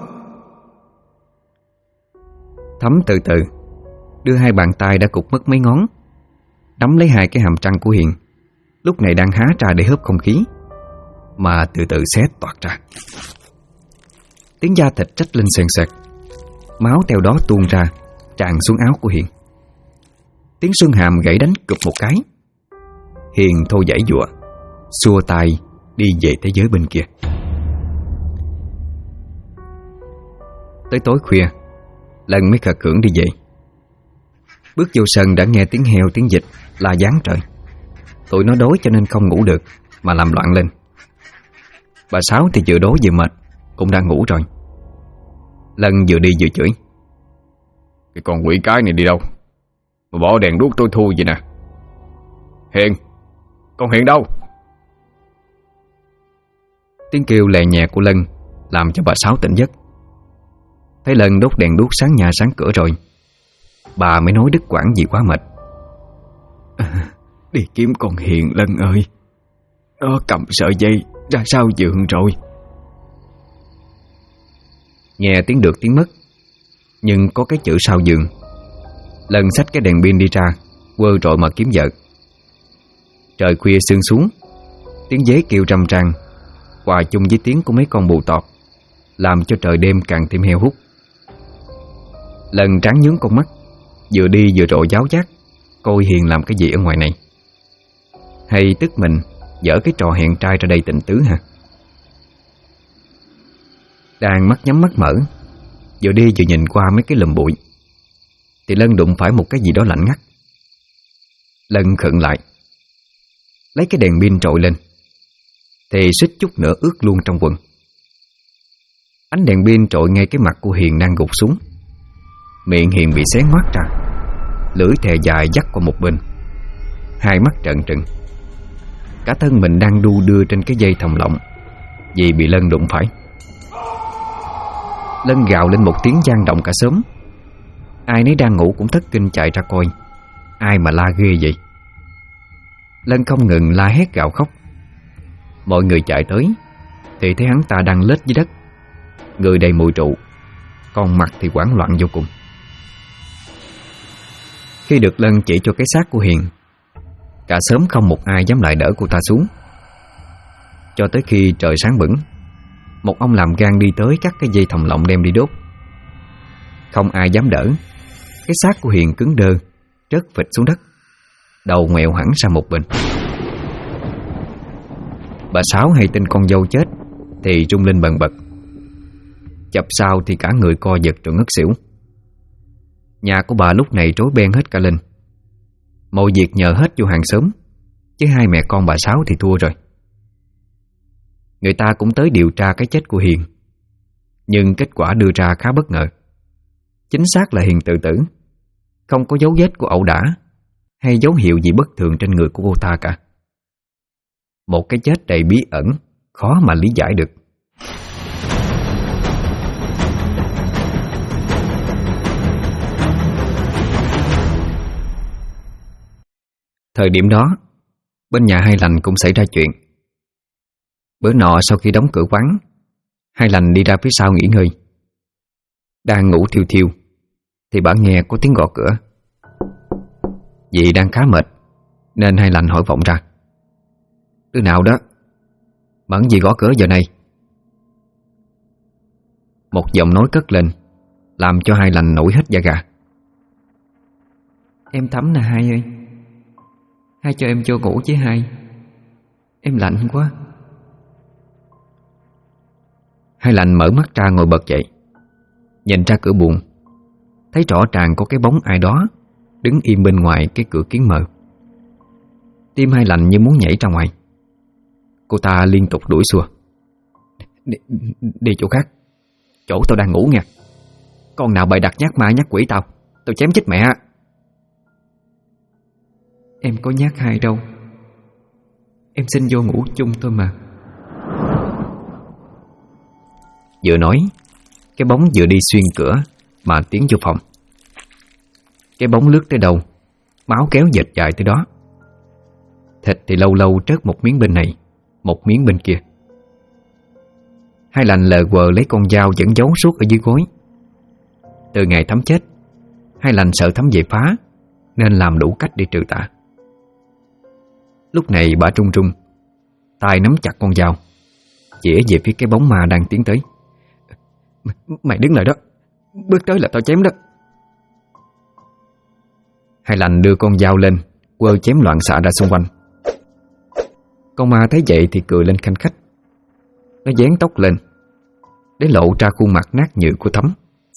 Thắm từ từ đưa hai bàn tay đã cụt mất mấy ngón, nắm lấy hai cái hàm răng của Hiền, lúc này đang há ra để hớp không khí, mà từ từ xé toạc ra. Tiếng da thịt rách lên sền sệt, máu theo đó tuôn ra tràn xuống áo của Hiền. Tiếng xương hàm gãy đánh cụp một cái. Hiền thôi giãy giụa, xua tay đi về thế giới bên kia. Tới tối khuya, Lân mới khờ khưởng đi về. Bước vô sân đã nghe tiếng heo tiếng vịt la giáng trời. Tụi nó đói cho nên không ngủ được mà làm loạn lên. Bà Sáu thì vừa đói vừa mệt, cũng đang ngủ rồi. Lân vừa đi vừa chửi: Cái con quỷ cái này đi đâu mà bỏ đèn đuốc tôi thui vậy nè? Hiền, con Hiền đâu? Tiếng kêu lè nhẹ của Lân làm cho bà Sáu tỉnh giấc. Thấy Lân đốt đèn đuốc sáng nhà sáng cửa rồi, bà mới nói đứt quãng vì quá mệt: Đi kiếm con Hiền Lân ơi, nó cầm sợi dây ra sau giường rồi. Nghe tiếng được tiếng mất, nhưng có cái chữ sau giường. Lân xách cái đèn pin đi ra, quơ trội mà kiếm vợ. Trời khuya sương xuống, tiếng dế kêu râm ran hòa chung với tiếng của mấy con bù tọt, làm cho trời đêm càng thêm heo hút. Lân tráng nhướng con mắt, vừa đi vừa rộ giáo giác coi Hiền làm cái gì ở ngoài này. Hay tức mình dở cái trò hèn trai ra đây tịnh tứ hả? Đang mắt nhắm mắt mở, vừa đi vừa nhìn qua mấy cái lùm bụi, thì Lân đụng phải một cái gì đó lạnh ngắt. Lân khựng lại, lấy cái đèn pin trội lên, thì suýt chút nữa ướt luôn trong quần. Ánh đèn pin trội ngay cái mặt của Hiền đang gục xuống. Miệng Hiền bị xé ngoác ra, lưỡi thè dài dắt qua một bên, hai mắt trợn trừng. Cả thân mình đang đu đưa trên cái dây thòng lọng vì bị Lân đụng phải. Lân gào lên một tiếng vang động cả xóm. Ai nấy đang ngủ cũng thất kinh chạy ra coi. Ai mà la ghê vậy? Lân không ngừng la hét gào khóc. Mọi người chạy tới thì thấy hắn ta đang lết dưới đất, người đầy mùi rượu, còn mặt thì hoảng loạn vô cùng. Khi được Lân chỉ cho cái xác của Hiền, cả xóm không một ai dám lại đỡ cô ta xuống. Cho tới khi trời sáng bừng, một ông làm gan đi tới cắt cái dây thòng lọng đem đi đốt. Không ai dám đỡ. Cái xác của Hiền cứng đơ, rớt phịch xuống đất, đầu ngoẹo hẳn sang một bên. Bà Sáu hay tin con dâu chết thì rung lên bần bật. Chập sau thì cả người co giật rồi ngất xỉu. Nhà của bà lúc này rối beng hết cả lên. Mọi việc nhờ hết vô hàng xóm, chứ hai mẹ con bà Sáu thì thua rồi. Người ta cũng tới điều tra cái chết của Hiền, nhưng kết quả đưa ra khá bất ngờ. Chính xác là Hiền tự tử, không có dấu vết của ẩu đả hay dấu hiệu gì bất thường trên người của cô ta cả. Một cái chết đầy bí ẩn, khó mà lý giải được. Thời điểm đó, bên nhà Hai Lành cũng xảy ra chuyện. Bữa nọ sau khi đóng cửa quán, Hai Lành đi ra phía sau nghỉ ngơi. Đang ngủ thiêu thiêu thì bà nghe có tiếng gõ cửa. Vì đang khá mệt nên Hai Lành hỏi vọng ra: "Đứa nào đó? Bẵng gì gõ cửa giờ này?" Một giọng nói cất lên làm cho Hai Lành nổi hết da gà. "Em Thắm nè Hai ơi, Hai cho em vô ngủ với Hai, em lạnh quá." Hai Lành mở mắt ra ngồi bật dậy, nhìn ra cửa buồng, thấy rõ ràng có cái bóng ai đó đứng im bên ngoài cái cửa kiến mờ. Tim Hai Lành như muốn nhảy ra ngoài. Cô ta liên tục đuổi xua: Đi chỗ khác, chỗ tao đang ngủ nha. Con nào bày đặt nhát ma nhát quỷ tao chém chết mẹ." "Em có nhát Hai đâu, em xin vô ngủ chung thôi mà." Vừa nói, cái bóng vừa đi xuyên cửa mà tiến vô phòng. Cái bóng lướt tới đâu, máu kéo dệt dài tới đó. Thịt thì lâu lâu trớt một miếng bên này, một miếng bên kia. Hai Lành lờ quờ lấy con dao vẫn giấu suốt ở dưới gối. Từ ngày Thắm chết, Hai Lành sợ Thắm về phá nên làm đủ cách để trừ tà. Lúc này bà trung trung, tay nắm chặt con dao, chĩa về phía cái bóng ma đang tiến tới. "Mày đứng lại đó, bước tới là tao chém đó." Hai Lành đưa con dao lên, quơ chém loạn xạ ra xung quanh. Con ma thấy vậy thì cười lên khanh khách. Nó dán tóc lên để lộ ra khuôn mặt nát nhừ của Thắm.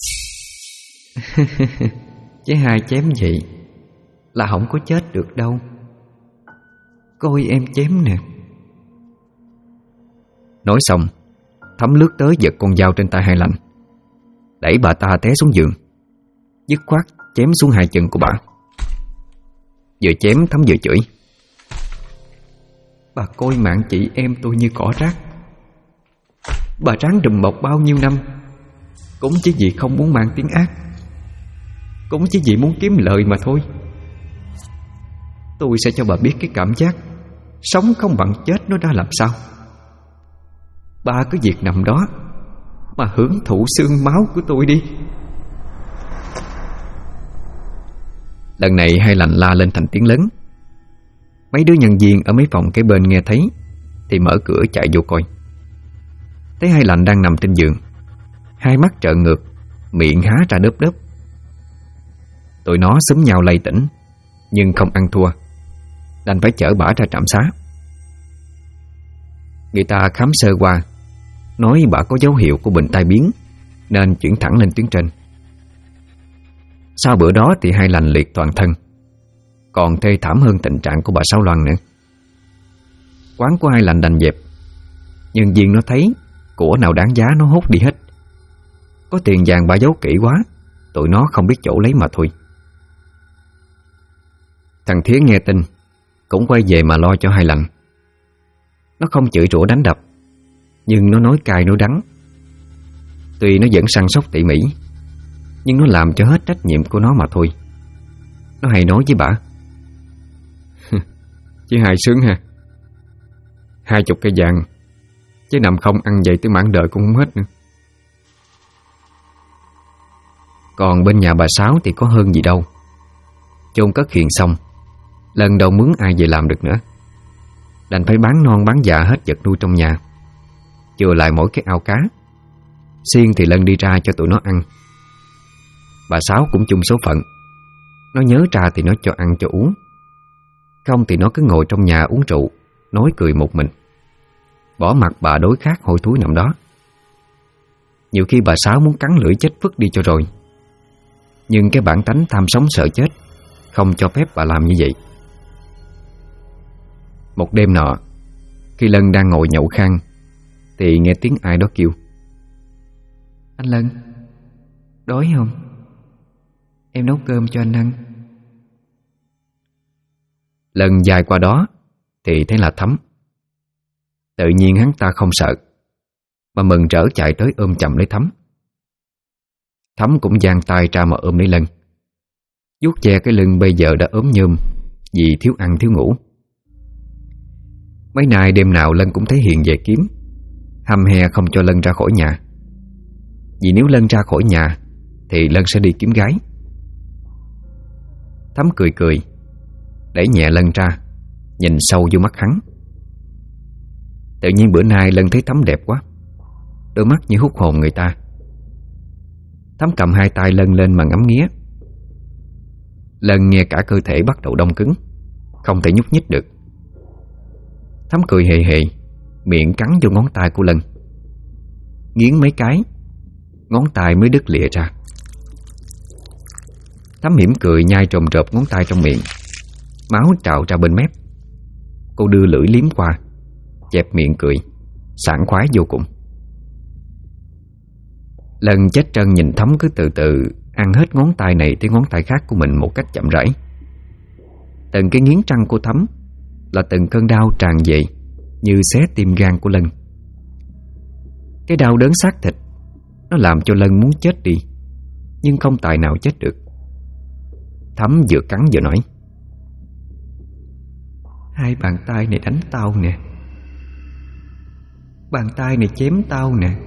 "Chứ Hai chém vậy là không có chết được đâu. Coi em chém nè." Nói xong, Thắm lướt tới giật con dao trên tay Hai Lành, đẩy bà ta té xuống giường, dứt khoát chém xuống hai chân của bà. Vừa chém Thắm vừa chửi: "Bà coi mạng chị em tôi như cỏ rác. Bà ráng đùm bọc bao nhiêu năm cũng chỉ vì không muốn mang tiếng ác, cũng chỉ vì muốn kiếm lợi mà thôi. Tôi sẽ cho bà biết cái cảm giác sống không bằng chết nó ra làm sao. Bà cứ việc nằm đó mà hưởng thụ xương máu của tôi đi." Lần này Hai Lành la lên thành tiếng lớn. Mấy đứa nhân viên ở mấy phòng kế bên nghe thấy thì mở cửa chạy vô coi. Thấy Hai Lành đang nằm trên giường, hai mắt trợn ngược, miệng há ra đớp đớp. Tụi nó xúm nhau lay tỉnh, nhưng không ăn thua, đành phải chở bả ra trạm xá. Người ta khám sơ qua, nói bả có dấu hiệu của bệnh tai biến nên chuyển thẳng lên tuyến trên. Sau bữa đó thì Hai Lành liệt toàn thân, còn thê thảm hơn tình trạng của bà Sáu Loan nữa. Quán của Hai Lành đành dẹp. Nhân viên nó thấy của nào đáng giá nó hốt đi hết. Có tiền vàng bà giấu kỹ quá, tụi nó không biết chỗ lấy mà thôi. Thằng Thiế nghe tin cũng quay về mà lo cho Hai Lành. Nó không chửi rủa đánh đập, nhưng nó nói cay nói đắng. Tuy nó vẫn săn sóc tỉ mỉ, nhưng nó làm cho hết trách nhiệm của nó mà thôi. Nó hay nói với bả: "Chứ Hai sướng ha, 20 cây vàng chứ nằm không ăn vậy tới mãn đời cũng không hết nữa." Còn bên nhà bà Sáu thì có hơn gì đâu. Chôn cất hiện xong, lần đầu mướn ai về làm được nữa, đành phải bán non bán dạ hết vật nuôi trong nhà, chừa lại mỗi cái ao cá. Xiên thì Lân đi ra cho tụi nó ăn. Bà Sáu cũng chung số phận. Nó nhớ ra thì nó cho ăn cho uống, không thì nó cứ ngồi trong nhà uống rượu, nói cười một mình, bỏ mặc bà đối khác hôi thối nằm đó. Nhiều khi bà Sáu muốn cắn lưỡi chết vứt đi cho rồi, nhưng cái bản tánh tham sống sợ chết không cho phép bà làm như vậy. Một đêm nọ, khi Lân đang ngồi nhậu khang thì nghe tiếng ai đó kêu: "Anh Lân, đói không? Em nấu cơm cho anh ăn." Lân dài qua đó thì thấy là Thắm. Tự nhiên hắn ta không sợ, mà mừng rỡ chạy tới ôm chầm lấy Thắm. Thắm cũng giang tay ra mà ôm lấy Lân, vuốt ve cái lưng bây giờ đã ốm nhôm vì thiếu ăn thiếu ngủ. Mấy nay đêm nào Lân cũng thấy Hiền về kiếm, hăm he không cho Lân ra khỏi nhà. Vì nếu Lân ra khỏi nhà thì Lân sẽ đi kiếm gái. Thắm cười cười, đẩy nhẹ Lân ra, nhìn sâu vô mắt hắn. Tự nhiên bữa nay Lân thấy Thắm đẹp quá, đôi mắt như hút hồn người ta. Thắm cầm hai tay Lân lên mà ngắm nghía. Lân nghe cả cơ thể bắt đầu đông cứng, không thể nhúc nhích được. Thắm cười hề hề, miệng cắn vô ngón tay của Lân. Nghiến mấy cái, ngón tay mới đứt lìa ra. Thắm mỉm cười nhai trồm rợp ngón tay trong miệng. Máu trào ra bên mép. Cô đưa lưỡi liếm qua, chẹp miệng cười, sảng khoái vô cùng. Lân chết trân nhìn Thắm cứ từ từ ăn hết ngón tay này tới ngón tay khác của mình một cách chậm rãi. Từng cái nghiến răng của Thắm là từng cơn đau tràn về như xé tim gan của Lân. Cái đau đớn xác thịt nó làm cho Lân muốn chết đi, nhưng không tài nào chết được. Thắm vừa cắn vừa nói: hai bàn tay này đánh tao nè, bàn tay này chém tao nè.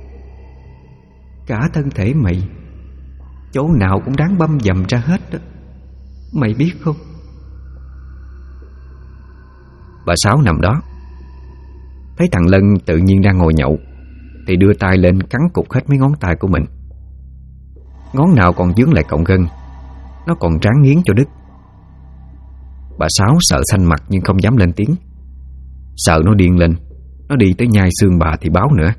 Cả thân thể mày, chỗ nào cũng đáng băm dầm ra hết đó, mày biết không? Bà Sáu nằm đó, thấy thằng Lân tự nhiên đang ngồi nhậu thì đưa tay lên cắn cục hết mấy ngón tay của mình. Ngón nào còn vướng lại cọng gân, nó còn ráng nghiến cho đứt. Bà Sáu sợ xanh mặt nhưng không dám lên tiếng, sợ nó điên lên, nó đi tới nhai xương bà thì báo nữa.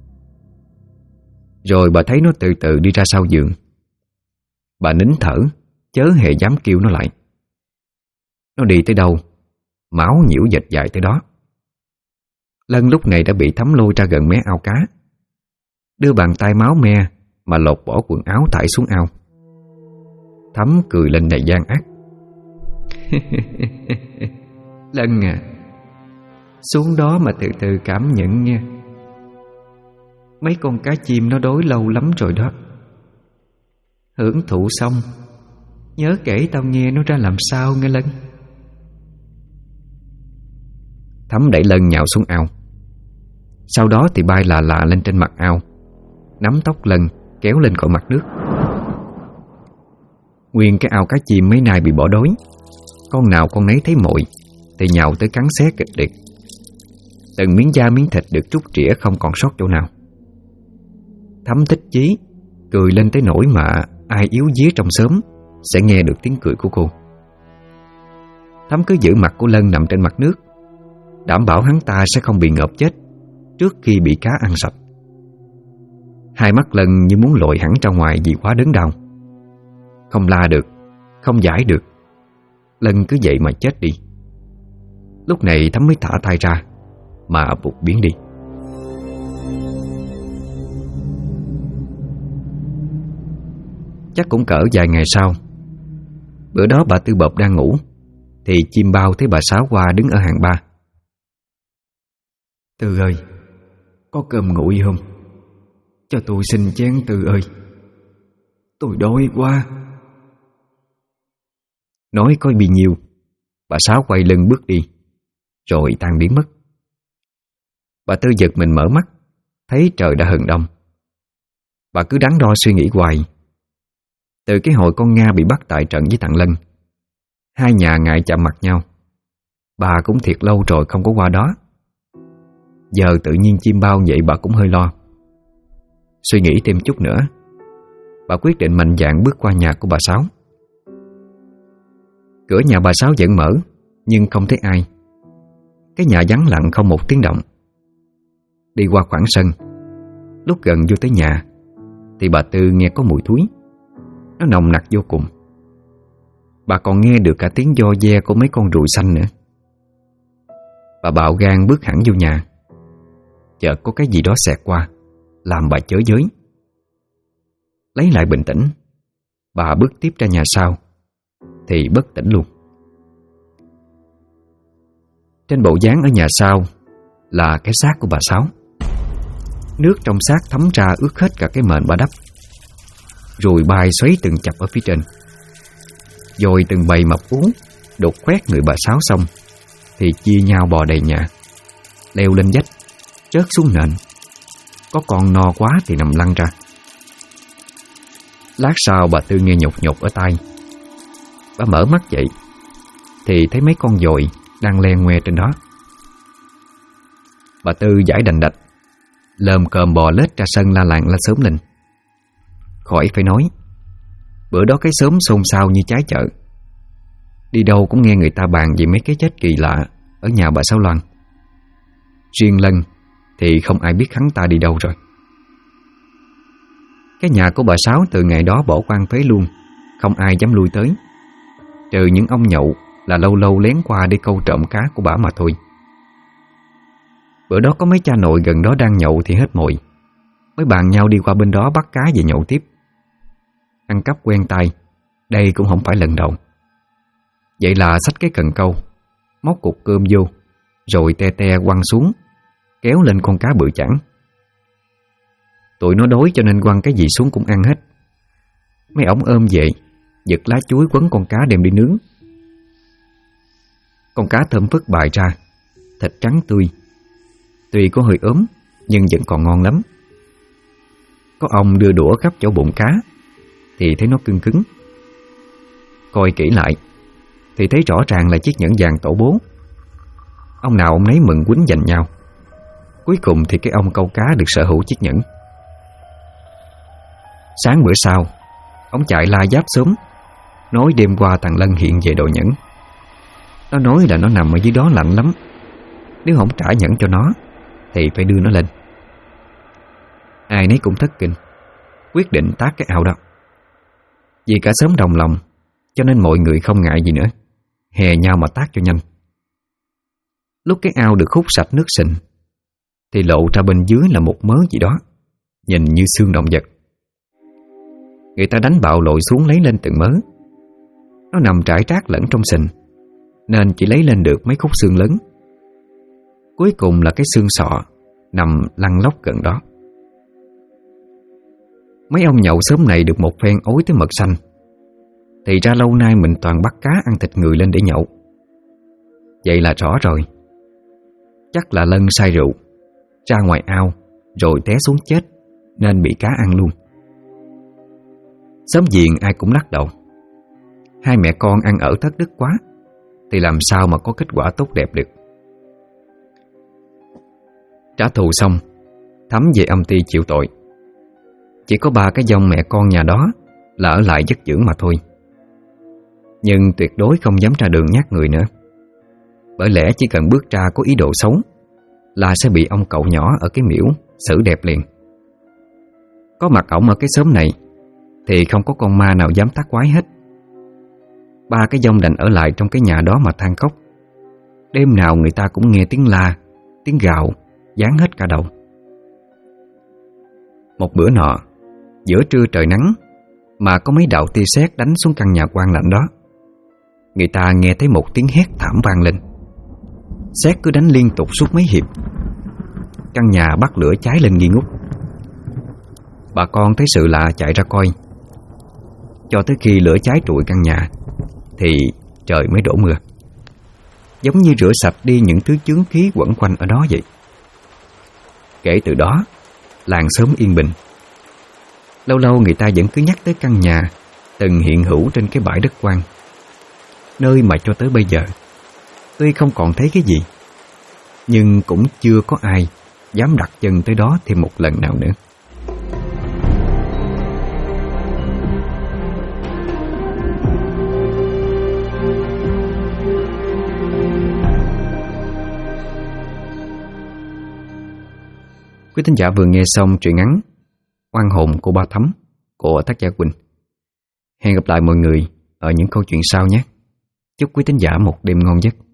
Rồi bà thấy nó từ từ đi ra sau giường. Bà nín thở, chớ hề dám kêu nó lại. Nó đi tới đâu, máu nhiễu dệt dài tới đó. Lân lúc này đã bị Thắm lôi ra gần mé ao cá, đưa bàn tay máu me mà lột bỏ quần áo thải xuống ao. Thắm cười lên đầy gian ác. Lân à, xuống đó mà từ từ cảm nhận nha. Mấy con cá chim nó đói lâu lắm rồi đó. Hưởng thụ xong nhớ kể tao nghe nó ra làm sao nghe Lân. Thắm đẩy Lân nhào xuống ao. Sau đó thì bay lạ lạ lên trên mặt ao, nắm tóc Lân kéo lên khỏi mặt nước. Nguyên cái ao cá chim mấy nay bị bỏ đói, con nào con nấy thấy mồi thì nhào tới cắn xé kịch liệt. Từng miếng da miếng thịt được trút trĩa không còn sót chỗ nào. Thắm thích chí, cười lên tới nỗi mà ai yếu día trong xóm sẽ nghe được tiếng cười của cô. Thắm cứ giữ mặt của Lân nằm trên mặt nước, đảm bảo hắn ta sẽ không bị ngợp chết trước khi bị cá ăn sạch. Hai mắt Lân như muốn lội hẳn ra ngoài vì quá đớn đau. Không la được, không giải được, Lân cứ vậy mà chết đi. Lúc này Thắm mới thả tay ra mà vụt biến đi. Chắc cũng cỡ vài ngày sau, bữa đó bà Tư Bộc đang ngủ thì chim bao thấy bà Sáu qua đứng ở hàng ba. Tư ơi, có cơm nguội không? Cho tôi xin chén Tư ơi, tôi đói quá. Nói có bị nhiều, bà Sáu quay lưng bước đi, rồi tan biến mất. Bà Tư giật mình mở mắt, thấy trời đã hừng đông. Bà cứ đắn đo suy nghĩ hoài. Từ cái hồi con Nga bị bắt tại trận với thằng Lân, hai nhà ngại chạm mặt nhau. Bà cũng thiệt lâu rồi không có qua đó. Giờ tự nhiên chim bao vậy bà cũng hơi lo. Suy nghĩ thêm chút nữa, bà quyết định mạnh dạn bước qua nhà của bà Sáu. Cửa nhà bà Sáu vẫn mở, nhưng không thấy ai. Cái nhà vắng lặng không một tiếng động. Đi qua khoảng sân, lúc gần vô tới nhà thì bà Tư nghe có mùi thúi. Nó nồng nặc vô cùng. Bà còn nghe được cả tiếng do de của mấy con ruồi xanh nữa. Bà bạo gan bước hẳn vô nhà. Chợt có cái gì đó xẹt qua, làm bà chới giới. Lấy lại bình tĩnh, bà bước tiếp ra nhà sau thì bất tỉnh luôn. Trên bộ dáng ở nhà sau là cái xác của bà Sáu. Nước trong xác thấm ra ướt hết cả cái mền bà đắp. Ruồi bay xoáy từng chập ở phía trên. Rồi từng bầy mập ú đục khoét người bà Sáu xong thì chia nhau bò đầy nhà. leo lên vách, rớt xuống nền. Có con no quá thì nằm lăn ra. Lát sau bà Tư nghe nhột nhột ở tai. Bà mở mắt dậy thì thấy mấy con dồi đang le ngoe trên đó. Bà Tư giải đành đạch, lơm cơm bò lết ra sân la làng la xóm lên. Khỏi phải nói, bữa đó cái xóm xôn xao như trái chợ. Đi đâu cũng nghe người ta bàn về mấy cái chết kỳ lạ ở nhà bà Sáu Loan. Riêng Lân thì không ai biết hắn ta đi đâu rồi. Cái nhà của bà Sáu từ ngày đó bỏ hoang phế luôn, không ai dám lui tới, trừ những ông nhậu là lâu lâu lén qua đi câu trộm cá của bà mà thôi. Bữa đó có mấy cha nội gần đó đang nhậu thì hết mồi, mới bàn nhau đi qua bên đó bắt cá về nhậu tiếp. Ăn cắp quen tay, đây cũng không phải lần đầu. Vậy là xách cái cần câu, móc cục cơm vô, rồi te te quăng xuống, kéo lên con cá bự chảng. Tụi nó đói cho nên quăng cái gì xuống cũng ăn hết. Mấy ổng ôm về, giật lá chuối quấn con cá đem đi nướng. Con cá thơm phức bày ra, thịt trắng tươi. Tuy có hơi ốm nhưng vẫn còn ngon lắm. Có ông đưa đũa khắp chỗ bụng cá thì thấy nó cứng cứng. Coi kỹ lại thì thấy rõ ràng là chiếc nhẫn vàng tổ bố. Ông nào ông nấy mừng quýnh giành nhau. Cuối cùng thì cái ông câu cá được sở hữu chiếc nhẫn. Sáng bữa sau, ông chạy la giáp xóm, nói đêm qua thằng Lân hiện về đồ nhẫn. Nó nói là nó nằm ở dưới đó lạnh lắm, nếu không trả nhẫn cho nó thì phải đưa nó lên. Ai nấy cũng thất kinh, quyết định tát cái ao đó. Vì cả xóm đồng lòng cho nên mọi người không ngại gì nữa, hè nhau mà tát cho nhanh. Lúc cái ao được hút sạch nước sình thì lộ ra bên dưới là một mớ gì đó, nhìn như xương động vật. Người ta đánh bạo lội xuống lấy lên từng mớ. Nó nằm trải trác lẫn trong sình nên chỉ lấy lên được mấy khúc xương lớn. Cuối cùng là cái xương sọ nằm lăn lóc gần đó. Mấy ông nhậu xóm này được một phen ối tới mật xanh. Thì ra lâu nay mình toàn bắt cá ăn thịt người lên để nhậu. Vậy là rõ rồi, chắc là Lân say rượu, ra ngoài ao rồi té xuống chết nên bị cá ăn luôn. Xóm giềng ai cũng lắc đầu. Hai mẹ con ăn ở thất đức quá thì làm sao mà có kết quả tốt đẹp được. Trả thù xong, Thắm về âm ty chịu tội. Chỉ có ba cái dòng mẹ con nhà đó là ở lại giấc dưỡng mà thôi. Nhưng tuyệt đối không dám ra đường nhát người nữa. Bởi lẽ chỉ cần bước ra có ý đồ xấu là sẽ bị ông cậu nhỏ ở cái miễu xử đẹp liền. Có mặt ổng ở cái xóm này thì không có con ma nào dám tác quái hết. Ba cái dông đành ở lại trong cái nhà đó mà than khóc. Đêm nào người ta cũng nghe tiếng la, tiếng gào dán hết cả đầu. Một bữa nọ, giữa trưa trời nắng mà có mấy đạo tia sét đánh xuống căn nhà quan lạnh đó. Người ta nghe thấy một tiếng hét thảm vang lên. Sét cứ đánh liên tục suốt mấy hiệp. Căn nhà bắt lửa cháy lên nghi ngút. Bà con thấy sự lạ chạy ra coi. Cho tới khi lửa cháy trụi căn nhà thì trời mới đổ mưa, giống như rửa sạch đi những thứ chướng khí quẩn quanh ở đó vậy. Kể từ đó, làng xóm yên bình. Lâu lâu người ta vẫn cứ nhắc tới căn nhà từng hiện hữu trên cái bãi đất hoang, nơi mà cho tới bây giờ tuy không còn thấy cái gì, nhưng cũng chưa có ai dám đặt chân tới đó thêm một lần nào nữa. Quý thính giả vừa nghe xong truyện ngắn Oan hồn của ba Thắm của tác giả Quỳnh. Hẹn gặp lại mọi người ở những câu chuyện sau nhé. Chúc quý thính giả một đêm ngon giấc.